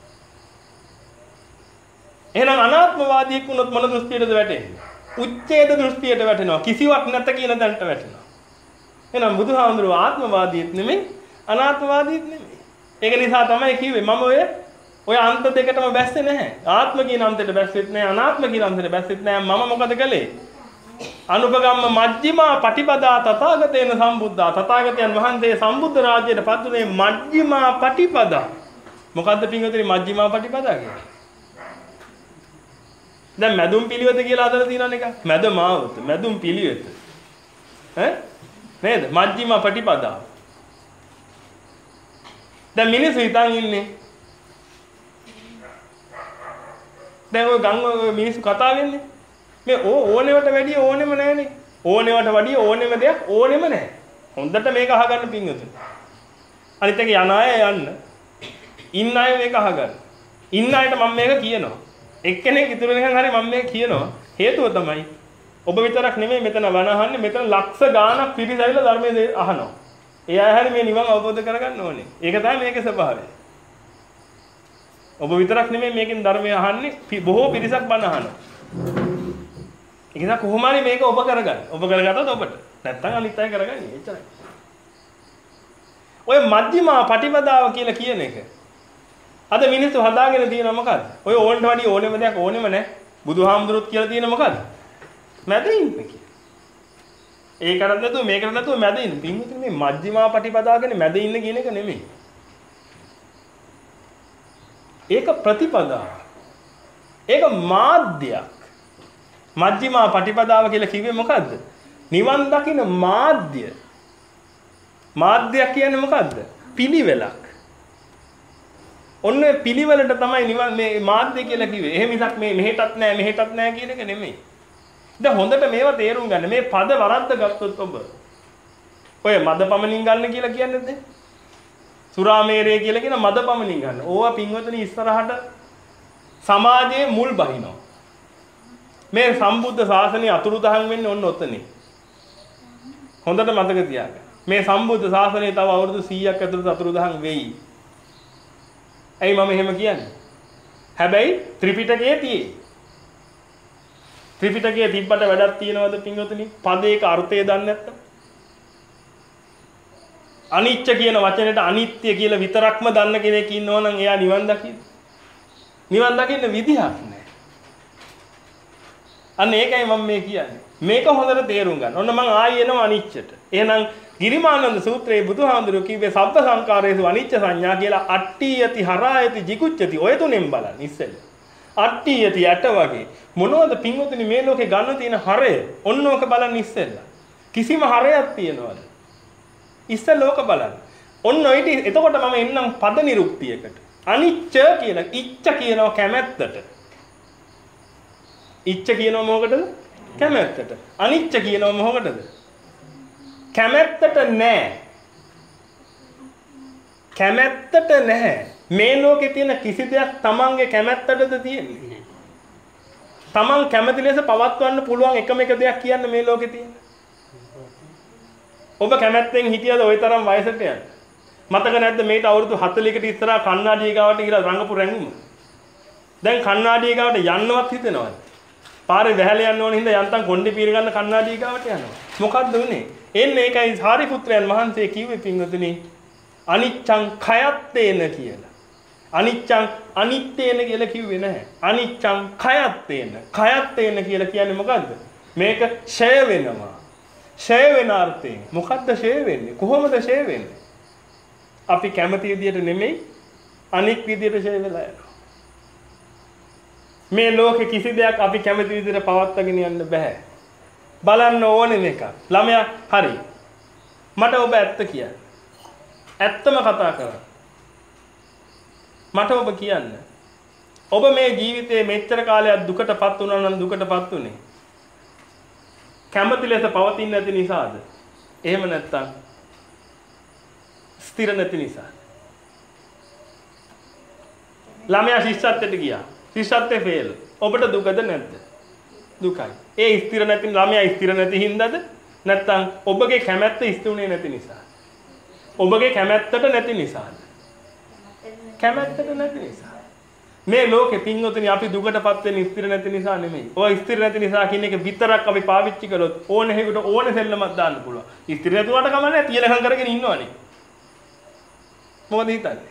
එහෙනම් අනාත්මවාදීෙක් වුණොත් මොන දෘෂ්ටියටද වැටෙන්නේ? උච්ඡේද දෘෂ්ටියට වැටෙනවා. කිසිවක් නැත කියන තැනට වැටෙනවා. එහෙනම් බුදුහාමුදුරුවෝ ආත්මවාදීත් නෙමෙයි අනාත්මවාදීත් නෙමෙයි. ඒක නිසා තමයි කිව්වේ මම ඔය ඔය අන්ත දෙකටම බැස්සේ නැහැ. ආත්ම කියන අන්තයට බැස්සෙත් නැහැ අනාත්ම කියන අන්තයට බැස්සෙත් නැහැ. මම මොකද කළේ? අනුපගම්ම මජ්ක්‍ධිමා පටිපදා තථාගතේන සම්බුද්ධා. තථාගතයන් වහන්සේ සම්බුද්ධ රාජ්‍යයට පත්ුනේ මජ්ක්‍ධිමා පටිපදා. මොකද්ද පින්වතුනි මජ්ක්‍ධිමා පටිපදා කියන්නේ? දැන් මැදුම් පිළිවෙත කියලා හදලා තියෙනවනේ එක. මැද මාවත, මැදුම් පිළිවෙත. ඈ? නේද? මජ්ක්‍ධිමා පටිපදා. දැන් මිනිස්සු හිතන් ඉන්නේ. දැන් ඔය ගම් ඔය මිනිස්සු කතා වෙන්නේ. මේ ඕනෙවට වැඩිය ඕනෙම නැහනේ. ඕනෙවට වැඩිය ඕනෙම දෙයක් ඕනෙම නැහැ. හොඳට මේක අහගන්න පින්වතුනි. අනිත් එක යන අය යන්න. ඉන්න අය මේක අහගන්න. ඉන්න අයට මම මේක කියනවා. එක්කෙනෙක් ඉතුරු වෙනකන් හරි මම මේක කියනවා. හේතුව තමයි ඔබ විතරක් නෙමෙයි මෙතන වනහන්නේ මෙතන ලක්ෂ ගාණක් පිරිස ඇවිල්ලා ධර්මයේ අහනවා. ඒ අය හරි මේ නිවන් අවබෝධ කරගන්න ඕනේ. ඒක තමයි මේකේ ස්වභාවය. ඔබ විතරක් නෙමෙයි මේකෙන් ධර්මය අහන්නේ බොහෝ පිරිසක් බණ අහනවා. ඒක නිසා කොහොම හරි මේක ඔබ කරගන්න. ඔබ කරගත්තොත් ඔබට. නැත්තම් අනිත් අය කරගන්නේ. එච්චරයි. ඔය මජ්ක්‍ධිමා පටිපදාව කියලා කියන එක. අද මිනිස්සු හදාගෙන තියෙන මොකද්ද? ඔය ඕන්ට වැඩි ඕනෙම දෙයක් ඕනෙම නැහැ. බුදුහාමුදුරුවෝ කියලා තියෙන මොකද්ද? මැද ඉන්න කියලා. ඒ කරන්නේ නැතුව මේක කරන්නේ නැතුව මැද ඉන්න. පින්විතනේ මේ මජ්ක්‍ධිමා පටිපදාව කියන්නේ මැද ඉන්න කියන එක නෙමෙයි. ඒක ප්‍රතිපදාව. ඒක මාධ්‍යයක්. මජ්ක්‍ධිමා පටිපදාව කියලා කිව්වේ මොකද්ද? නිවන් දකින්න මාධ්‍ය. මාධ්‍යයක් කියන්නේ මොකද්ද? පිළිවෙලක්. ඔන්න පිළිවෙලට තමයි නිවන් මේ මාධ්‍ය කියලා කිව්වේ. එහෙම ඉතක් මේ මෙහෙටත් නෑ මෙහෙටත් නෑ කියන එක නෙමෙයි. දැන් හොඳට මේවා තේරුම් ගන්න. මේ පද වරද්ද ගත්තොත් ඔබ ඔය මද පමණින් ගන්න කියලා කියන්නේ නැද්ද? සුරාමේරය කියලා කියන මද පමණින් ගන්න. ඕවා පින්වතුනි ඉස්සරහට සමාජයේ මුල් බහිනවා. මේ සම්බුද්ධ ශාසනය අතුරුදහන් වෙන්නේ ඔන්න ඔතනේ. හොඳට මතක තියාගන්න. මේ සම්බුද්ධ ශාසනය තව අවුරුදු සීයක් ඇතුළත අතුරුදහන් වෙයි. ඇයි මම එහෙම කියන්නේ? හැබැයි ත්‍රිපිටකයේ තියෙයි. ත්‍රිපිටකයේ තිබ්බට වැඩක් තියනවද පින්වතුනි? පදයක අර්ථය දන්නේ නැත්තම්. අනිච්ච කියන වචනෙට අනිත්‍ය කියලා විතරක්ම දන්න කෙනෙක් ඉන්නවා නම් එයා නිවන් දකින්න. නිවන් දකින්න විදිහක් නැහැ. අන්න ඒකයි මම මේ කියන්නේ. මේක හොඳට තේරුම් ගන්න. ඔන්න මම ආයෙ එනවා අනිච්චට. එහෙනම් ගිරිමානන්ද සූත්‍රයේ බුදුහාමුදුරුවෝ කිව්වේ සබ්බ සංකාරයේසු අනිච්ච සංඥා කියලා අට්ඨියති හරායති jigucchati ඔය තුනෙන් බලන්න ඉස්සෙල්ලා. අට්ඨියති ඇට වගේ මොනවද පින්වතුනි මේ ලෝකේ ගන්න තියෙන හරය? ඔන්න ඕක බලන්න ඉස්සෙල්ලා. කිසිම හරයක් තියනවද? ඉස්සෙල්ලා ඕක බලන්න. ඔන්න ඔය ටි එතකොට මම එන්නම් පද නිරුක්තියකට. අනිච්ච කියලා ඉච්ඡ කියනවා කැමැත්තට. ඉච්ඡ කියනවා මොකටද? කැමැත්තට. අනිච්ච කියනවා මොකටද? කැමැත්තට නැහැ. කැමැත්තට නැහැ. මේ ලෝකේ තියෙන කිසි දෙයක් තමන්ගේ කැමැත්තටද තියෙන්නේ? තමන් කැමති ලෙස පවත්වන්න පුළුවන් එකම එක දෙයක් කියන්න මේ ලෝකේ තියෙන. ඔබ කැමැත්තෙන් හිටියද ওই තරම් වයසට යන්න? මතක නැද්ද මේට අවුරුදු හතළිහකට ඉස්සරහා කන්නාඩිය ගාවට ගිහලා රංගපු රැඟුම? දැන් කන්නාඩිය ගාවට යන්නවත් හිතෙනවද? පාරේ වැහැල යන්න ඕන හින්දා යන්තම් කොණ්ඩේ පීර ගන්න කන්නාඩිය ගාවට යනවා. මොකද්ද උනේ? එන්නේ ඒකයි සාරිපුත්‍රයන් වහන්සේ කිව්වේ පින්වතුනි අනිච්ඡං khයත්තේන කියලා. අනිච්ඡං අනිත්තේන කියලා කිව්වේ නැහැ. අනිච්ඡං khයත්තේන. khයත්තේන කියලා කියන්නේ මොකද්ද? මේක ඡය වෙනවා. ඡය වෙන අර්ථයෙන්. මොකද්ද ඡය වෙන්නේ? කොහොමද ඡය වෙන්නේ? අපි කැමති විදියට නෙමෙයි අනික් විදියට ඡය වෙලා යනවා. මේ ලෝකේ කිසි දෙයක් අපි කැමති විදියට පවත්වාගෙන යන්න බෑ. බලන්න ඕනේ මේක. ළමයා හරි. මට ඔබ ඇත්ත කියන්න. ඇත්තම කතා කරන්න. මට ඔබ කියන්න. ඔබ මේ ජීවිතේ මෙච්චර කාලයක් දුකටපත් වුණා නම් දුකටපත් උනේ. කැමති ලෙස පවතින්නේ නැති නිසාද? එහෙම නැත්නම් ස්ථිර නැති නිසාද? ළමයා ශිෂ්‍යත්වයට ගියා. ශිෂ්‍යත්වයේ ෆේල්. ඔබට දුකද නැද්ද? දුකයි. ඒ ස්ථිර නැති ළමයා ස්ථිර නැති හින්දාද? නැත්නම් ඔබගේ කැමැත්ත ඉස්තුනේ නැති නිසාද? ඔබගේ කැමැත්තට නැති නිසාද? කැමැත්තට නැති නිසා. මේ ලෝකෙ පින්වතුනි අපි දුකටපත් වෙන්නේ ස්ථිර නැති නිසා නෙමෙයි. ඔය ස්ථිර නැති නිසා කියන එක විතරක් අපි පාවිච්චි කළොත් ඕන හේකට ඕන සෙල්ලමක් දාන්න පුළුවන්. ස්ථිර නැතුවට කම නැහැ. තියලකම් කරගෙන ඉන්නවනේ. මොකද හිතන්නේ?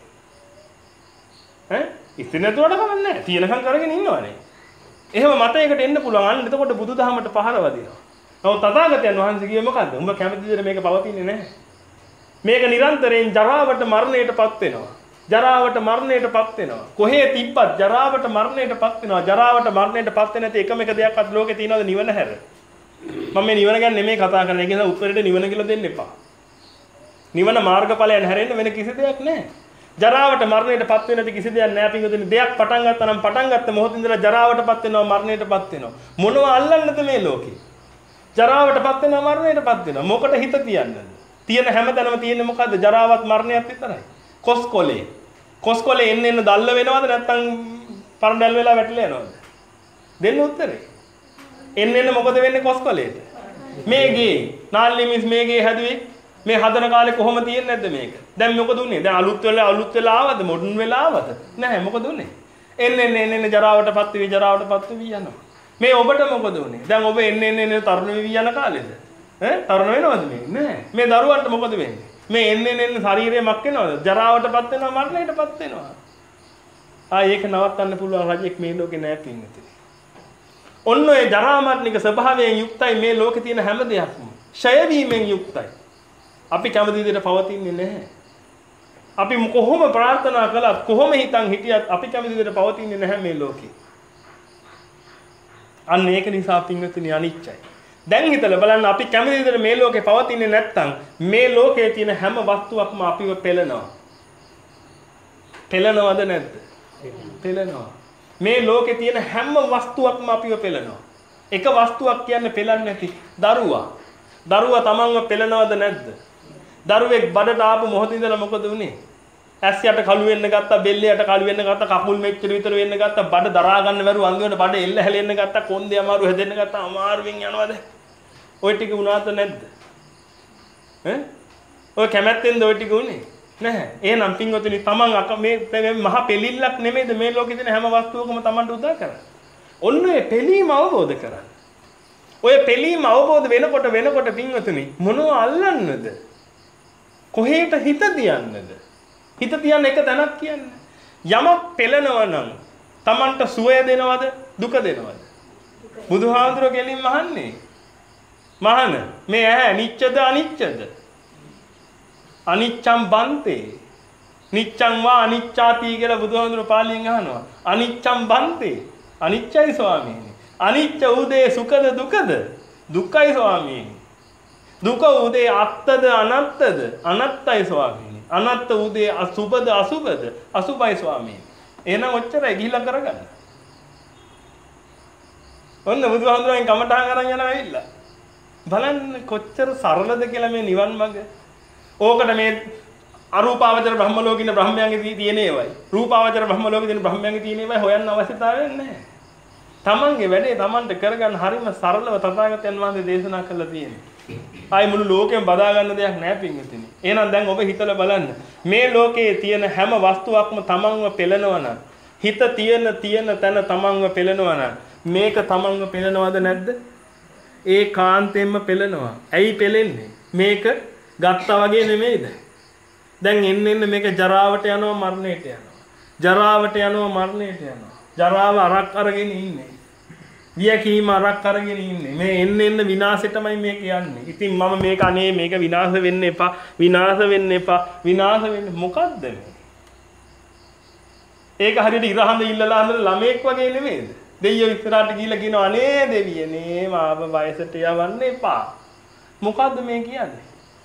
ඈ? ස්ථිර නැතුවට කම නැහැ. තියලකම් කරගෙන ඉන්නවනේ. එහෙම මතයකට එන්න පුළුවන්. අන්න එතකොට බුදුදහමට පහර වදිනවා. නමුත් තථාගතයන් වහන්සේ කියේ මොකද්ද? උඹ කැමති විදිහට මේක පවතින්නේ නැහැ. මේක නිරන්තරයෙන් ජරාවට මරණයටපත් වෙනවා. ජරාවට මරණයටපත් වෙනවා. කොහේ තිබ්බත් ජරාවට මරණයටපත් වෙනවා. ජරාවට මරණයටපත් වෙන්නේ නැති එකම එක දෙයක්වත් ලෝකේ තියෙනවද? නිවන හැර. මම මේ නිවන ගැන නෙමෙයි කතා කරන්නේ. ඒක නිසා උත්තරේට නිවන කියලා දෙන්න එපා. නිවන මාර්ගඵලයන් හැරෙන්න වෙන කිසි දෙයක් නැහැ. ජරාවට මරණයටපත් වෙන්නේ නැති කිසි දෙයක් නැහැ. පින්වතුනි දෙයක් පටන් ගත්තා නම් පටන් ගත්ත මොහොතින් ඉඳලා ජරාවටපත් වෙනවා මරණයටපත් වෙනවා. මොනවා අල්ලන්නද මේ ලෝකේ? ජරාවටපත් වෙනවා මරණයටපත් වෙනවා. මොකට හිත තියන්නද? තියෙන හැමතැනම තියෙන්නේ මොකද්ද? ජරාවත් මරණයත් විතරයි. කොස්කොලේ. කොස්කොලේ එන්න එන්න දැල්ල වෙනවද නැත්නම් පරණැල් වෙලා වැටිලා යනවද? දෙන්න උත්තරේ. එන්න එන්න මොකද වෙන්නේ කොස්කොලේට? මේ ගේ නාල්ලි මිස් මේ ගේ හැදුවේ මේ හදන කාලේ කොහොම තියෙන්නේ නැද්ද මේක? දැන් මොකද උනේ? දැන් අලුත් වෙලා අලුත් වෙලා ආවද? මොඩර්න් වෙලා ආවද? නැහැ මොකද උනේ? එන්න එන්න එන්න එන්න ජරාවටපත් වෙවි ජරාවටපත් වෙවි යනවා. මේ ඔබට මොකද උනේ? දැන් ඔබ එන්න එන්න එන්න තරුණ වෙවි යන කාලෙද? ඈ තරුණ වෙනවද මේ? නැහැ. මේ දරුවන්ට මොකද වෙන්නේ? මේ එන්නේ එන්නේ ශරීරය මක් වෙනවද? ජරාවටපත් වෙනවා මරණයටපත් වෙනවා. ආ ඒක නවත්තන්න පුළුවන් රජෙක් මේ ලෝකේ නැහැ පින්නතේ. ඔන්න ඔය ජරා මරණික ස්වභාවයෙන් යුක්තයි මේ ලෝකේ තියෙන හැම දෙයක්ම. ඡය වීමෙන් යුක්තයි. අපි කැමති විදිහට පවතින්නේ නැහැ. අපි කොහොම ප්‍රාර්ථනා කළත් කොහොම හිතන් හිටියත් අපි කැමති විදිහට පවතින්නේ නැහැ මේ ලෝකේ. අන්න ඒක නිසා පින්නතුනි අනිච්චයි. දැන් හිතලා බලන්න අපි කැමති විදිහට මේ ලෝකේ පවතින්නේ නැත්නම් මේ ලෝකයේ තියෙන හැම වස්තුවක්ම අපිව පෙළනවා. පෙළනවද නැද්ද? පෙළනවා. මේ ලෝකේ තියෙන හැම වස්තුවක්ම අපිව පෙළනවා. එක වස්තුවක් කියන්නේ පෙළන්නේ නැති දරුවා. දරුවා තමන්ව පෙළනවද නැද්ද? දරුවෙක් බඩට ආපු මොහොත ඉඳලා මොකද උනේ? ඇස් යට කළු වෙන්න ගත්තා, බෙල්ල යට කළු වෙන්න ගත්තා, කකුල් මෙච්චර විතර වෙන්න ගත්තා, බඩ දරා ගන්න බැරුව අන්තිමට බඩ එල්ල හැලෙන්න ගත්තා, කොන්දේ අමාරු හැදෙන්න ගත්තා, අමාරුවෙන් යනවාද? ඔය ටික වුණාද නැද්ද? ඈ? ඔය කැමැත්තෙන්ද ඔය ටික උනේ? නැහැ. එහෙනම් පින්වතුනි තමන් අක මේ මහ පෙලිල්ලක් නෙමෙයිද මේ ලෝකේ තියෙන හැම වස්තුවකම තමන්ට උදා කරන්නේ. ඔන්න ඔය පෙලීම අවබෝධ කරගන්න. ඔය පෙලීම අවබෝධ වෙනකොට වෙනකොට පින්වතුනි මොනව අල්ලන්නද? කොහෙට හිත තියන්නද? හිත තියන්න එක තැනක් කියන්නේ. යමක් පෙළනවා නම් තමන්ට සුවය දෙනවද? දුක දෙනවද? බුදුහාඳුරෝ ගෙලින්ම අහන්නේ. මහාන මේ ඇහැ නිච්චද අනිච්චද? අනිච්ඡම් බන්තේ. නිච්ඡං වා අනිච්ඡාති කියලා බුදුහාඳුරෝ පාලියෙන් අහනවා. අනිච්ඡම් බන්තේ. අනිච්චයි ස්වාමීනි. අනිච්ච උදේ සුඛද දුකද? දුක්ඛයි ස්වාමීනි. දුක උදේ අත්තද අනත්තද? අනත්තයි ස්වාමීනි. අනත්ත උදේ අසුබද අසුබද? අසුබයි ස්වාමීනි. එහෙනම් ඔච්චරයි ගිහිලා කරගන්න. ඔන්න බුදුහාඳුරෙන් කමඨාන් අරන් යනවා ඇවිල්ලා. බලන්න කොච්චර සරලද කියලා මේ නිවන් මඟ. ඕකට මේ අරූපාවචර බ්‍රහ්ම ලෝකින බ්‍රහ්මයන්ගේ තියෙන ඒවයි. රූපාවචර බ්‍රහ්ම ලෝකේ තියෙන බ්‍රහ්මයන්ගේ තියෙන ඒවයි හොයන්න අවශ්‍යතාවයක් නැහැ. තමන්ගේ වැඩේ තමන්ට කරගන්න හරිම සරලව තථාගතයන් වහන්සේ දේශනා කළා තියෙනවා. ආයි මුළු ලෝකෙම බදා ගන්න දෙයක් නැහැ පින්විතනි. එහෙනම් දැන් ඔබ හිතලා බලන්න. මේ ලෝකයේ තියෙන හැම වස්තුවක්ම තමන්ව පෙළනවා නම් හිත තියෙන තියෙන තැන තමන්ව පෙළනවා නම් මේක තමන්ව පෙළනවද නැද්ද? ඒ කාන්තෙන්ම පෙළනවා. ඇයි පෙළෙන්නේ? මේක ගත්තා වගේ නෙමෙයිද? දැන් එන්න එන්න මේක ජරාවට යනවා මරණයට යනවා. ජරාවට යනවා මරණයට යනවා. ජරාව අරක් අරගෙන ඉන්නේ. වියකීම අරක් අරගෙන ඉන්නේ. මේ එන්න එන්න විනාශෙටමයි මේක යන්නේ. ඉතින් මම මේක අනේ මේක විනාශ වෙන්න එපා. විනාශ වෙන්න එපා. විනාශ වෙන්න මොකද්ද මේ? ඒක හරියට ඉරහඳ ඉල්ලලා අnder ළමෙක් වගේ නෙමෙයිද? දෙයියෝ ඉස්සරහට ගිහිල්ලා කියනවා අනේ දෙවියනේ මාව වයසට යවන්න එපා. මොකද්ද මේ කියන්නේ?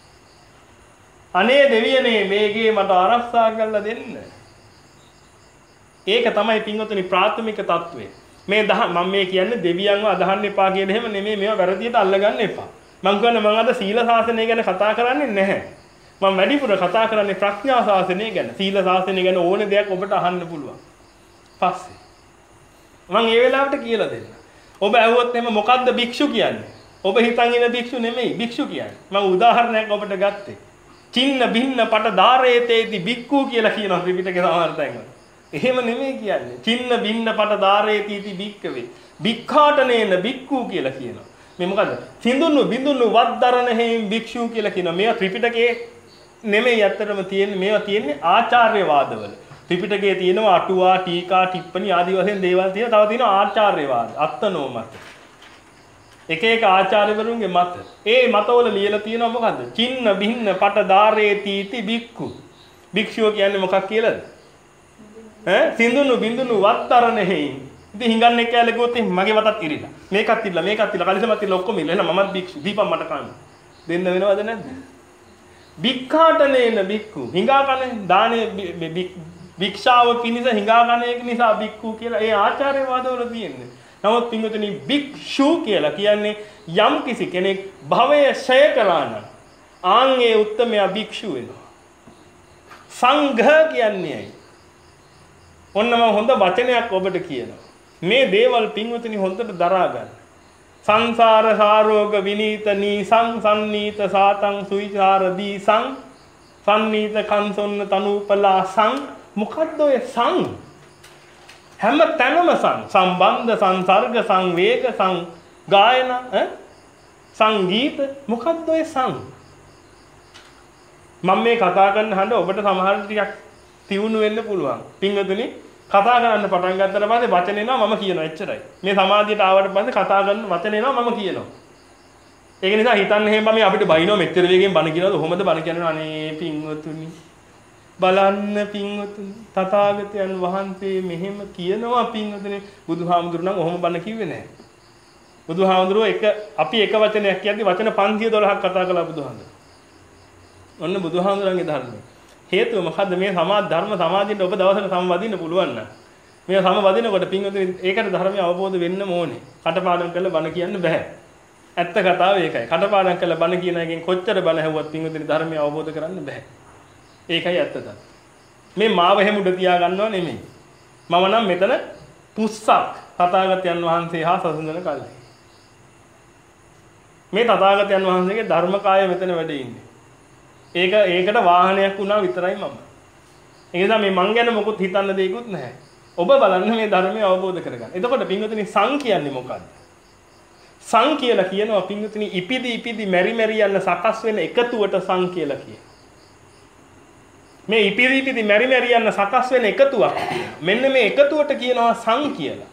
අනේ දෙවියනේ මේකේ මට ආරක්ෂා කරලා දෙන්න. ඒක තමයි පින්වතුනි ප්‍රාථමික తත්වය. මේ දහ මම මේ කියන්නේ දෙවියන්ව අදහන්න එපා කියන එහෙම නෙමෙයි මේවා වැරදියට අල්ලගන්න එපා. මම කියන්නේ මම අද සීල ශාසනය ගැන කතා කරන්නේ නැහැ. මම වැඩිපුර කතා කරන්නේ ප්‍රඥා ශාසනය ගැන. සීල ශාසනය ගැන ඕන දෙයක් ඔබට අහන්න පුළුවන්. පස්සේ මම ඒ වෙලාවට කියලා දෙන්න. ඔබ ඇහුවොත් එහෙම මොකද්ද භික්ෂු කියන්නේ? ඔබ හිතන් ඉන්න භික්ෂු නෙමෙයි භික්ෂු කියන්නේ. මම උදාහරණයක් ඔබට ගත්තේ. චින්න බින්න පට ධාරේතේති භික්ඛු කියලා කියනවා ත්‍රිපිටකේ සමහර තැන්වල. එහෙම නෙමෙයි කියන්නේ. චින්න බින්න පට ධාරේතීති භික්ඛවේ. භික්ඛාටනේන භික්ඛු කියලා කියනවා. මේ මොකද්ද? සිඳුණු බිඳුණු වද්දරණ හේම් භික්ෂු කියලා කියනවා. මේවා ත්‍රිපිටකේ නෙමෙයි ඇත්තටම තියෙන්නේ. මේවා තියෙන්නේ ආචාර්යවාදවල. ත්‍රිපිටකයේ තියෙනවා අටුවා, ටීකා, ටිප්පණි ආදී වශයෙන් දේවල් තියෙනවා. තව තියෙනවා ආචාර්යවාද, අත්නෝ මත. එක එක ආචාර්යවරුන්ගේ මත. ඒ මතවල ලියලා තියෙනවා මොකද්ද? චින්න බින්න පට ධාරේති භික්ඛු. භික්ෂුව කියන්නේ මොකක් කියලාද? ඈ සිඳුණු බිඳුණු වත්තරණ හේයි. ඉතින් හිඟන්නේ කැලේ ගොත් මගේ වතත් ඉරිලා. මේකත් ඉරිලා, මේකත් ඉරිලා, කලිසමත් ඉරිලා ඔක්කොම ඉරිලා. එහෙනම් මමත් භික්ෂු. දීපම් මට කන්න. දෙන්න වෙනවද නැද්ද? භික්ඛාටනේන භික්ඛු. හිඟා කන්නේ දානේ භික්ෂාව පිණිස හිඟා කන එක නිසා භික්ඛු කියලා ඒ ආචාර්යවාදවල තියෙන්නේ. නමුත් පින්වතුනි භික්ෂු කියලා කියන්නේ යම් කිසි කෙනෙක් භවය ඡය කළා නම් ආන්ගේ උත්තමයා භික්ෂු වෙනවා. සංඝ කියන්නේ ඇයි? ඔන්න මම හොඳ වචනයක් ඔබට කියනවා. මේ දේවල් පින්වතුනි හොඳට දරා ගන්න. සංසාර සාරෝග විනීත නීසං සම්නීත සාතං සුවිචාර දීසං සම්නීත කන්සොන්න තනූපලා සං මොකද්ද ඔය සං? හැම තැනම සං සම්බන්ධ සංසර්ග සංවේග සං ගායන ඈ සංගීත මොකද්ද ඔය සං? මම මේ කතා කරන හඬ ඔබට සමහර ටිකක් තියුණු වෙන්න පුළුවන්. පින්වතුනි කතා කරන්න පටන් ගත්තට පස්සේ වචන එනවා මම කියනවා එච්චරයි. මේ සමාධියට ආවට පස්සේ කතා කරන වචන එනවා මම කියනවා. ඒක නිසා හිතන්න එහෙම මම අපිට බයිනෝ මෙච්චර වේගෙන් බණ කියනවාද? කොහොමද බණ කියන්නේ? අනේ පින්වතුනි බලන්න පින්වතුනි තථාගතයන් වහන්සේ මෙහෙම කියනවා පින්වතුනි. බුදුහාමුදුරු නම් ඔහොම බණ කිව්වේ නැහැ. බුදුහාමුදුරුවෝ එක අපි එක වචනයක් කියද්දි වචන පන්සිය දොළහක් කතා කළා බුදුහාමුදුරු. ඔන්න බුදුහාමුදුරන්ගේ ධර්මය. හේතුව මොකද්ද? මේ සමාධි ධර්ම සමාධියට ඔබ දවසක සමවදින්න පුළුවන් නම් මේ සමවදිනකොට පින්වතුනි ඒකට ධර්මය අවබෝධ වෙන්න ඕනේ. කටපාඩම් කරලා බණ කියන්න බෑ. ඇත්ත කතාව ඒකයි. කටපාඩම් කරලා බණ කියන එකෙන් කොච්චර බණ ඇහුවත් පින්වතුනි ධර්මය අවබෝධ කරන්න බෑ. ඒකයි ඇත්ත තමයි. මේ මාව හැම උඩ තියා ගන්නව නෙමෙයි. මම නම් මෙතන පුස්සක් තථාගතයන් වහන්සේ හා සසඳන කල්හි. මේ තථාගතයන් වහන්සේගේ ධර්මකාය මෙතන වැඩ ඉන්නේ. ඒක ඒකට වාහනයක් වුණා විතරයි මම. ඒ නිසා මේ මං ගැන මොකුත් හිතන්න දෙයක්වත් නැහැ. ඔබ බලන්න මේ ධර්මය අවබෝධ කරගන්න. එතකොට පින්වතුනි සං කියන්නේ මොකද්ද? සං කියලා කියනවා පින්වතුනි ඉපිදි ඉපිදි මෙරි මෙරි යන සකස් වෙන එකතුවට සං කියලා කියනවා. මේ ඉපිදි ඉපිදි මෙරි මෙරි යන සකස් වෙන එකතුවක්. මෙන්න මේ එකතුවට කියනවා සං කියලා.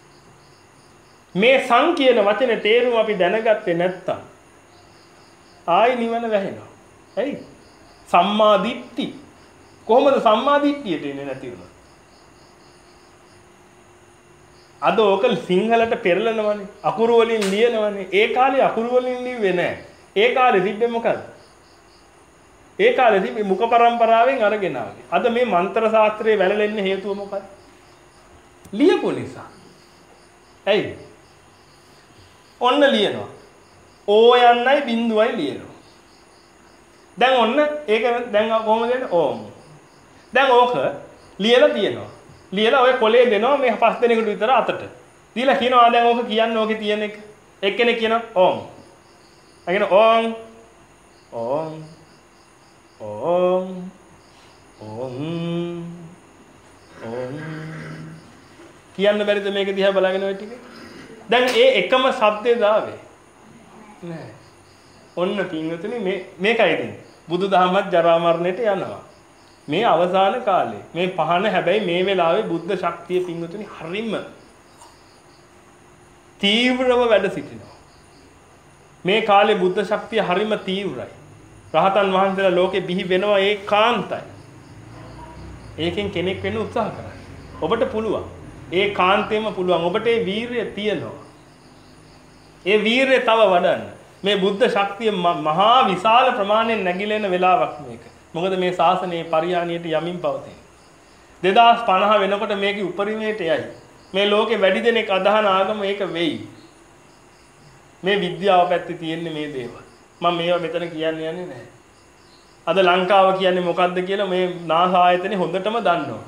මේ සං කියන වචනේ තේරුම අපි දැනගත්තේ නැත්තම් ආයි නිවන වැහෙනවා. ඇයි? සම්මා දිට්ඨි. කොහොමද සම්මා දිට්ඨියට එන්නේ නැති වුණා? අද ඕක සිංහලට පෙරලනවනේ. අකුරු වලින් ලියනවනේ. ඒ කාලේ අකුරු වලින් ලිව්වේ නැහැ. ඒ කාලේ තිබ්බේ මොකද්ද? ඒ කාලේ තිබ්බේ මුඛ පරම්පරාවෙන් අරගෙන ආවේ. අද මේ මන්ත්‍ර ශාස්ත්‍රයේ වැළලෙන්න හේතුව මොකක්ද? ලියපු නිසා. ඇයි? ඔන්න ලියනවා. ඕ යන්නයි බිඳුවයි ලියනවා. දැන් ඔන්න ඒක දැන් කොහොමද කියන්නේ? ඕම්. දැන් ඕක ලියලා තියෙනවා. ලියලා ඔය කොලේ දෙනවා මේ පස් දෙනෙකුට විතර අතට. දීලා කියනවා දැන් ඕක කියන්න ඕකේ තියෙන එක. එක්කෙනෙක් කියනවා ඕම්. අගෙන ඕම් ඕම් ඕම් ඕම් ඕම් කියන්න බැරිද මේක දිහා බලාගෙන ඔය ටික? දැන් ඒ එකම શબ્දේ දාවේ නෑ. ඔන්න පින්වතුනි මේ මේකයි දෙන්නේ. බුදුදහමත් ජරා මරණයට යනවා. මේ අවසාන කාලේ මේ පහන හැබැයි මේ වෙලාවේ බුද්ධ ශක්තිය පින්වතුනි හරිම තීව්‍රව වැඩ සිටිනවා. මේ කාලේ බුද්ධ ශක්තිය හරිම තීව්‍රයි. රහතන් වහන්සේලා ලෝකේ බිහි වෙනවා ඒකාන්තයි. ඒකෙන් කෙනෙක් වෙන්න උත්සාහ කරන්න. ඔබට පුළුවන්. ඒ කාන්තේම පුළුවන්. ඔබට ඒ වීරිය තියෙනවා. ඒ වීරිය තව වඩන්න. මේ බුද්ධ ශක්තිය මහා විශාල ප්‍රමාණයෙන් නැగిලෙන වෙලාවක් මේක. මොකද මේ ශාසනයේ පරිහානියට යමින් පවතින. දෙදාස් පනහ වෙනකොට මේකේ උපරිමයට යයි. මේ ලෝකේ වැඩි දෙනෙක් අදහන ආගම ඒක වෙයි. මේ විද්‍යාව පැත්තේ තියෙන්නේ මේ දේවල්. මම මේවා මෙතන කියන්නේ යන්නේ නැහැ. අද ලංකාව කියන්නේ මොකද්ද කියලා මේ නාසා ආයතනේ හොඳටම දන්නවා.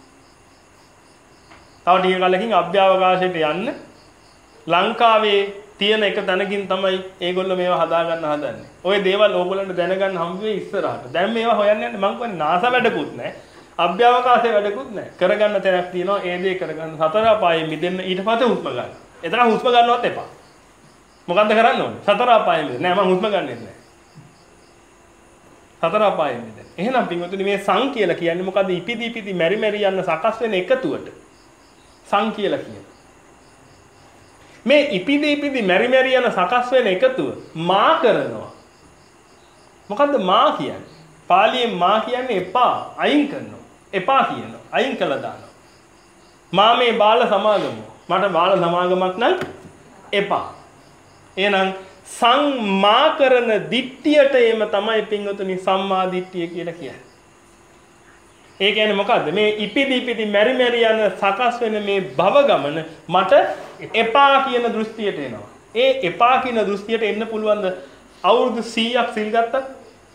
තව ටික කාලෙකින් අභ්‍යවකාශයට යන්න ලංකාවේ තියෙන එක තැනකින් තමයි ඒගොල්ලෝ මේවා හදාගන්න හදන්නේ. ওই දේවල් ඕගොල්ලන්ට දැනගන්න හම්බ වෙයි ඉස්සරහට. දැන් මේවා හොයන්න යන්නේ මං කියන්නේ නාසා වැඩකුත් නැහැ. අභ්‍යවකාශයේ වැඩකුත් නැහැ. කරගන්න තැනක් තියෙනවා. ඒ දේ කරගන්න සතර අපායේ මිදෙන්න ඊට පස්සේ හුස්ම ගන්න. එතන හුස්ම ගන්නවත් එපා. මොකද්ද කරන්න ඕනේ? සතර අපායේ මිදෙන්න. නෑ මං හුස්ම ගන්නෙත් නෑ. සතර අපායේ මිදෙන්න. එහෙනම් පින්වතුනි මේ සං කියලා කියන්නේ මොකද්ද? ඉපිදි ඉපිදි මෙරි මෙරි යන සකස් වෙන එකතුවට සං කියලා කියනවා. මේ ඉපිදි ඉපිදි මෙරි මෙරි යන සකස් වෙන එකතුව මා කරනවා. මොකද්ද මා කියන්නේ? පාලියෙන් මා කියන්නේ එපා අයින් කරනවා. එපා කියනවා. අයින් කළා දානවා. මා මේ බාල සමාගම. මට බාල සමාගමක් නම් එපා. එහෙනම් සංමා කරන දිට්ඨියට එම තමයි පින්වතුනි සම්මා දිට්ඨිය කියලා කියන්නේ. ඒ කියන්නේ මොකද්ද? මේ ඉපිදි ඉපිදි මෙරි මෙරි යන සකස් වෙන මේ භව ගමන මට එපා කියන දෘෂ්ටියට එනවා. ඒ එපා කියන දෘෂ්ටියට එන්න පුළුවන්ද අවුරුදු සීයක් සිල් ගත්තත්?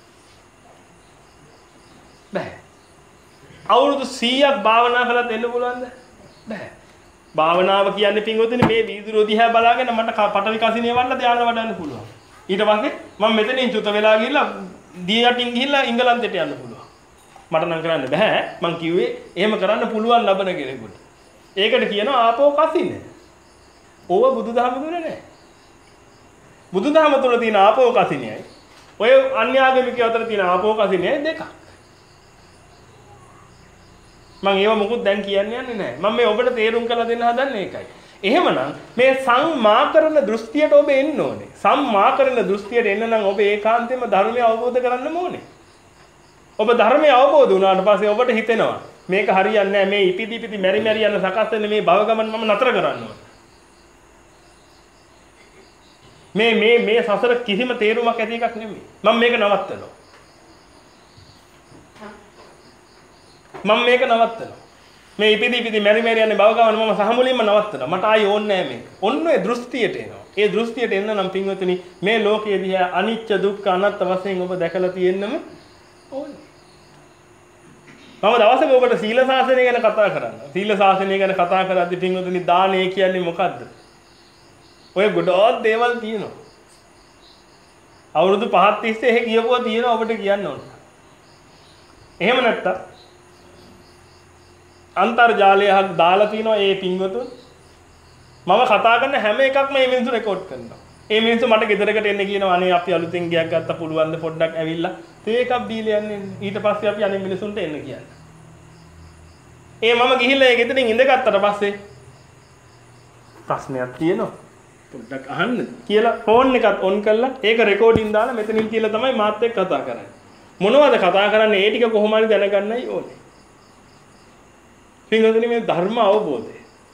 බෑ. අවුරුදු සීයක් භාවනා කළත් එන්න පුළුවන්ද? බෑ. භාවනාව කියන්නේ පින්වතුනි මේ වීදුරුව දිහා බලාගෙන මට පටවි කසිනිය වන්න ධානය වඩන්න පුළුවන්. ඊට පස්සේ මම මෙතනින් චුත වෙලා ගිහිල්ලා දිය යටින් ගිහිල්ලා ඉංගලන්තයට යන්න පුළුවන්. මට නම් කරන්න බෑ. මං කිව්වේ එහෙම කරන්න පුළුවන් ලබන කෙනෙකුට. ඒකට කියනවා ආපෝ කසින. ඕව බුදුදහම තුල නෑ. බුදුදහම තුල තියෙන ආපෝ කසිනියයි ඔය අන්‍යාගමිකයෝ අතර තියෙන ආපෝ කසිනියයි දෙකක්. මම ඒව මොකුත් දැන් කියන්න යන්නේ නැහැ. මම මේ ඔබට තේරුම් කරලා දෙන්න හදන්නේ ඒකයි. එහෙමනම් මේ සංමාකරණ දෘෂ්ටියට ඔබ එන්න ඕනේ. සංමාකරණ දෘෂ්ටියට එන්න නම් ඔබ ඒකාන්තයෙන්ම ධර්මය අවබෝධ කරගන්න ඕනේ. ඔබ ධර්මය අවබෝධ වුණාට පස්සේ ඔබට හිතෙනවා මේක හරියන්නේ නැහැ. මේ ඉපිදි ඉපිදි මෙරි මෙරි යන සකස් වෙන මේ භව ගමන මම නතර කරන්න ඕනේ. මේ මේ මේ සසර කිසිම තේරුමක් ඇති එකක් නෙමෙයි. මම මේක නවත්තනවා. මම මේක නවත්තනවා. මේ ඉපිදි ඉපිදි මෙරි මෙරි යන්නේ භව ගමන මම සහ මුලින්ම නවත්තනවා. මට ආයි ඕනේ නැහැ මේක. ඔන්න ඔය දෘෂ්ටියට එනවා. ඒ දෘෂ්ටියට එන්න නම් පින්වතුනි මේ ලෝකයේ දිහා අනිත්‍ය දුක්ඛ අනාත්ම වශයෙන් ඔබ දැකලා තියෙන්නම ඕනේ. මම දවසක ඔබට සීල ශාසනය ගැන කතා කරනවා. සීල ශාසනය ගැන කතා කරද්දී පින්වතුනි දානය කියන්නේ මොකද්ද? ඔය ගොඩක් දේවල් තියෙනවා. අවුරුදු පහක් තිස්සේ එහෙ කියපුවා තියෙනවා ඔබට කියන්න ඕන. එහෙම නැත්තම් අන්තර්ජාලයක් දාලා තිනවා ඒ පින්වතුන් මම කතා කරන හැම එකක්ම මේ මිනිස්සු රෙකෝඩ් කරනවා. ඒ මිනිස්සු මට ගෙදරකට එන්න කියනවා අනේ අපි අලුතෙන් ගියක් ගත්තා පුළුවන් ද පොඩ්ඩක් ඇවිල්ලා තේ එකක් බීලා යන්නේ. ඊට පස්සේ අපි අනේ මිනිසුන්ට එන්න කියන්නේ. ඒ මම ගිහිල්ලා ඒ ගෙදරින් ඉඳගත්තට පස්සේ ප්‍රශ්නයක් තියෙනවා. පොඩ්ඩක් අහන්න කියලා ෆෝන් එකත් ඔන් කරලා ඒක රෙකෝඩින් දාලා මෙතනින් කියලා තමයි මාත් එක්ක කතා කරන්නේ. මොනවද කතා කරන්නේ? ඒ ටික කොහොම හරි දැනගන්නයි ඕනේ. පින්වතුනි මේ ධර්ම අවබෝධය.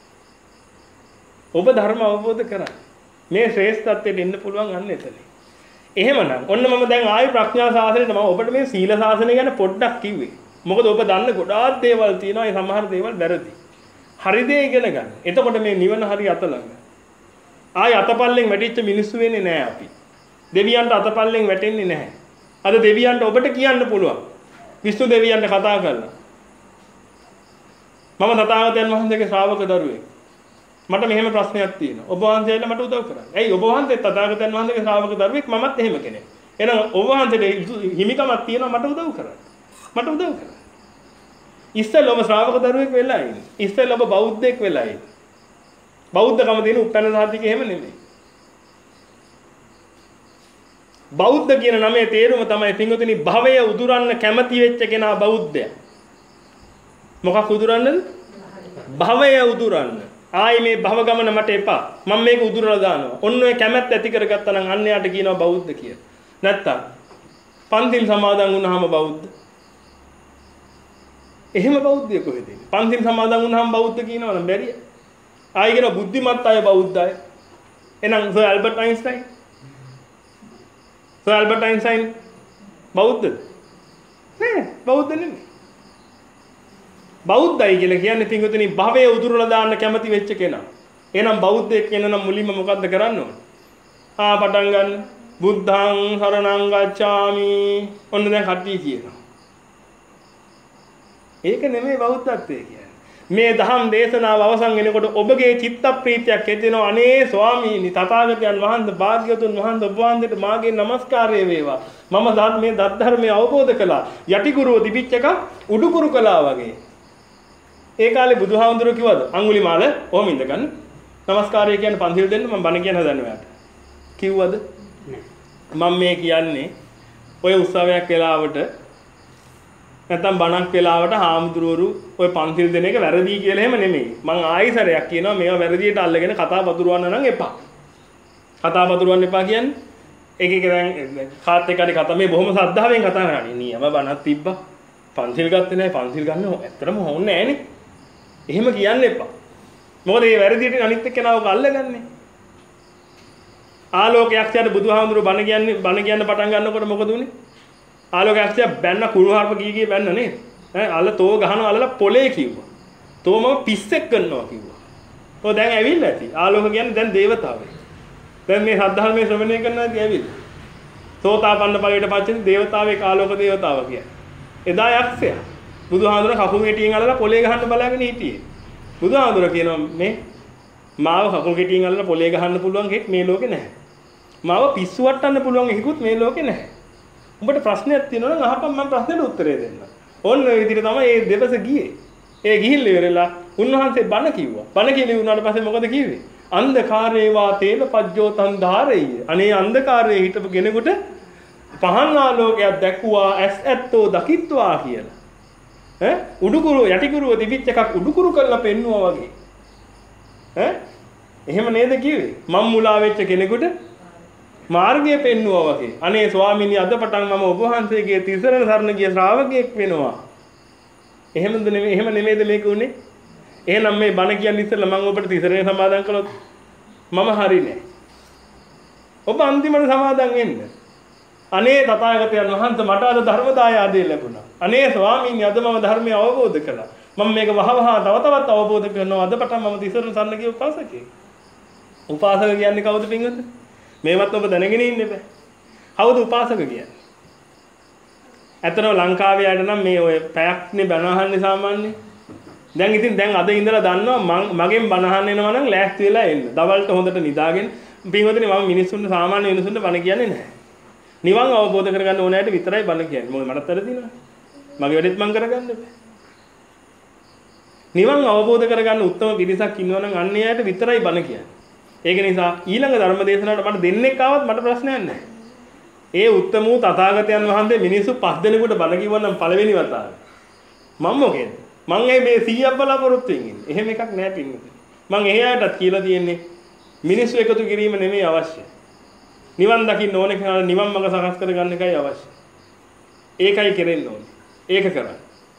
ඔබ ධර්ම අවබෝධ කරගන්න. මේ ශ්‍රේෂ්ඨත්වයට එන්න පුළුවන් අන්න එතන. එහෙමනම් ඔන්න මම දැන් ආයි ප්‍රඥා ශාසනයට මම ඔබට මේ සීල ශාසනය ගැන පොඩ්ඩක් කිව්වේ. මොකද ඔබ දන්න ගොඩාක් දේවල් තියෙනවා. ඒ සමහර දේවල් වැරදි. හරි දේ ඉගෙන ගන්න. එතකොට මේ නිවන හරි අත ළඟ. ආයි අතපල්ලෙන් වැටිච්ච මිනිස්සු වෙන්නේ නැහැ අපි. දෙවියන්ට අතපල්ලෙන් වැටෙන්නේ නැහැ. අද දෙවියන්ට ඔබට කියන්න පුළුවන්. විষ্ණු දෙවියන්ට කතා කරලා. මම තථාගතයන් වහන්සේගේ ශ්‍රාවක දරුවෙක්. මට මෙහෙම ප්‍රශ්නයක් තියෙනවා. ඔබ වහන්සේලා මට උදව් කරන්න. ඇයි ඔබ වහන්සේ තථාගතයන් වහන්සේගේ ශ්‍රාවක දරුවෙක් මමත් එහෙම කෙනෙක්. එහෙනම් ඔබ වහන්සේට හිමිකමක් තියෙනවා මට උදව් කරන්න. මට උදව් කරන්න. ඉස්සෙල්ලා ඔබ ශ්‍රාවක දරුවෙක් වෙලා ඉන්නේ. ඉස්සෙල්ලා ඔබ බෞද්ධයෙක් වෙලා ඉන්නේ. බෞද්ධකම තියෙන උපැන්න සාධික එහෙම නෙමෙයි. බෞද්ධ කියන නමේ තේරුම තමයි පින්වතුනි භවය උදුරන්න කැමති වෙච්ච කෙනා බෞද්ධයා. මොකක් උදුරන්නද? භවය උදුරන්න. ආයි මේ භව ගමන මට එපා. මම මේක උදුරලා දානවා. ඔන්න ඔය කැමැත්ත ඇති කරගත්තා නම් අන්න යාට කියනවා බෞද්ධ කියලා. නැත්තම් පන්තිල් සමාදන් වුණාම බෞද්ධ. එහෙම බෞද්ධය කොහෙද ඉන්නේ? පන්තිල් සමාදන් වුණාම බෞද්ධ කියනවා නම් බැරිය. ආයි කියන බුද්ධිමත් අය බෞද්ධ අය. එහෙනම් sir Albert Einstein. Sir Albert Einstein බෞද්ධද? නෑ බෞද්ධ නෙමෙයි. බෞද්ධයි කියලා කියන්නේ පින්වතුනි භවයේ උදුරලා දාන්න කැමති වෙච්ච කෙනා. එහෙනම් බෞද්ධයෙක් වෙන්න නම් මුලින්ම මොකද්ද කරන්න ඕන? ආ පටන් ගන්න. බුද්ධං සරණං ගච්ඡාමි. ඔන්න දැන් කට්ටිය කියනවා. ඒක නෙමෙයි බෞද්ධත්වය කියන්නේ. මේ දහම් දේශනාව අවසන් වෙනකොට ඔබගේ චිත්ත ප්‍රීතියක් ඇතිවෙනවා. අනේ ස්වාමීනි තථාගතයන් වහන්සේ භාග්‍යවතුන් වහන්සේ ඔබ වහන්සේට මාගේ নমස්කාරය වේවා. මම මේ දත් ධර්මය අවබෝධ කළා. යටිගුරුව තිබිච්ච එක උඩුකුරු කළා වගේ. ඒ කාලේ බුදුහාමුදුරුවෝ කිව්වද අඟුලිමාල ඔහොම ඉඳගන්න. নমස්කාරය කියන්නේ පන්සිල් දෙන්න මම බණ කියන හදන්න ඔයාලට. කිව්වද? මම මේ කියන්නේ ඔය උත්සවයක් වෙලාවට නැත්නම් බණක් වෙලාවට හාමුදුරුවරු ඔය පන්සිල් දෙන එක වැරදි කියලා එහෙම නෙමෙයි. මං ආයිසරයක් කියනවා මේවා වැරදියට අල්ලගෙන කතා බතුරවන්න නම් එපා. කතා බතුරවන්න එපා කියන්නේ එක එක දැන් කාත් එක්ක හරි කතා මේ බොහොම ශ්‍රද්ධාවෙන් කතා කරන්නේ. නියම බණක් තිබ්බා. පන්සිල් ගත්තේ නැහැ. පන්සිල් ගන්න ඇත්තටම ඕනේ නැහනේ. එහෙම කියන්න එපා. මොකද මේ වැරදියට අනිත් එක්කෙනාව අල්ලගන්නේ. ආලෝකයක් යට බුදුහාමුදුරුවෝ බණ කියන්නේ බණ කියන්න පටන් ගන්නකොට මොකද උනේ? ආලෝකයක් යට බැන්න කුරුහාරප ගී ගී බැන්න නේද? ඈ අල්ල තෝ ගහනවා අල්ලලා පොලේ කිව්වා. තෝ මම පිස්සෙක් කරනවා කිව්වා. ඔය දැන් ඇවිල්ලා ඇති. ආලෝක කියන්නේ දැන් දේවතාවෙක්. දැන් මේ සද්ධර්මයේ ශ්‍රවණය කරනවාදී ඇවිල්ලා. සෝතාපන්න ඵලයට පස්සේ දේවතාවෙක් ආලෝක දේවතාව කියන්නේ. එදා යක්ෂයා බුදුහාමුදුරුවෝ කකුල් ගෙටියෙන් අල්ලලා පොලේ ගහන්න බලාගෙන හිටියේ. බුදුහාමුදුරුවෝ කියනවා මේ මාව කකුල් ගෙටියෙන් අල්ලලා පොලේ ගහන්න පුළුවන් කෙනෙක් මේ ලෝකේ නැහැ. මාව පිස්සු වට්ටන්න පුළුවන් එකෙකුත් මේ ලෝකේ නැහැ. උඹට ප්‍රශ්නයක් තියෙනවා නම් අහපන් මම ප්‍රශ්නෙට උත්තරේ දෙන්නම්. ඔන්න ඔය විදිහට තමයි මේ දෙවස ගියේ. ඒ ගිහිල්ලා ඉවරලා උන්වහන්සේ බණ කිව්වා. බණ කියලා උනාට පස්සේ මොකද කිව්වේ? අන්ධකාරේවා තේන පජ්ජෝතං ධාරෙය. අනේ අන්ධකාරයේ හිටපු කෙනෙකුට පහන් ආලෝකයක් දැක්ුවා ඇස් ඇත්තෝ දකිත්වා කියලා. ඈ උඩුකුරු යටිකුරුව තිබිච්ච එකක් උඩුකුරු කරලා පෙන්නුවා වගේ. ඈ එහෙම නේද කිව්වේ? මම් මුලා වෙච්ච කෙනෙකුට මාර්ගය පෙන්නුවා වගේ. අනේ ස්වාමීනි අද පටන් මම ඔබ වහන්සේගේ තිසරණ සරණ ගිය ශ්‍රාවකයෙක් වෙනවා. එහෙමද නෙමෙයි එහෙම නෙමෙයිද මේක උනේ? එහෙනම් මේ බණ කියන්නේ ඉස්සෙල්ලා මම ඔබට තිසරණ සමාදන් කළොත් මම හරි නෑ. ඔබ අන්තිමට සමාදන් වෙන්න. අනේ තථාගතයන් වහන්සේ මට අද ධර්ම දායාදේ ලැබුණා. අනේ ස්වාමීනි අද මම ධර්මය අවබෝධ කළා. මම මේක වහවහ තව තවත් අවබෝධ කරනවා. අද පටන් මම තිසරණ සරණ ගිය උපාසකයෙක්. උපාසක කියන්නේ කවුද පින්වත්නි? මේවත් ඔබ දැනගෙන ඉන්න බෑ. කවුද උපාසක කියන්නේ? ඇත්තටම ලංකාවේ අයට නම් මේ ඔය පැයක්නේ බණ අහන්නේ සාමාන්‍යයෙන්. දැන් ඉතින් දැන් අද ඉඳලා දන්නවා මගෙන් බණ අහන්න එනවා නම් ලෑස්ති වෙලා එන්න. දවල්ට හොඳට නිදාගෙන පින්වතුනි මම මිනිස්සුන්ට සාමාන්‍ය මිනිස්සුන්ට බණ කියන්නේ නැහැ. නිවන් අවබෝධ කරගන්න ඕන ඇයට විතරයි බණ කියන්නේ. මොකද මටත් වැරදිනවා. මගේ වැඩෙත් මම කරගන්න බෑ. නිවන් අවබෝධ කරගන්න උත්තම පිරිසක් ඉන්නවා නම් අන්න එයාට විතරයි බණ කියන්නේ. ඒක නිසා ඊළඟ ධර්ම දේශනාවට මට දෙන්නෙක් ආවත් මට ප්‍රශ්නයක් නැහැ. ඒ උත්තම වූ තථාගතයන් වහන්සේ මිනිස්සු පස් දෙනෙකුට බණ කිව්වනම් පළවෙනි වතාවේ මම මොකේද? මං මේ සීයක් බලාපොරොත්තු වෙන්නේ. එහෙම එකක් නෑ පින්වතුනි. මං එහාටත් කියලා තියෙන්නේ මිනිස්සු එකතු කිරීම නෙමෙයි අවශ්‍ය. නිවන් දකින්න ඕනේ කියලා නිවන් මඟ සකස් කරගන්න එකයි අවශ්‍ය. ඒකයි කෙරෙන්න ඕනේ. ඒක කරන්න.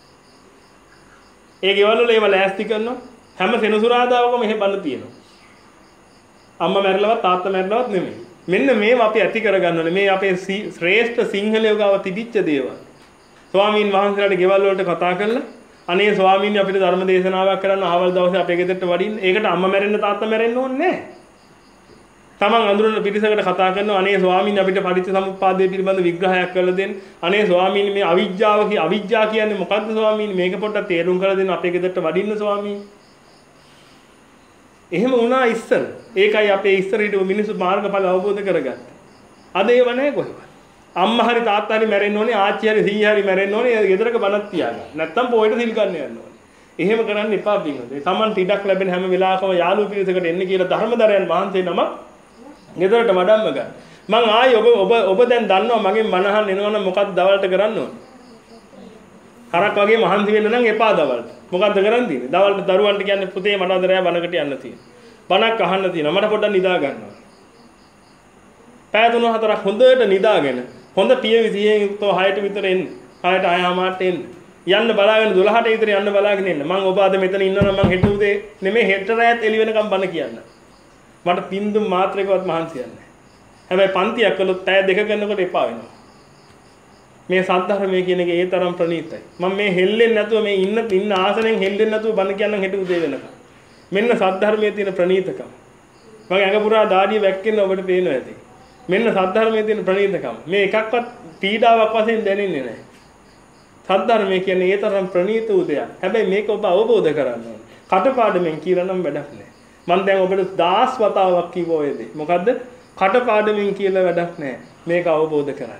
ඒ ගෙවල් වල ඒව ලෑස්ති කරනවා. හැම සෙනසුරාදාවකම එහෙ බණ තියෙනවා. අම්මා මැරිලවත් තාත්තා මැරිලවත් නෙමෙයි. මෙන්න මේවා අපි ඇති කරගන්න ඕනේ. මේ අපේ ශ්‍රේෂ්ඨ සිංහලයෝ ගාව තිබිච්ච දේවල්. ස්වාමීන් වහන්සේලාට ගෙවල් වලට කතා කරලා අනේ ස්වාමීන් අපිට ධර්ම දේශනාවක් කරන්න අහවල් දවසේ අපේ ගෙදරට වඩින්න. ඒකට අම්මා මැරෙන්න තාත්තා මැරෙන්න ඕනේ නැහැ. තමන් අඳුරන පිරිසකට කතා කරනවා අනේ ස්වාමීන් අපිට පටිච්ච සමුප්පාදයේ පිළිබඳ විග්‍රහයක් කරලා දෙන්න. අනේ ස්වාමීන් මේ අවිජ්ජාව කි අවිජ්ජා කියන්නේ මොකද්ද ස්වාමීන්? මේක පොඩ්ඩක් තේරුම් කරලා දෙන්න අපේ ගෙදරට වඩින්න ස්වාමීන්. එහෙම වුණා ඉස්සර. ඒකයි අපේ ඉස්සර හිටපු මිනිස්සු මාර්ගඵල අවබෝධ කරගත්තේ. අද ඒව නැහැ කොහෙවත්. අම්මා හරි තාත්තා හරි මැරෙන්න ඕනේ, ආච්චි හරි සීයා හරි මැරෙන්න ඕනේ. ගෙදරක බණක් තියාගන්න. නැත්තම් පොයට සිල් ගන්න යන්න ඕනේ. එහෙම කරන්න එපා පින්වතුනි. Taman ඉඩක් ලැබෙන හැම වෙලාවකම යාළුවෝ පිරිසකට එන්න කියලා ධර්මදරයන් වහන්සේ නම ගෙදරට වඩම්ම ගන්න. මං ආයි ඔබ ඔබ ඔබ දැන් දන්නවා මගෙන් බණ අහන්න එනවනම් මොකක්ද දවල්ට කරන්න ඕනේ? හරක් වගේ මහන්සි වෙන්න නම් එපා දවල්ට. මොකද්ද කරන් තියෙන්නේ? දවල්ට දරුවන්ට කියන්නේ පුතේ මට අද රෑ බණකට යන්න තියෙනවා. බණක් අහන්න තියෙනවා. මට පොඩ්ඩක් නිදා ගන්නවා. පැය තුන හතරක් හොඳට නිදාගෙන හොඳ පිය විදියෙන් යුක්තව හයට විතර එන්න. හයට හයමාරට එන්න. යන්න බලාගෙන දොළහට විතර යන්න බලාගෙන එන්න. මං ඔබ අද මෙතන ඉන්නවනම් මං හෙට උදේ නෙමෙයි හෙට රෑත් එළි වෙනකම් බණ කියන්න. මට පින්දුම් මාත්‍රයකවත් මහන්සි යන්නේ නැහැ. හැබැයි පන්තියක් කළොත් පැය දෙක ගන්නකොට එපා වෙනවා. මේ සද්ධර්මයේ කියන එක ඒ තරම් ප්‍රණීතයි. මම මේ හෙල්ලෙන්නේ නැතුව මේ ඉන්න ඉන්න ආසනෙන් හෙල්ලෙන්නේ නැතුව බණ කියන්නම් හෙට උදේ වෙනකම්. මෙන්න සද්ධර්මයේ තියෙන ප්‍රණීතකම. මගේ ඇඟ පුරා දාඩිය වැක්කෙන්න ඔබට පේනවා ඇති. මෙන්න සද්ධර්මයේ තියෙන ප්‍රණීතකම. මේ එකක්වත් පීඩාවක් වශයෙන් දැනෙන්නේ නැහැ. සද්ධර්මයේ කියන්නේ ඒ තරම් ප්‍රණීත උදයක්. හැබැයි මේක ඔබ අවබෝධ කරගන්න ඕනේ. කටපාඩමින් කියලා නම් වැඩක් නැහැ. මම දැන් ඔබට දහස් වතාවක් කිව්වා ඔය දේ. මොකද්ද? කටපාඩමින් කියලා වැඩක් නැහැ. මේක අවබෝධ කරගන්න.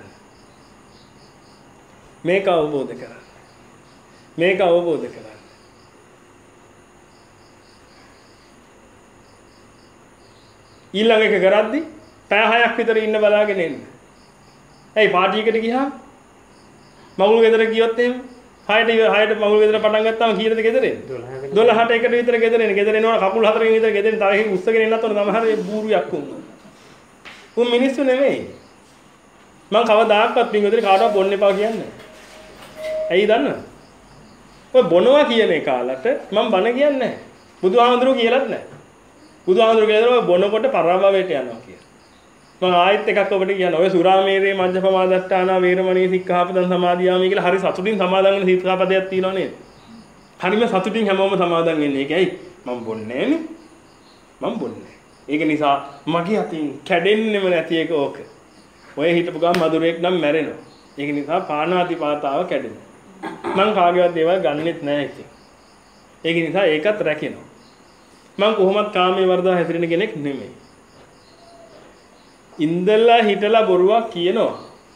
මේක අවබෝධ කරගන්න. මේක අවබෝධ කරගන්න. ඊළඟ එක කරද්දි පැය හයක් විතර ඉන්න බලාගෙන ඉන්න. ඇයි පාටි එකට ගියාම මගුල් ගෙදර ගියොත් එහෙම හයට හයට මගුල් ගෙදර පටන් ගත්තාම කීයටද ගෙදර එන්නේ? දොළහට එකට විතර ගෙදර එන්නේ. ගෙදර එනවනම් කකුල් හතරකින් විතර ගෙදර තව එකකින් උස්සගෙන එන්නත් ඕන තමයි හරිය බූරුයක් උන්නා. උන් මිනිස්සු නෙමෙයි. මං කවදාකවත් පින්වතුනි කාටවත් බොන්න එපා කියන්නේ. ඇයි දන්නවද? ඔය බොනවා කියන එකාලට මම බන කියන්නේ නැහැ. බුදුහාමුදුරුවෝ කියලාත් නැහැ. බුදුහාමුදුරුවෝ කියනවා බොනකොට පරාභවයට යනවා කියලා. මම ආයෙත් එකක් ඔබට කියනවා. ඔය සුරාමේරේ මජ්ජපමාදට්ඨානා වේරමණී සික්ඛාපදං සමාදියාමි කියලා හරි සතුටින් සමාදන් වෙන සික්ඛාපදයක් තියෙනව නේද? හරිම සතුටින් හැමෝම සමාදන් වෙන්නේ. ඒකයි මම බොන්නේ නෑනේ. මම බොන්නේ. ඒක නිසා මගේ අතින් කැඩෙන්නෙම නැති එක ඕක. ඔය හිටපු ගමන් මధుරෙක් නම් මැරෙනවා. ඒක නිසා පාණාතිපාතාව කැඩෙනවා. මං කාගේවත් දේවල් ගන්නෙත් නෑ ඉතින්. ඒක නිසා ඒකත් රැකෙනවා. මං කොහොමත් කාමයේ වර්ධව හැසිරෙන කෙනෙක් නෙමෙයි. ඉන්දලා හිටලා බොරුවක් කියනවා.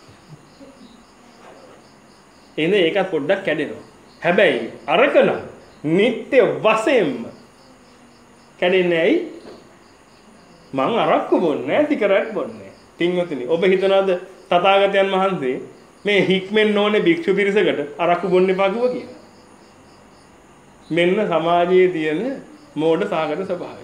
එනේ ඒකත් පොඩ්ඩක් කැඩෙනවා. හැබැයි අරකන නිත්‍ය වශයෙන්ම කැඩෙන්නේ ඇයි? මං අරක්කු බොන්නේ නැහැ, සිගරට් බොන්නේ නැහැ. පින්වතුනි, ඔබ හිතනවාද තථාගතයන් වහන්සේ මේ හික්මෙන් ඕනේ භික්ෂු පිරිසකට අරක්කු බොන්න එපා කිව්වා කියලා? මෙන්න සමාජයේ තියෙන මෝඩ සාගත ස්වභාවය.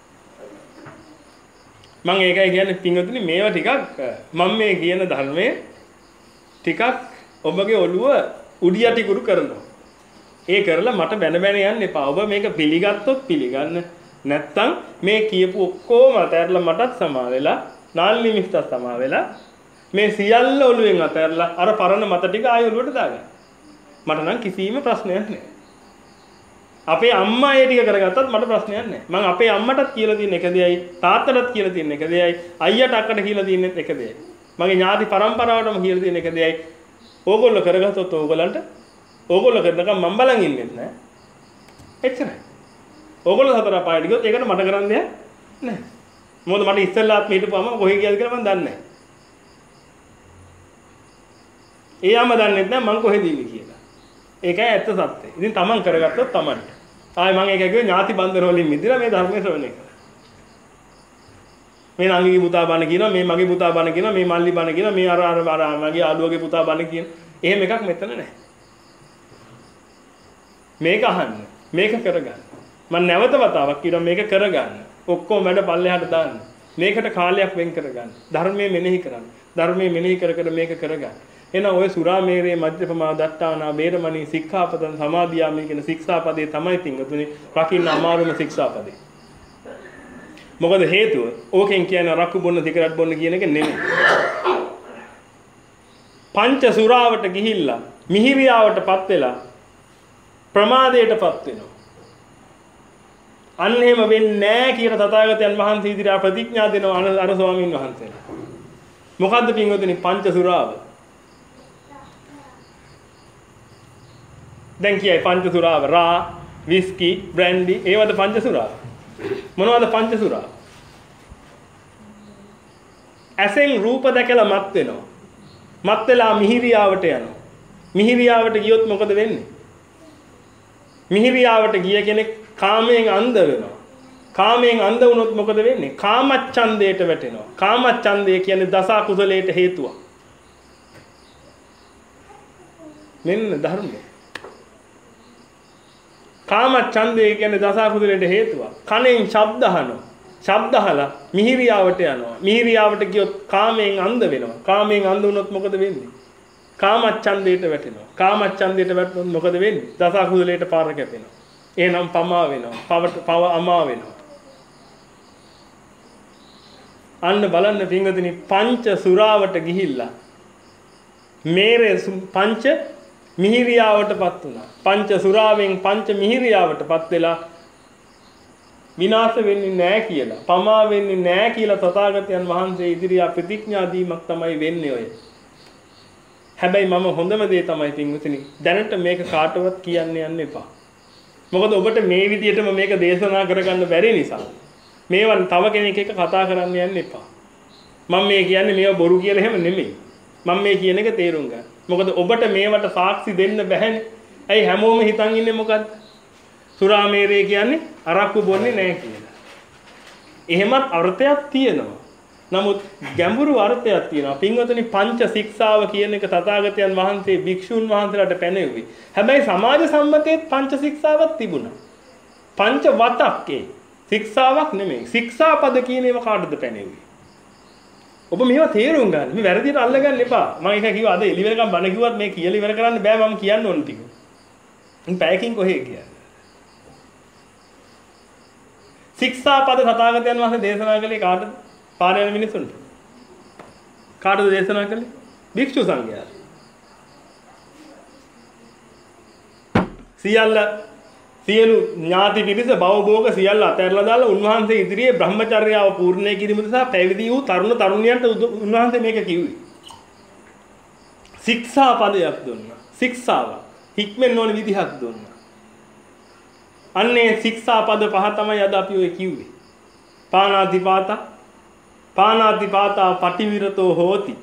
මම ඒකයි කියන්නේ පින්වතුනි, මේවා ටිකක් මම මේ කියන ධර්මයේ ටිකක් ඔබගේ ඔළුව උඩි යටි කුරු කරනවා. ඒ කරලා මට බැන බැන යන්න එපා. ඔබ මේක පිළිගත්තොත් පිළිගන්න. නැත්තම් මේ කියපු ඔක්කොම අතහැරලා මටත් සමා වෙලා, නාල්නි මිස්ටත් සමා වෙලා මේ සියල්ල ඔළුවෙන් අතහැරලා අර පරණ මත ටික ආයෙ ඔළුවට දාගන්න. මට නම් කිසිම ප්‍රශ්නයක් නැහැ. අපේ අම්මා ඒ ටික කරගත්තත් මට ප්‍රශ්නයක් නැහැ. මම අපේ අම්මටත් කියලා තියෙන එක දෙයයි, තාත්තටත් කියලා තියෙන එක දෙයයි, අයියට අක්කට කියලා තියෙන එක දෙයයි. මගේ ඥාති පරම්පරාවටම කියලා තියෙන එක දෙයයි. ඕගොල්ලෝ කරගත්තොත් ඕගොල්ලන්ට ඕගොල්ලෝ කරනකම් මම බලන් ඉන්නෙත් නැහැ. එච්චරයි. ඕගොල්ලෝ හතර පායට ගියොත් ඒකට මට කරන්න දෙයක් නැහැ. මොකද මට ඉස්සෙල්ලාත් හිටපුවම කොහේ ගියද කියලා මම දන්නේ නැහැ. ඒ අම්ම දන්නෙත් නැහැ මං කොහෙද ඉන්නේ කියලා. ඒකයි ඇත්ත සත්‍යය. ඉතින් තමන් කරගත්තොත් තමන්ට. ආයි මම ඒක කිව්වේ ඥාති බන්ධන වලින් මිදලා මේ ධර්මයේ ශ්‍රවණය කරා. මේ නංගිගේ පුතා බණ කියනවා, මේ මගේ පුතා බණ කියනවා, මේ මල්ලි බණ කියනවා, මේ අර අර අර මගේ ආලුවගේ පුතා බණ කියන. එහෙම එකක් මෙතන නැහැ. මේක අහන්න. මේක කරගන්න. මම නැවත වතාවක් කියනවා මේක කරගන්න. ඔක්කොම වැඩ පල්ලෙහාට දාන්න. මේකට කාලයක් වෙන් කරගන්න. ධර්මයේ මෙනෙහි කරන්න. ධර්මයේ මෙනෙහි කර කර මේක කරගන්න. එහෙනම් ඔය සුරාමේරේ මජ්ජපමා දට්ඨානා වේරමණී සික්ඛාපදං සමාදියාමි කියන ශික්ෂාපදේ තමයි පින්වතුනි රකින්න අමාරුම ශික්ෂාපදේ. මොකද හේතුව ඕකෙන් කියන්නේ රක්කු බොන්න සිගරට් බොන්න කියන එක නෙමෙයි. පංච සුරාවට ගිහිල්ලා මිහිරියාවටපත් වෙලා ප්‍රමාදයටපත් වෙනවා. අන්න එහෙම වෙන්නේ නැහැ කියලා තථාගතයන් වහන්සේ ඉදිරියට ප්‍රතිඥා දෙනවා අර ස්වාමීන් වහන්සේලා. මොකද්ද පින්වතුනි පංච සුරාව? දැන් කියයි පංච සුරාව රා, විස්කි, බ්‍රැන්ඩි ඒවද පංච සුරාව? මොනවද පංච සුරාව? ඇසෙන් රූප දැකලා මත් වෙනවා. මත් වෙලා මිහිරියාවට යනවා. මිහිරියාවට ගියොත් මොකද වෙන්නේ? මිහිරියාවට ගිය කෙනෙක් කාමයෙන් අන්ධ වෙනවා. කාමයෙන් අන්ධ වුණොත් මොකද වෙන්නේ? කාමච්ඡන්දයට වැටෙනවා. කාමච්ඡන්දය කියන්නේ දස කුසලයට හේතුවක්. මෙන්න ධර්මය. කාමච්ඡන්දය කියන්නේ දස කුසලයට හේතුවක්. කනෙන් ශබ්ද අහනවා. ශබ්ද අහලා මිහිරියාවට යනවා. මිහිරියාවට ගියොත් කාමයෙන් අන්ධ වෙනවා. කාමයෙන් අන්ධ වුණොත් මොකද වෙන්නේ? කාමච්ඡන්දයට වැටෙනවා. කාමච්ඡන්දයට වැටුනොත් මොකද වෙන්නේ? දස කුසලයට පාර කැපෙනවා. එහෙනම් පමා වෙනවා. පවට පව අමා වෙනවා. අන්න බලන්න පින්වතුනි පංච සුරාවට ගිහිල්ලා මේරේ පංච මිහිරියාවටපත් වුණා. පංච සුරාවෙන් පංච මිහිරියාවටපත් වෙලා විනාශ වෙන්නේ නැහැ කියලා, පමා වෙන්නේ නැහැ කියලා තථාගතයන් වහන්සේ ඉදිරියේ ප්‍රතිඥා දීමක් තමයි වෙන්නේ ඔය. හැබැයි මම හොඳම දේ තමයි පින්වතුනි දැනට මේක කාටවත් කියන්න යන්න එපා. මොකද ඔබට මේ විදියටම මේක දේශනා කරගන්න බැරි නිසා මේවන් තව කෙනෙක් එක්ක කතා කරන්න යන්න එපා. මම මේ කියන්නේ මේව බොරු කියලා එහෙම නෙමෙයි. මම මේ කියන එක තේරුම් ගන්න. මොකද ඔබට මේවට සාක්ෂි දෙන්න බැහැනේ. ඇයි හැමෝම හිතන් ඉන්නේ මොකද්ද? සුරාමේරේ කියන්නේ අරක්කු බොන්නේ නැහැ කියලා. එහෙමත් අර්ථයක් තියෙනවා. නමුත් ගැඹුරු අර්ථයක් තියෙනවා. පින්වතුනි පංච ශික්ෂාව කියන එක තථාගතයන් වහන්සේ භික්ෂුන් වහන්සේලාට පැනෙව්වේ. හැබැයි සමාජ සම්මතයේත් පංච ශික්ෂාවක් තිබුණා. පංච වතක්කේ ශික්ෂාවක් නෙමෙයි. ශික්ෂාපද කියන ඒවා කාටද පැනෙව්වේ? ඔබ මේවා තේරුම් ගන්න. මේ වැරදියට අල්ලගන්න එපා. මම එක කිව්වා අද එළි වෙනකම් බණ කිව්වත් මේ කියලා ඉවර කරන්න බෑ මම කියන්න ඕන ටික. මම පැයකින් කොහේ කියන්නේ? ශික්ෂාපද තථාගතයන් වහන්සේ දේශනා කළේ කාටද? පාර යන මිනිසුන්ට. කාටද දේශනා කළේ? භික්ෂු සංඝයාට. සියල්ල සියලු ඥාති පිරිස භවභෝග සියල්ල අතහැරලා දාලා උන්වහන්සේ ඉදිරියේ බ්‍රහ්මචර්යාව පූර්ණේ කිරීම නිසා පැවිදි වූ තරුණ තරුණියන්ට උන්වහන්සේ මේක කිව්වේ. ශික්ෂා පදයක් දුන්නා. ශික්ෂාව හික්මෙන්න ඕන විදිහක් දුන්නා. අන්නේ ශික්ෂා පද පහ තමයි අද අපි ඔය කිව්වේ. පාණාතිපාතා පාණාතිපාතා පටිවිරතෝ හෝති.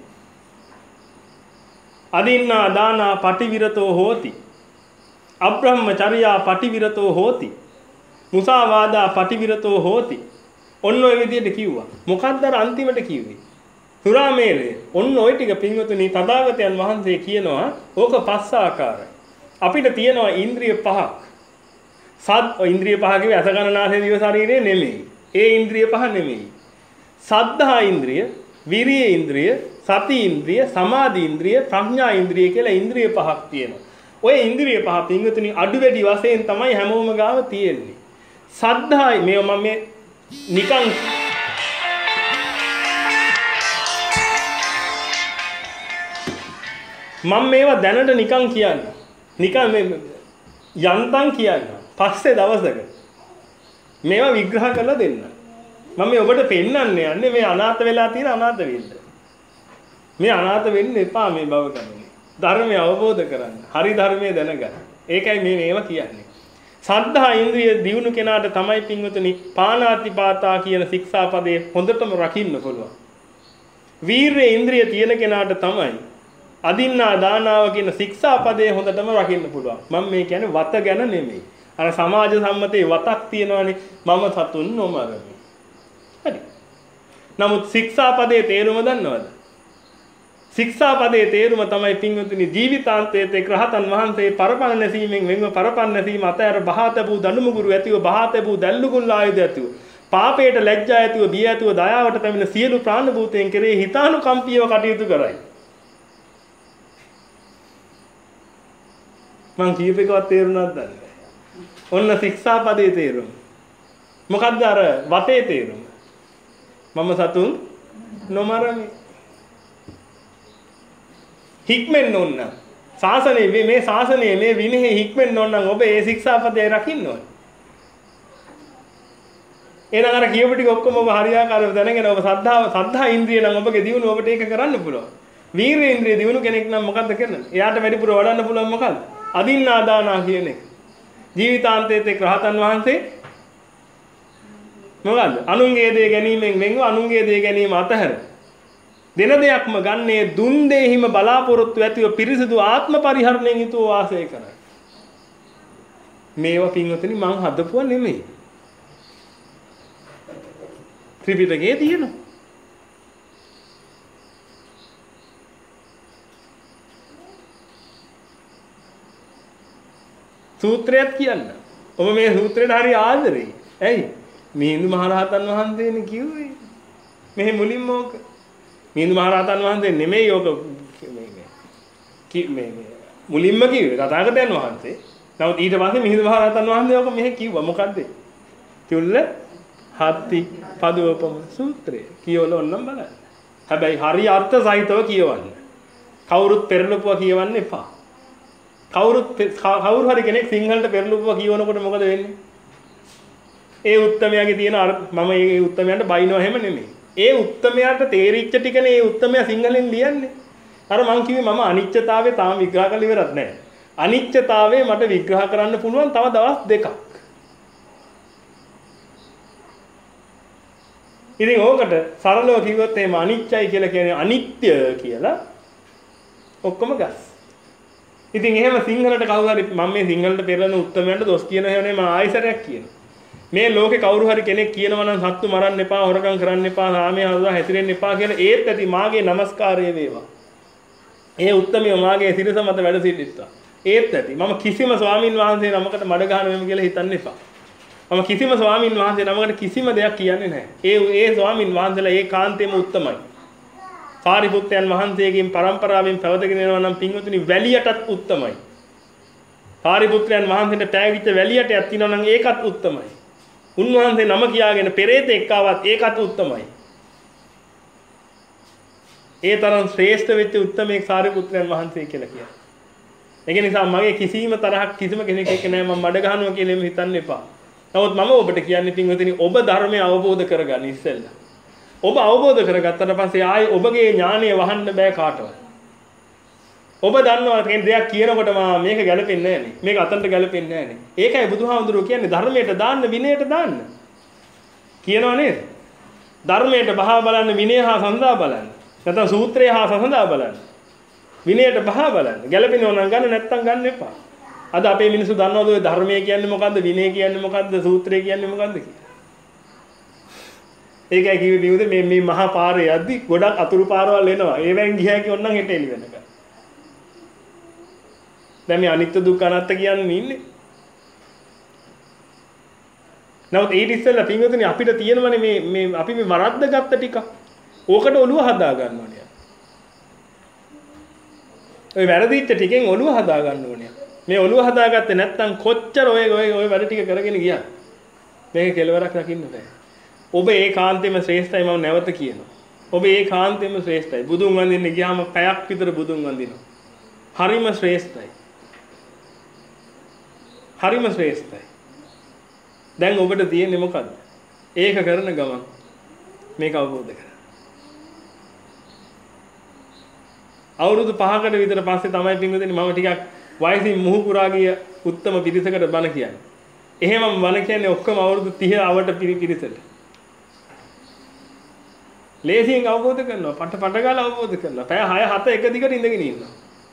අදින්නා දානා පටිවිරතෝ හෝති. අබ්‍රහ්මචර්යා පටිවිරතෝ හෝති. මුසාවාදා පටිවිරතෝ හෝති. ඔන්න ඔය විදිහට කිව්වා. මොකක්ද අර අන්තිමට කිව්වේ? සුරාමේරය. ඔන්න ඔය ටික පින්වතුනි තථාගතයන් වහන්සේ කියනවා ඕක පස්ස ආකාරයි. අපිට තියෙනවා ඉන්ද්‍රිය පහක්. සත් ඉන්ද්‍රිය පහ කිව්වේ අස ගණනාසේ දිව ශරීරේ නෙමෙයි. ඒ ඉන්ද්‍රිය පහ නෙමෙයි. සද්ධා ඉන්ද්‍රිය, විරිය ඉන්ද්‍රිය, සති ඉන්ද්‍රිය, සමාධි ඉන්ද්‍රිය, ප්‍රඥා ඉන්ද්‍රිය කියලා ඉන්ද්‍රිය පහක් තියෙනවා. ඔය ඉන්ද්‍රිය පහ පින්වතුනි අඩු වැඩි වශයෙන් තමයි හැමෝම ගාව තියෙන්නේ. සද්ධායි මේ මම මේ නිකන් මම මේවා දැනට නිකන් කියන්න. නිකන් මේ යන්තම් කියන්න. පස්සේ දවසක මේවා විග්‍රහ කරලා දෙන්න. මම මේ ඔබට පෙන්වන්න යන්නේ මේ අනාථ වෙලා තියෙන අනාථ වෙන්න. මේ අනාථ වෙන්න එපා මේ බව කරන්නේ. ධර්මය අවබෝධ කරගන්න. හරි ධර්මයේ දැනගන්න. ඒකයි මේ මේවා කියන්නේ. සද්ධා ඉන්ද්‍රිය දියුණු කෙනාට තමයි පින්වතුනි පාණාතිපාතා කියන ශික්ෂාපදේ හොඳටම රකින්න පුළුවන්. වීර්ය ඉන්ද්‍රිය තියෙන කෙනාට තමයි අදින්නා දානාව කියන ශික්ෂාපදේ හොඳටම රකින්න පුළුවන්. මම මේ කියන්නේ වත ගැන නෙමෙයි. අර සමාජ සම්මතයේ වතක් තියෙනවානේ මම සතුන් නොමරමි. හරි. නමුත් ශික්ෂාපදේ තේරුම දන්නවද? ශික්ෂාපදයේ තේරුම තමයි පින්වතුනි ජීවිතාන්තයේ රහතන් වහන්සේ පරපණ නැසීමෙන් වෙනව පරපණ නැසීම අතර බහාතබු දඬුමුගුරු ඇතිව බහාතබු දැල්ලුගුල් ආයුධ ඇතිව පාපයට ලැජ්ජා ඇතිව බිය ඇතිව දයාවට පැමිණ සියලු ප්‍රාණ භූතයන් කෙරෙහි හිතානුකම්පීව කටයුතු කරයි. මං කීපේකවත් තේරුණාද දන්නේ. ඔන්න ශික්ෂාපදයේ තේරුම. මොකද්ද අර වතේ තේරුම? මම සතුන් නොමරමි. හික්මෙන්න ඕන නම් ශාසනයේ මේ ශාසනයේ මේ විනයෙහි හික්මෙන්න ඕන නම් ඔබ ඒ ශික්ෂාපදය රකින්න ඕන. එහෙනම් අර කියපු ටික ඔක්කොම ඔබ හරියාකාරව දැනගෙන ඔබ සද්ධාව සද්ධා ඉන්ද්‍රිය නම් ඔබගේ දියුණුව ඔබට ඒක කරන්න පුළුවන්. වීර්ය ඉන්ද්‍රිය දියුණු කෙනෙක් නම් මොකද්ද කරන්නේ? එයාට වැඩිපුර වඩන්න පුළුවන් මොකද්ද? අදින්නා දානා කියන එක. ජීවිතාන්තයේ රහතන් වහන්සේ මොකද්ද? අනුන්ගේ දේ ගැනීමෙන් වෙන්ව අනුන්ගේ දේ ගැනීම අතහැර දෙන දෙයක්ම ගන්නේ දුන් දෙහිම බලාපොරොත්තු ඇතිව පිරිසිදු ආත්ම පරිහරණයෙන් යුතුව වාසය කරයි. මේවා පින්වතුනි මං හදපුවා නෙමෙයි. ත්‍රිපිටකයේ තියෙනවා. සූත්‍රයක් කියන්න. ඔබ මේ සූත්‍රයට හරි ආදරෙයි. ඇයි? මිහිඳු මහරහතන් වහන්සේනේ කිව්වේ. මෙහි මුලින්ම ඕක මිහිඳු මහරහතන් වහන්සේ නෙමෙයි ඕක මේ මේ මුලින්ම කිව්වේ තථාගතයන් වහන්සේ. නමුත් ඊට පස්සේ මිහිඳු මහරහතන් වහන්සේ ඕක මෙහි කිව්වා. මොකද්ද? තුල්ල හත්ති පදවපම සූත්‍රය කියවල ඕනම් බලන්න. හැබැයි හරි අර්ථ සහිතව කියවන්න. කවුරුත් පෙරළුපුවා කියවන්න එපා. කවුරුත් කවුරු හරි කෙනෙක් සිංහලට පෙරළුපුවා කියවනකොට මොකද වෙන්නේ? ඒ උත්තමයාගේ තියෙන අර මම මේ උත්තමයන්ට බයිනවා එහෙම නෙමෙයි. ඒ උත්තමයාට තේරිච්ච ටිකනේ ඒ උත්තමයා සිංහලෙන් ලියන්නේ. අර මං කිව්වේ මම අනිත්‍යතාවය තාම විග්‍රහ කරලා ඉවරක් නැහැ. අනිත්‍යතාවය මට විග්‍රහ කරන්න පුළුවන් තව දවස් දෙකක්. ඉතින් ඕකට සරලව කිව්වොත් එහෙම අනිත්‍යයි කියලා කියන්නේ අනිත්‍ය කියලා ඔක්කොම ගස්. ඉතින් එහෙම සිංහලට කවුරු හරි මම මේ සිංහලට පෙරලන උත්තමයන්ට දොස් කියන හැවනේ මම ආයිසරයක් කියනවා. මේ ලෝකේ කවුරු හරි කෙනෙක් කියනවා නම් සත්තු මරන්න එපා, හොරකම් කරන්න එපා, සාමයේ හදලා හැසිරෙන්න එපා කියලා ඒත් ඇති මාගේ নমස්කාරය වේවා. ඒ උත්තමිය මාගේ සිරස මත වැඩ සිටිත්තා. ඒත් ඇති. මම කිසිම ස්වාමින් වහන්සේ නමකට මඩ ගහනවා කියලා හිතන්න එපා. මම කිසිම ස්වාමින් වහන්සේ නමකට කිසිම දෙයක් කියන්නේ නැහැ. ඒ ඒ ස්වාමින් වහන්සේලා ඒ කාන්තේම උත්තමයි. සාරිපුත්තයන් වහන්සේගෙන් පරම්පරාවෙන් පැවතගෙන යනවා නම් පින්වතුනි වැලියටත් උත්තමයි. සාරිපුත්‍රයන් වහන්සේට පෑවිච්ච වැලියටයක් තියෙනවා නම් ඒකත් උත්තමයි. උන්වහන්සේ නම කියාගෙන පෙරේතෙක් ආවත් ඒකත් උත්තමයි. ඒ තරම් ශ්‍රේෂ්ඨ වෙච්ච උත්තමයෙක් සාරිපුත්‍රයන් වහන්සේ කියලා කියනවා. ඒක නිසා මගේ කිසිම තරහක් කිසිම කෙනෙක් එක්ක නෑ මම මඩ ගහනවා කියලා එමෙ හිතන්න එපා. නමුත් මම ඔබට කියන්නේ පින්වතුනි ඔබ ධර්මය අවබෝධ කරගන්න ඉස්සෙල්ලා. ඔබ අවබෝධ කරගත්තට පස්සේ ආයේ ඔබගේ ඥානය වහන්න බෑ කාටවත්. ඔබ දන්නවා කෙනෙක් දෙයක් කියනකොට මා මේක ගැලපෙන්නේ නෑනේ. මේක අතන්ට ගැලපෙන්නේ නෑනේ. ඒකයි බුදුහාමුදුරුවෝ කියන්නේ ධර්මයට දාන්න විනයට දාන්න. කියනවා නේද? ධර්මයට බහා බලන්න විනය හා සඳහා බලන්න. නැත්නම් සූත්‍රය හා සඳහා බලන්න. විනයට බහා බලන්න. ගැලපෙනව නම් ගන්න නැත්නම් ගන්න එපා. අද අපේ මිනිස්සු දන්නවද ඔය ධර්මය කියන්නේ මොකද්ද? විනය කියන්නේ මොකද්ද? සූත්‍රය කියන්නේ මොකද්ද කියලා? ඒකයි කිව්වේ බිමුද මේ මේ මහා පාරේ යද්දි ගොඩක් අතුරු පාරවල් එනවා. ඒවෙන් ගියා කිය ඕනනම් හෙට එළි වෙනකන්. දැන් මේ අනිත්‍ය දුක්ඛ අනාත්ත කියන්නේ ඉන්නේ. නමුත් ඒ ඉස්සෙල්ලා පින්වතුනි අපිට තියෙනවනේ මේ මේ අපි මේ වරද්ද ගත්ත ටික. ඕකට ඔළුව හදා ගන්න ඕනේ. ඔය වැරදිච්ච ටිකෙන් ඔළුව හදා ගන්න ඕනේ. මේ ඔළුව හදාගත්තේ නැත්නම් කොච්චර ඔය ඔය ඔය වැඩ ටික කරගෙන ගියා. මේක කෙලවරක් රකින්න බෑ. ඔබ ඒකාන්තයෙන්ම ශ්‍රේෂ්ඨයි මම නැවත කියනවා. ඔබ ඒකාන්තයෙන්ම ශ්‍රේෂ්ඨයි. බුදුන් වඳින්න ගියාම පැයක් විතර බුදුන් වඳිනවා. හරිම ශ්‍රේෂ්ඨයි. හරිම ශ්‍රේෂ්ඨයි. දැන් ඔබට තියෙන්නේ මොකද්ද? ඒක කරන ගමන් මේක අවබෝධ කරගන්න. අවුරුදු පහකට විතර පස්සේ තමයි පින්වදින්නේ මම ටිකක් වයසින් මුහු පුරා ගිය උත්තම පිරිසකට බණ කියන්නේ. එහෙමම බණ කියන්නේ ඔක්කොම අවුරුදු තිහ අවට පිරිසට. ලේසියෙන් අවබෝධ කරනවා. පට පට ගාලා අවබෝධ කරනවා. පැය හය හත එක දිගට ඉඳගෙන ඉන්නවා.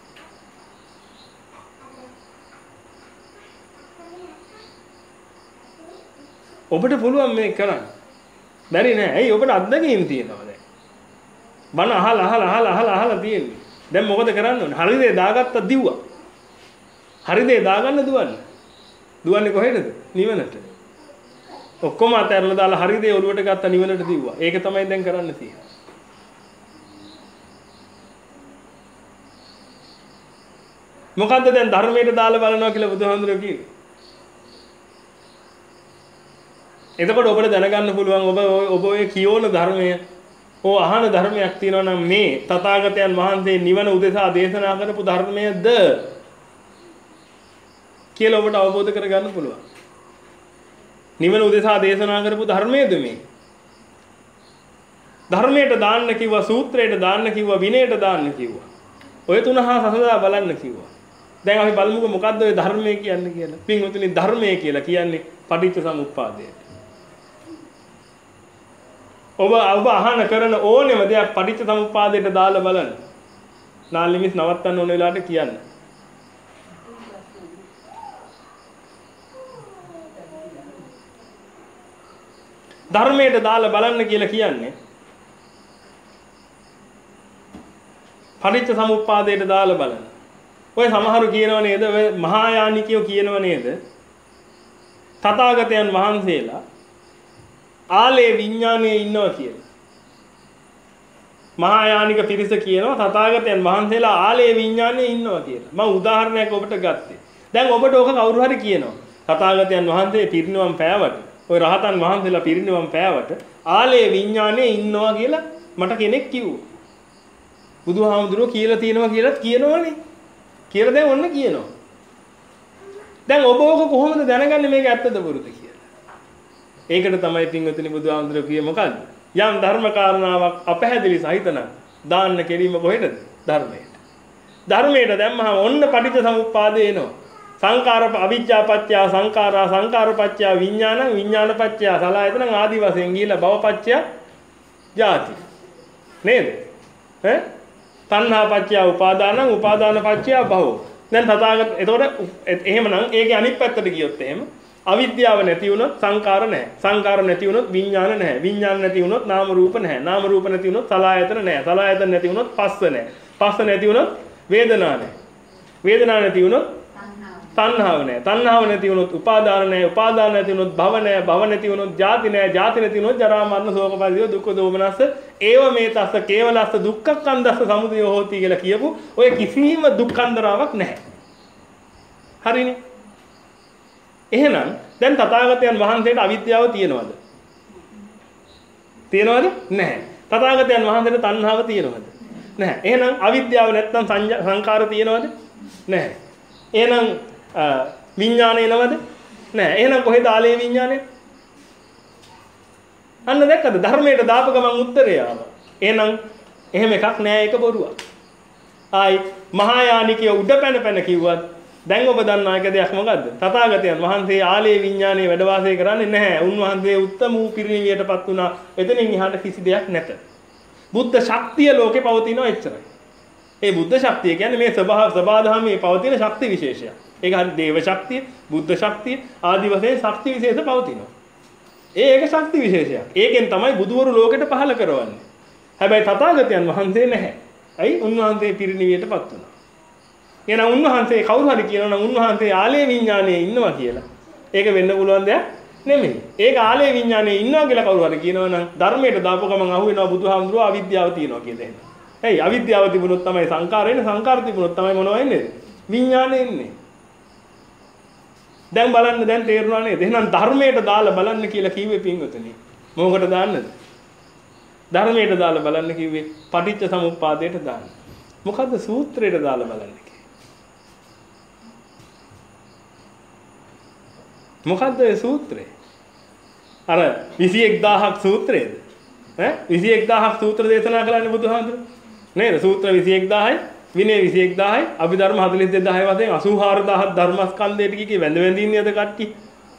ඔබට පුළුවන් මේ කරන්න. බැරි නෑ. ඇයි ඔබට අත්දැකීම් තියෙනවා දැන්. බණ අහලා අහලා අහලා අහලා අහලා තියෙන්නේ. දැන් මොකද කරන්න ඕනේ? හරි දේ දාගත්තා දිව්වා. හරි දේ දාගන්න දුවන්න. දුවන්නේ කොහෙටද? නිවනට. ඔක්කොම අතහැරලා දාලා හරි දේ ඔළුවට ගත්ත නිවනට දිව්වා. ඒක තමයි දැන් කරන්න තියෙන්නේ. මොකද්ද දැන් ධර්මයට දාලා බලනවා කියලා බුදුහාමුදුරුවෝ කිව්වේ? එතකොට ඔබට දැනගන්න පුළුවන් ඔබ ඔබ ඔය කියෝන ධර්මය ඕ අහන ධර්මයක් තියෙනවා නම් මේ තථාගතයන් වහන්සේ නිවන උදෙසා දේශනා කරපු ධර්මයද කියලා ඔබට අවබෝධ කරගන්න පුළුවන්. නිවන උදෙසා දේශනා කරපු ධර්මයේද මේ? ධර්මයට දාන්න කිව්වා, සූත්‍රයට දාන්න කිව්වා, විනයට දාන්න කිව්වා. ඔය තුන හා සසඳා බලන්න කිව්වා. දැන් අපි බලමුකෝ මොකද්ද ඔය ධර්මය කියන්නේ කියලා. පින්වතුනි ධර්මය කියලා කියන්නේ පටිච්ච සමුප්පාදය. ඔබ ඔබ අහන කරන ඕනෙම දෙයක් පටිච්ච සමුප්පාදයට දාලා බලන්න. නාලිමිස් නවත්තන්න ඕන වෙලාවට කියන්න. ධර්මයට දාලා බලන්න කියලා කියන්නේ පටිච්ච සමුප්පාදයට දාලා බලන්න. ඔය සමහරු කියනව නේද? ඔය මහායානිකයෝ කියනව නේද? තථාගතයන් වහන්සේලා ආලේ විඥානයේ ඉන්නවා කියලා. මහායානික පිරිස කියනවා තථාගතයන් වහන්සේලා ආලේ විඥානයේ ඉන්නවා කියලා. මම උදාහරණයක් ඔබට ගත්තේ. දැන් ඔබට ඕක කවුරු හරි කියනවා. තථාගතයන් වහන්සේ පිරිනිවන් පෑවට, ඔය රහතන් වහන්සේලා පිරිනිවන් පෑවට ආලේ විඥානයේ ඉන්නවා කියලා මට කෙනෙක් කිව්වා. බුදුහාමුදුරුවෝ කියලා තියෙනවා කියලාත් කියනවනේ. කියලා දැන් ඔන්න කියනවා. දැන් ඔබ ඔක කොහොමද දැනගන්නේ මේක ඇත්තද බොරුද කියලා? ඒකට තමයි පින්වතුනි බුදුහාමුදුරුවෝ කියේ මොකද්ද? යම් ධර්ම කාරණාවක් අපහැදිලි සහිතන දාන්න කෙරීම කොහෙටද? ධර්මයට. ධර්මයට දැම්මහම ඔන්න පටිච්ච සමුප්පාදේ එනවා. සංකාර අවිජ්ජා පත්‍ය සංකාරා සංකාර පත්‍ය විඥාන විඥාන පත්‍ය සලආයතන ආදි වශයෙන් ගිහිලා භව පත්‍ය ජාති. නේද? ඈ තණ්හා පත්‍ය උපාදාන උපාදාන පත්‍ය භව. දැන් තථාගත එතකොට එහෙමනම් ඒකේ අනිත් පැත්තට ගියොත් එහෙම අවිද්‍යාව නැති වුණොත් සංකාර නැහැ. සංකාර නැති වුණොත් විඥාන නැහැ. විඥාන නැති වුණොත් නාම රූප නැහැ. නාම රූප නැති වුණොත් සලආයතන නැහැ. සලආයතන නැති වුණොත් පස්ස නැහැ. පස්ස නැති වුණොත් වේදනා නැහැ. වේදනා නැති වුණොත් තණ්හාව නැහැ. තණ්හාව නැති වුණොත් උපාදාන නැහැ. උපාදාන නැති වුණොත් භව නැහැ. භව නැති වුණොත් ජාති නැහැ. ජාති නැති වුණොත් ජරා මරණ ශෝක පරිදේව දුක්ඛ දෝමනස්ස ඒව මේ තස්ස කේවලස්ස දුක්ඛක්ඛන්දස්ස සමුදය හෝති කියලා කියපු ඔය කිසිම දුක්ඛන්දරාවක් නැහැ. හරිනේ. එහෙනම් දැන් තථාගතයන් වහන්සේට අවිද්‍යාව තියෙනවද? තියෙනවද? නැහැ. තථාගතයන් වහන්සේට තණ්හාව තියෙනවද? නැහැ. එහෙනම් අවිද්‍යාව නැත්නම් සංකාර තියෙනවද? නැහැ. එහෙනම් විඥානය එනවද? නැහැ. එහෙනම් කොහෙද ආලේ විඥානය? අන්න දැක්කද? ධර්මයට දාපු ගමන් උත්තරය ආවා. එහෙනම් එහෙම එකක් නෑ, ඒක බොරුවක්. ආයි මහායානිකය උඩ පැන පැන කිව්වත් දැන් ඔබ දන්නා එක දෙයක් මොකද්ද? තථාගතයන් වහන්සේ ආලේ විඥානයේ වැඩ වාසය කරන්නේ නැහැ. උන්වහන්සේ උත්තම වූ පිරිනිවියටපත් වුණා. එතනින් එහාට කිසි දෙයක් නැත. බුද්ධ ශක්තිය ලෝකේ පවතිනවා එච්චරයි. ඒ බුද්ධ ශක්තිය කියන්නේ මේ ස්වභාව සබාධමයේ පවතින ශක්ති විශේෂයක්. ඒක හරි දේව ශක්තිය, බුද්ධ ශක්තිය ආදි වශයෙන් ශක්ති විශේෂ පවතිනවා. ඒ ඒක ශක්ති විශේෂයක්. ඒකෙන් තමයි බුදුවරු ලෝකෙට පහළ කරවන්නේ. හැබැයි තථාගතයන් වහන්සේ නැහැ. ඇයි? උන්වහන්සේ පිරිනිවියටපත් වුණා. එහෙනම් උන්වහන්සේ කවුරු හරි කියනවා නම් උන්වහන්සේ ආලේ විඥානයේ ඉන්නවා කියලා. ඒක වෙන්න පුළුවන් දෙයක් නෙමෙයි. ඒක ආලේ විඥානයේ ඉන්නවා කියලා කවුරු හරි කියනවා නම් ධර්මයට දාපු ගමන් අහුවෙනවා බුදුහාමුදුරුවෝ අවිද්‍යාව තියෙනවා කියලා එහෙනම්. ඇයි? අවිද්‍යාව තිබුණොත් තමයි සංකාර එන්නේ. සංකාර තිබුණොත් තමයි මොනවා එන්නේ? විඥානය එන්නේ. දැන් බලන්න දැන් තේරුණා නේද? එහෙනම් ධර්මයට දාලා බලන්න කියලා කිව්වේ පින්වතුනි. මොකකට දාන්නද? ධර්මයට දාලා බලන්න කිව්වේ පටිච්ච සමුප්පාදයට දාන්න. මොකද්ද සූත්‍රයට දාලා බලන්න කිව්වේ? මොකද්ද ඒ සූත්‍රය? අර විසි එක් දහසක් සූත්‍රයේද? ඈ විසි එක් දහසක් සූත්‍ර දේශනා කළානේ බුදුහාමුදුරුවෝ. නේද? සූත්‍ර විසි එක් දහසයි, විනය විසි එක් දහසයි, අභිධර්ම හතළිස් දෙක වශයෙන් අසූ හාරදාහක් ධර්මස්කන්ධයට කීකේ වැඳ වැඳින්නේ අද කට්ටිය.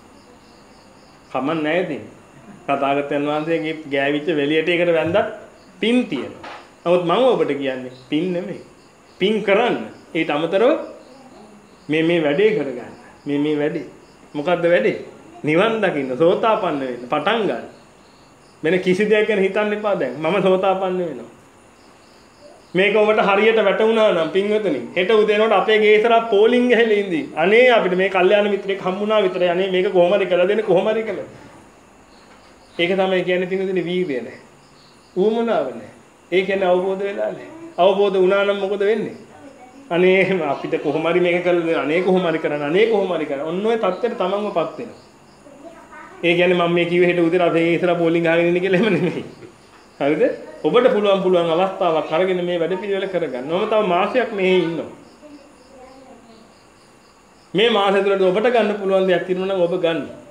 කමක් නැහැ ඉතින්. තථාගතයන් වහන්සේගේ ගෑවිච්ච වෙලියට ඒකට වැඳත් පින් තියෙනවා. නමුත් මම ඔබට කියන්නේ පින් නෙමෙයි. පින් කරන්න. ඊට අමතරව මේ මේ වැඩේ කරගන්න. මේ මේ වැඩේ. මොකද්ද වැඩේ? නිවන් දකින්න, සෝතාපන්න වෙන්න, පටන් ගන්න. මෙන්න කිසි දෙයක් ගැන හිතන්න එපා දැන්. මම සෝතාපන්න වෙනවා. මේක ඔබට හරියට වැටුණා නම් පින්වතුනි හෙට උදේනකොට අපේ ගේ ඉස්සරහ පෝලිං ගහලා ඉඳි. අනේ අපිට මේ කල්යාණ මිත්‍රෙක් හම්බුණා විතරයි. අනේ මේක කොහොම හරි කරලා දෙන්න කොහොම හරි කළා. ඒක තමයි කියන්නේ පින්වතුනි වීර්යය නැහැ. ඌමනාව නැහැ. ඒ කියන්නේ අවබෝධ වෙලා නැහැ. අවබෝධ වුණා නම් මොකද වෙන්නේ? අනේ අපිට කොහොම හරි මේක කරලා දෙන්න. අනේ කොහොම හරි කරන්න. අනේ කොහොම හරි කරන්න. ඔන්න ඔය தත්ත්වයට තමන්වපත් වෙනවා. ඒ කියන්නේ මම මේ කිව්වේ හෙට උදේට අපේ ගේ ඉස්සරහ පෝලිං ගහගෙන ඉන්න කියලා එහෙම නෙමෙයි. හරිද? ඔබට පුළුවන් පුළුවන් අවස්ථාවක් අරගෙන මේ වැඩ පිළිවෙල කරගන්න. මම තව මාසයක් මෙහි ඉන්නවා. මේ මාසෙ තුලදී ඔබට ගන්න පුළුවන් දෙයක් තියෙනවා නම් ඔබ ගන්න.